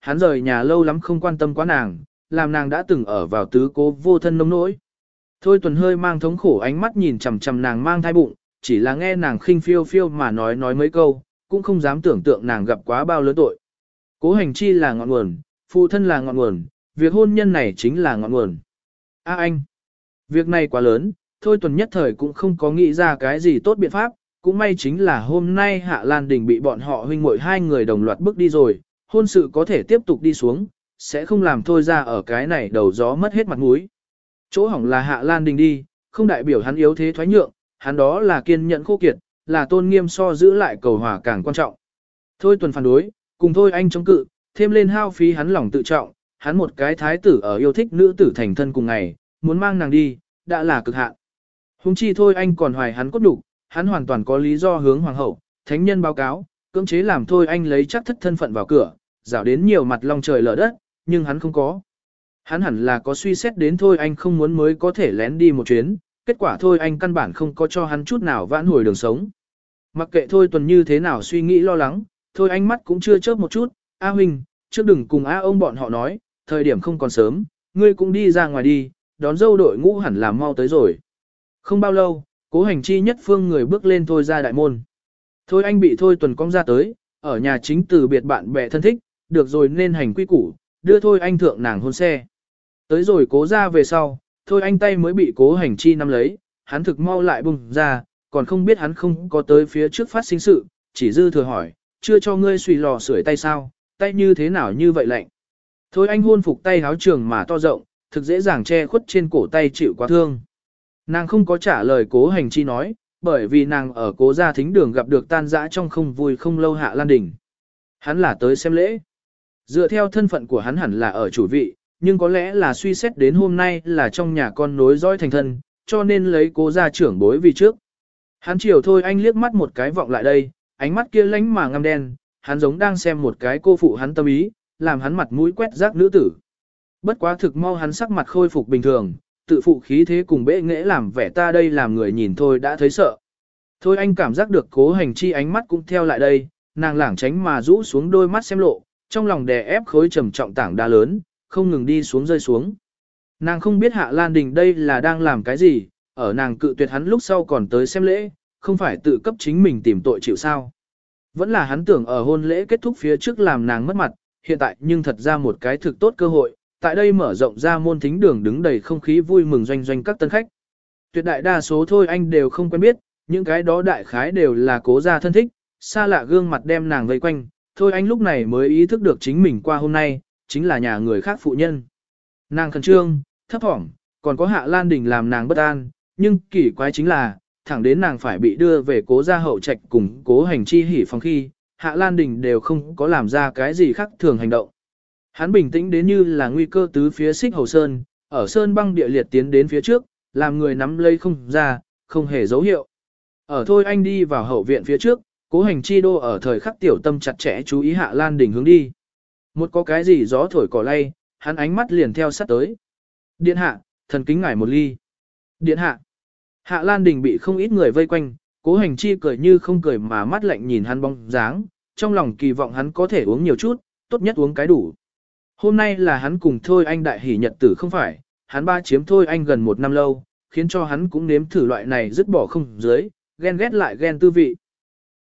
hắn rời nhà lâu lắm không quan tâm quá nàng, làm nàng đã từng ở vào tứ cố vô thân nông nỗi. Thôi Tuần hơi mang thống khổ ánh mắt nhìn chằm chằm nàng mang thai bụng, chỉ là nghe nàng khinh phiêu phiêu mà nói nói mấy câu, cũng không dám tưởng tượng nàng gặp quá bao lớn tội. Cố Hành Chi là ngọn nguồn, phụ thân là ngọn nguồn, việc hôn nhân này chính là ngọn nguồn. A anh, việc này quá lớn, Thôi Tuần nhất thời cũng không có nghĩ ra cái gì tốt biện pháp, cũng may chính là hôm nay Hạ Lan Đình bị bọn họ huynh muội hai người đồng loạt bước đi rồi, hôn sự có thể tiếp tục đi xuống, sẽ không làm Thôi ra ở cái này đầu gió mất hết mặt mũi. Chỗ hỏng là Hạ Lan Đình đi, không đại biểu hắn yếu thế thoái nhượng, hắn đó là kiên nhẫn khô kiệt, là tôn nghiêm so giữ lại cầu hòa càng quan trọng. Thôi Tuần phản đối, cùng Thôi Anh chống cự, thêm lên hao phí hắn lòng tự trọng, hắn một cái thái tử ở yêu thích nữ tử thành thân cùng ngày, muốn mang nàng đi, đã là cực hạn. Hùng chi Thôi Anh còn hoài hắn cốt đủ, hắn hoàn toàn có lý do hướng hoàng hậu, thánh nhân báo cáo, cưỡng chế làm Thôi Anh lấy chắc thất thân phận vào cửa, rảo đến nhiều mặt long trời lở đất, nhưng hắn không có. Hắn hẳn là có suy xét đến Thôi Anh không muốn mới có thể lén đi một chuyến, kết quả Thôi Anh căn bản không có cho hắn chút nào vãn hồi đường sống. Mặc kệ Thôi Tuần như thế nào suy nghĩ lo lắng, Thôi Anh mắt cũng chưa chớp một chút, A huynh, trước đừng cùng A ông bọn họ nói, thời điểm không còn sớm, ngươi cũng đi ra ngoài đi, đón dâu đội ngũ hẳn là mau tới rồi. Không bao lâu, Cố Hành Chi nhất phương người bước lên Thôi ra đại môn. Thôi Anh bị Thôi Tuần cong ra tới, ở nhà chính từ biệt bạn bè thân thích, được rồi nên hành quy củ, đưa Thôi Anh thượng nàng hôn xe. Tới rồi Cố ra về sau, Thôi Anh tay mới bị Cố Hành Chi nắm lấy, hắn thực mau lại bùng ra, còn không biết hắn không có tới phía trước phát sinh sự, chỉ dư thừa hỏi, chưa cho ngươi suy lò sưởi tay sao, tay như thế nào như vậy lạnh. Thôi Anh hôn phục tay háo trường mà to rộng, thực dễ dàng che khuất trên cổ tay chịu quá thương. Nàng không có trả lời Cố Hành Chi nói, bởi vì nàng ở Cố gia thính đường gặp được tan dã trong không vui không lâu Hạ Lan Đình. Hắn là tới xem lễ. Dựa theo thân phận của hắn hẳn là ở chủ vị, nhưng có lẽ là suy xét đến hôm nay là trong nhà con nối dõi thành thân, cho nên lấy Cố gia trưởng bối vì trước. Hắn chiều Thôi Anh liếc mắt một cái vọng lại đây, ánh mắt kia lánh mà ngăm đen, hắn giống đang xem một cái cô phụ hắn tâm ý, làm hắn mặt mũi quét rác nữ tử. Bất quá thực mau hắn sắc mặt khôi phục bình thường, tự phụ khí thế cùng bệ nghệ làm vẻ ta đây làm người nhìn thôi đã thấy sợ. Thôi Anh cảm giác được Cố Hành Chi ánh mắt cũng theo lại đây, nàng lảng tránh mà rũ xuống đôi mắt xem lộ, trong lòng đè ép khối trầm trọng tảng đá lớn, không ngừng đi xuống rơi xuống. Nàng không biết Hạ Lan Đình đây là đang làm cái gì, ở nàng cự tuyệt hắn lúc sau còn tới xem lễ, không phải tự cấp chính mình tìm tội chịu sao. Vẫn là hắn tưởng ở hôn lễ kết thúc phía trước làm nàng mất mặt, hiện tại nhưng thật ra một cái thực tốt cơ hội, tại đây mở rộng ra môn thính đường đứng đầy không khí vui mừng doanh doanh các tân khách. Tuyệt đại đa số Thôi Anh đều không quen biết, những cái đó đại khái đều là Cố gia thân thích, xa lạ gương mặt đem nàng vây quanh, Thôi Anh lúc này mới ý thức được chính mình qua hôm nay, chính là nhà người khác phụ nhân. Nàng khẩn trương, thấp thỏm, còn có Hạ Lan Đình làm nàng bất an, nhưng kỳ quái chính là, thẳng đến nàng phải bị đưa về Cố gia hậu trạch cùng Cố Hành Chi hỉ phòng khi, Hạ Lan Đình đều không có làm ra cái gì khác thường hành động. Hắn bình tĩnh đến như là nguy cơ tứ phía xích hầu sơn, ở sơn băng địa liệt tiến đến phía trước, làm người nắm lấy không ra, không hề dấu hiệu. Ở Thôi Anh đi vào hậu viện phía trước, Cố Hành Chi đô ở thời khắc tiểu tâm chặt chẽ chú ý Hạ Lan Đình hướng đi. Một có cái gì gió thổi cỏ lay, hắn ánh mắt liền theo sát tới. Điện hạ, thần kính ngài một ly. Điện hạ. Hạ Lan Đình bị không ít người vây quanh, Cố Hành Chi cười như không cười mà mắt lạnh nhìn hắn bóng dáng, trong lòng kỳ vọng hắn có thể uống nhiều chút, tốt nhất uống cái đủ. Hôm nay là hắn cùng Thôi Anh đại hỷ nhật tử không phải, hắn ba chiếm Thôi Anh gần một năm lâu, khiến cho hắn cũng nếm thử loại này dứt bỏ không dưới, ghen ghét lại ghen tư vị.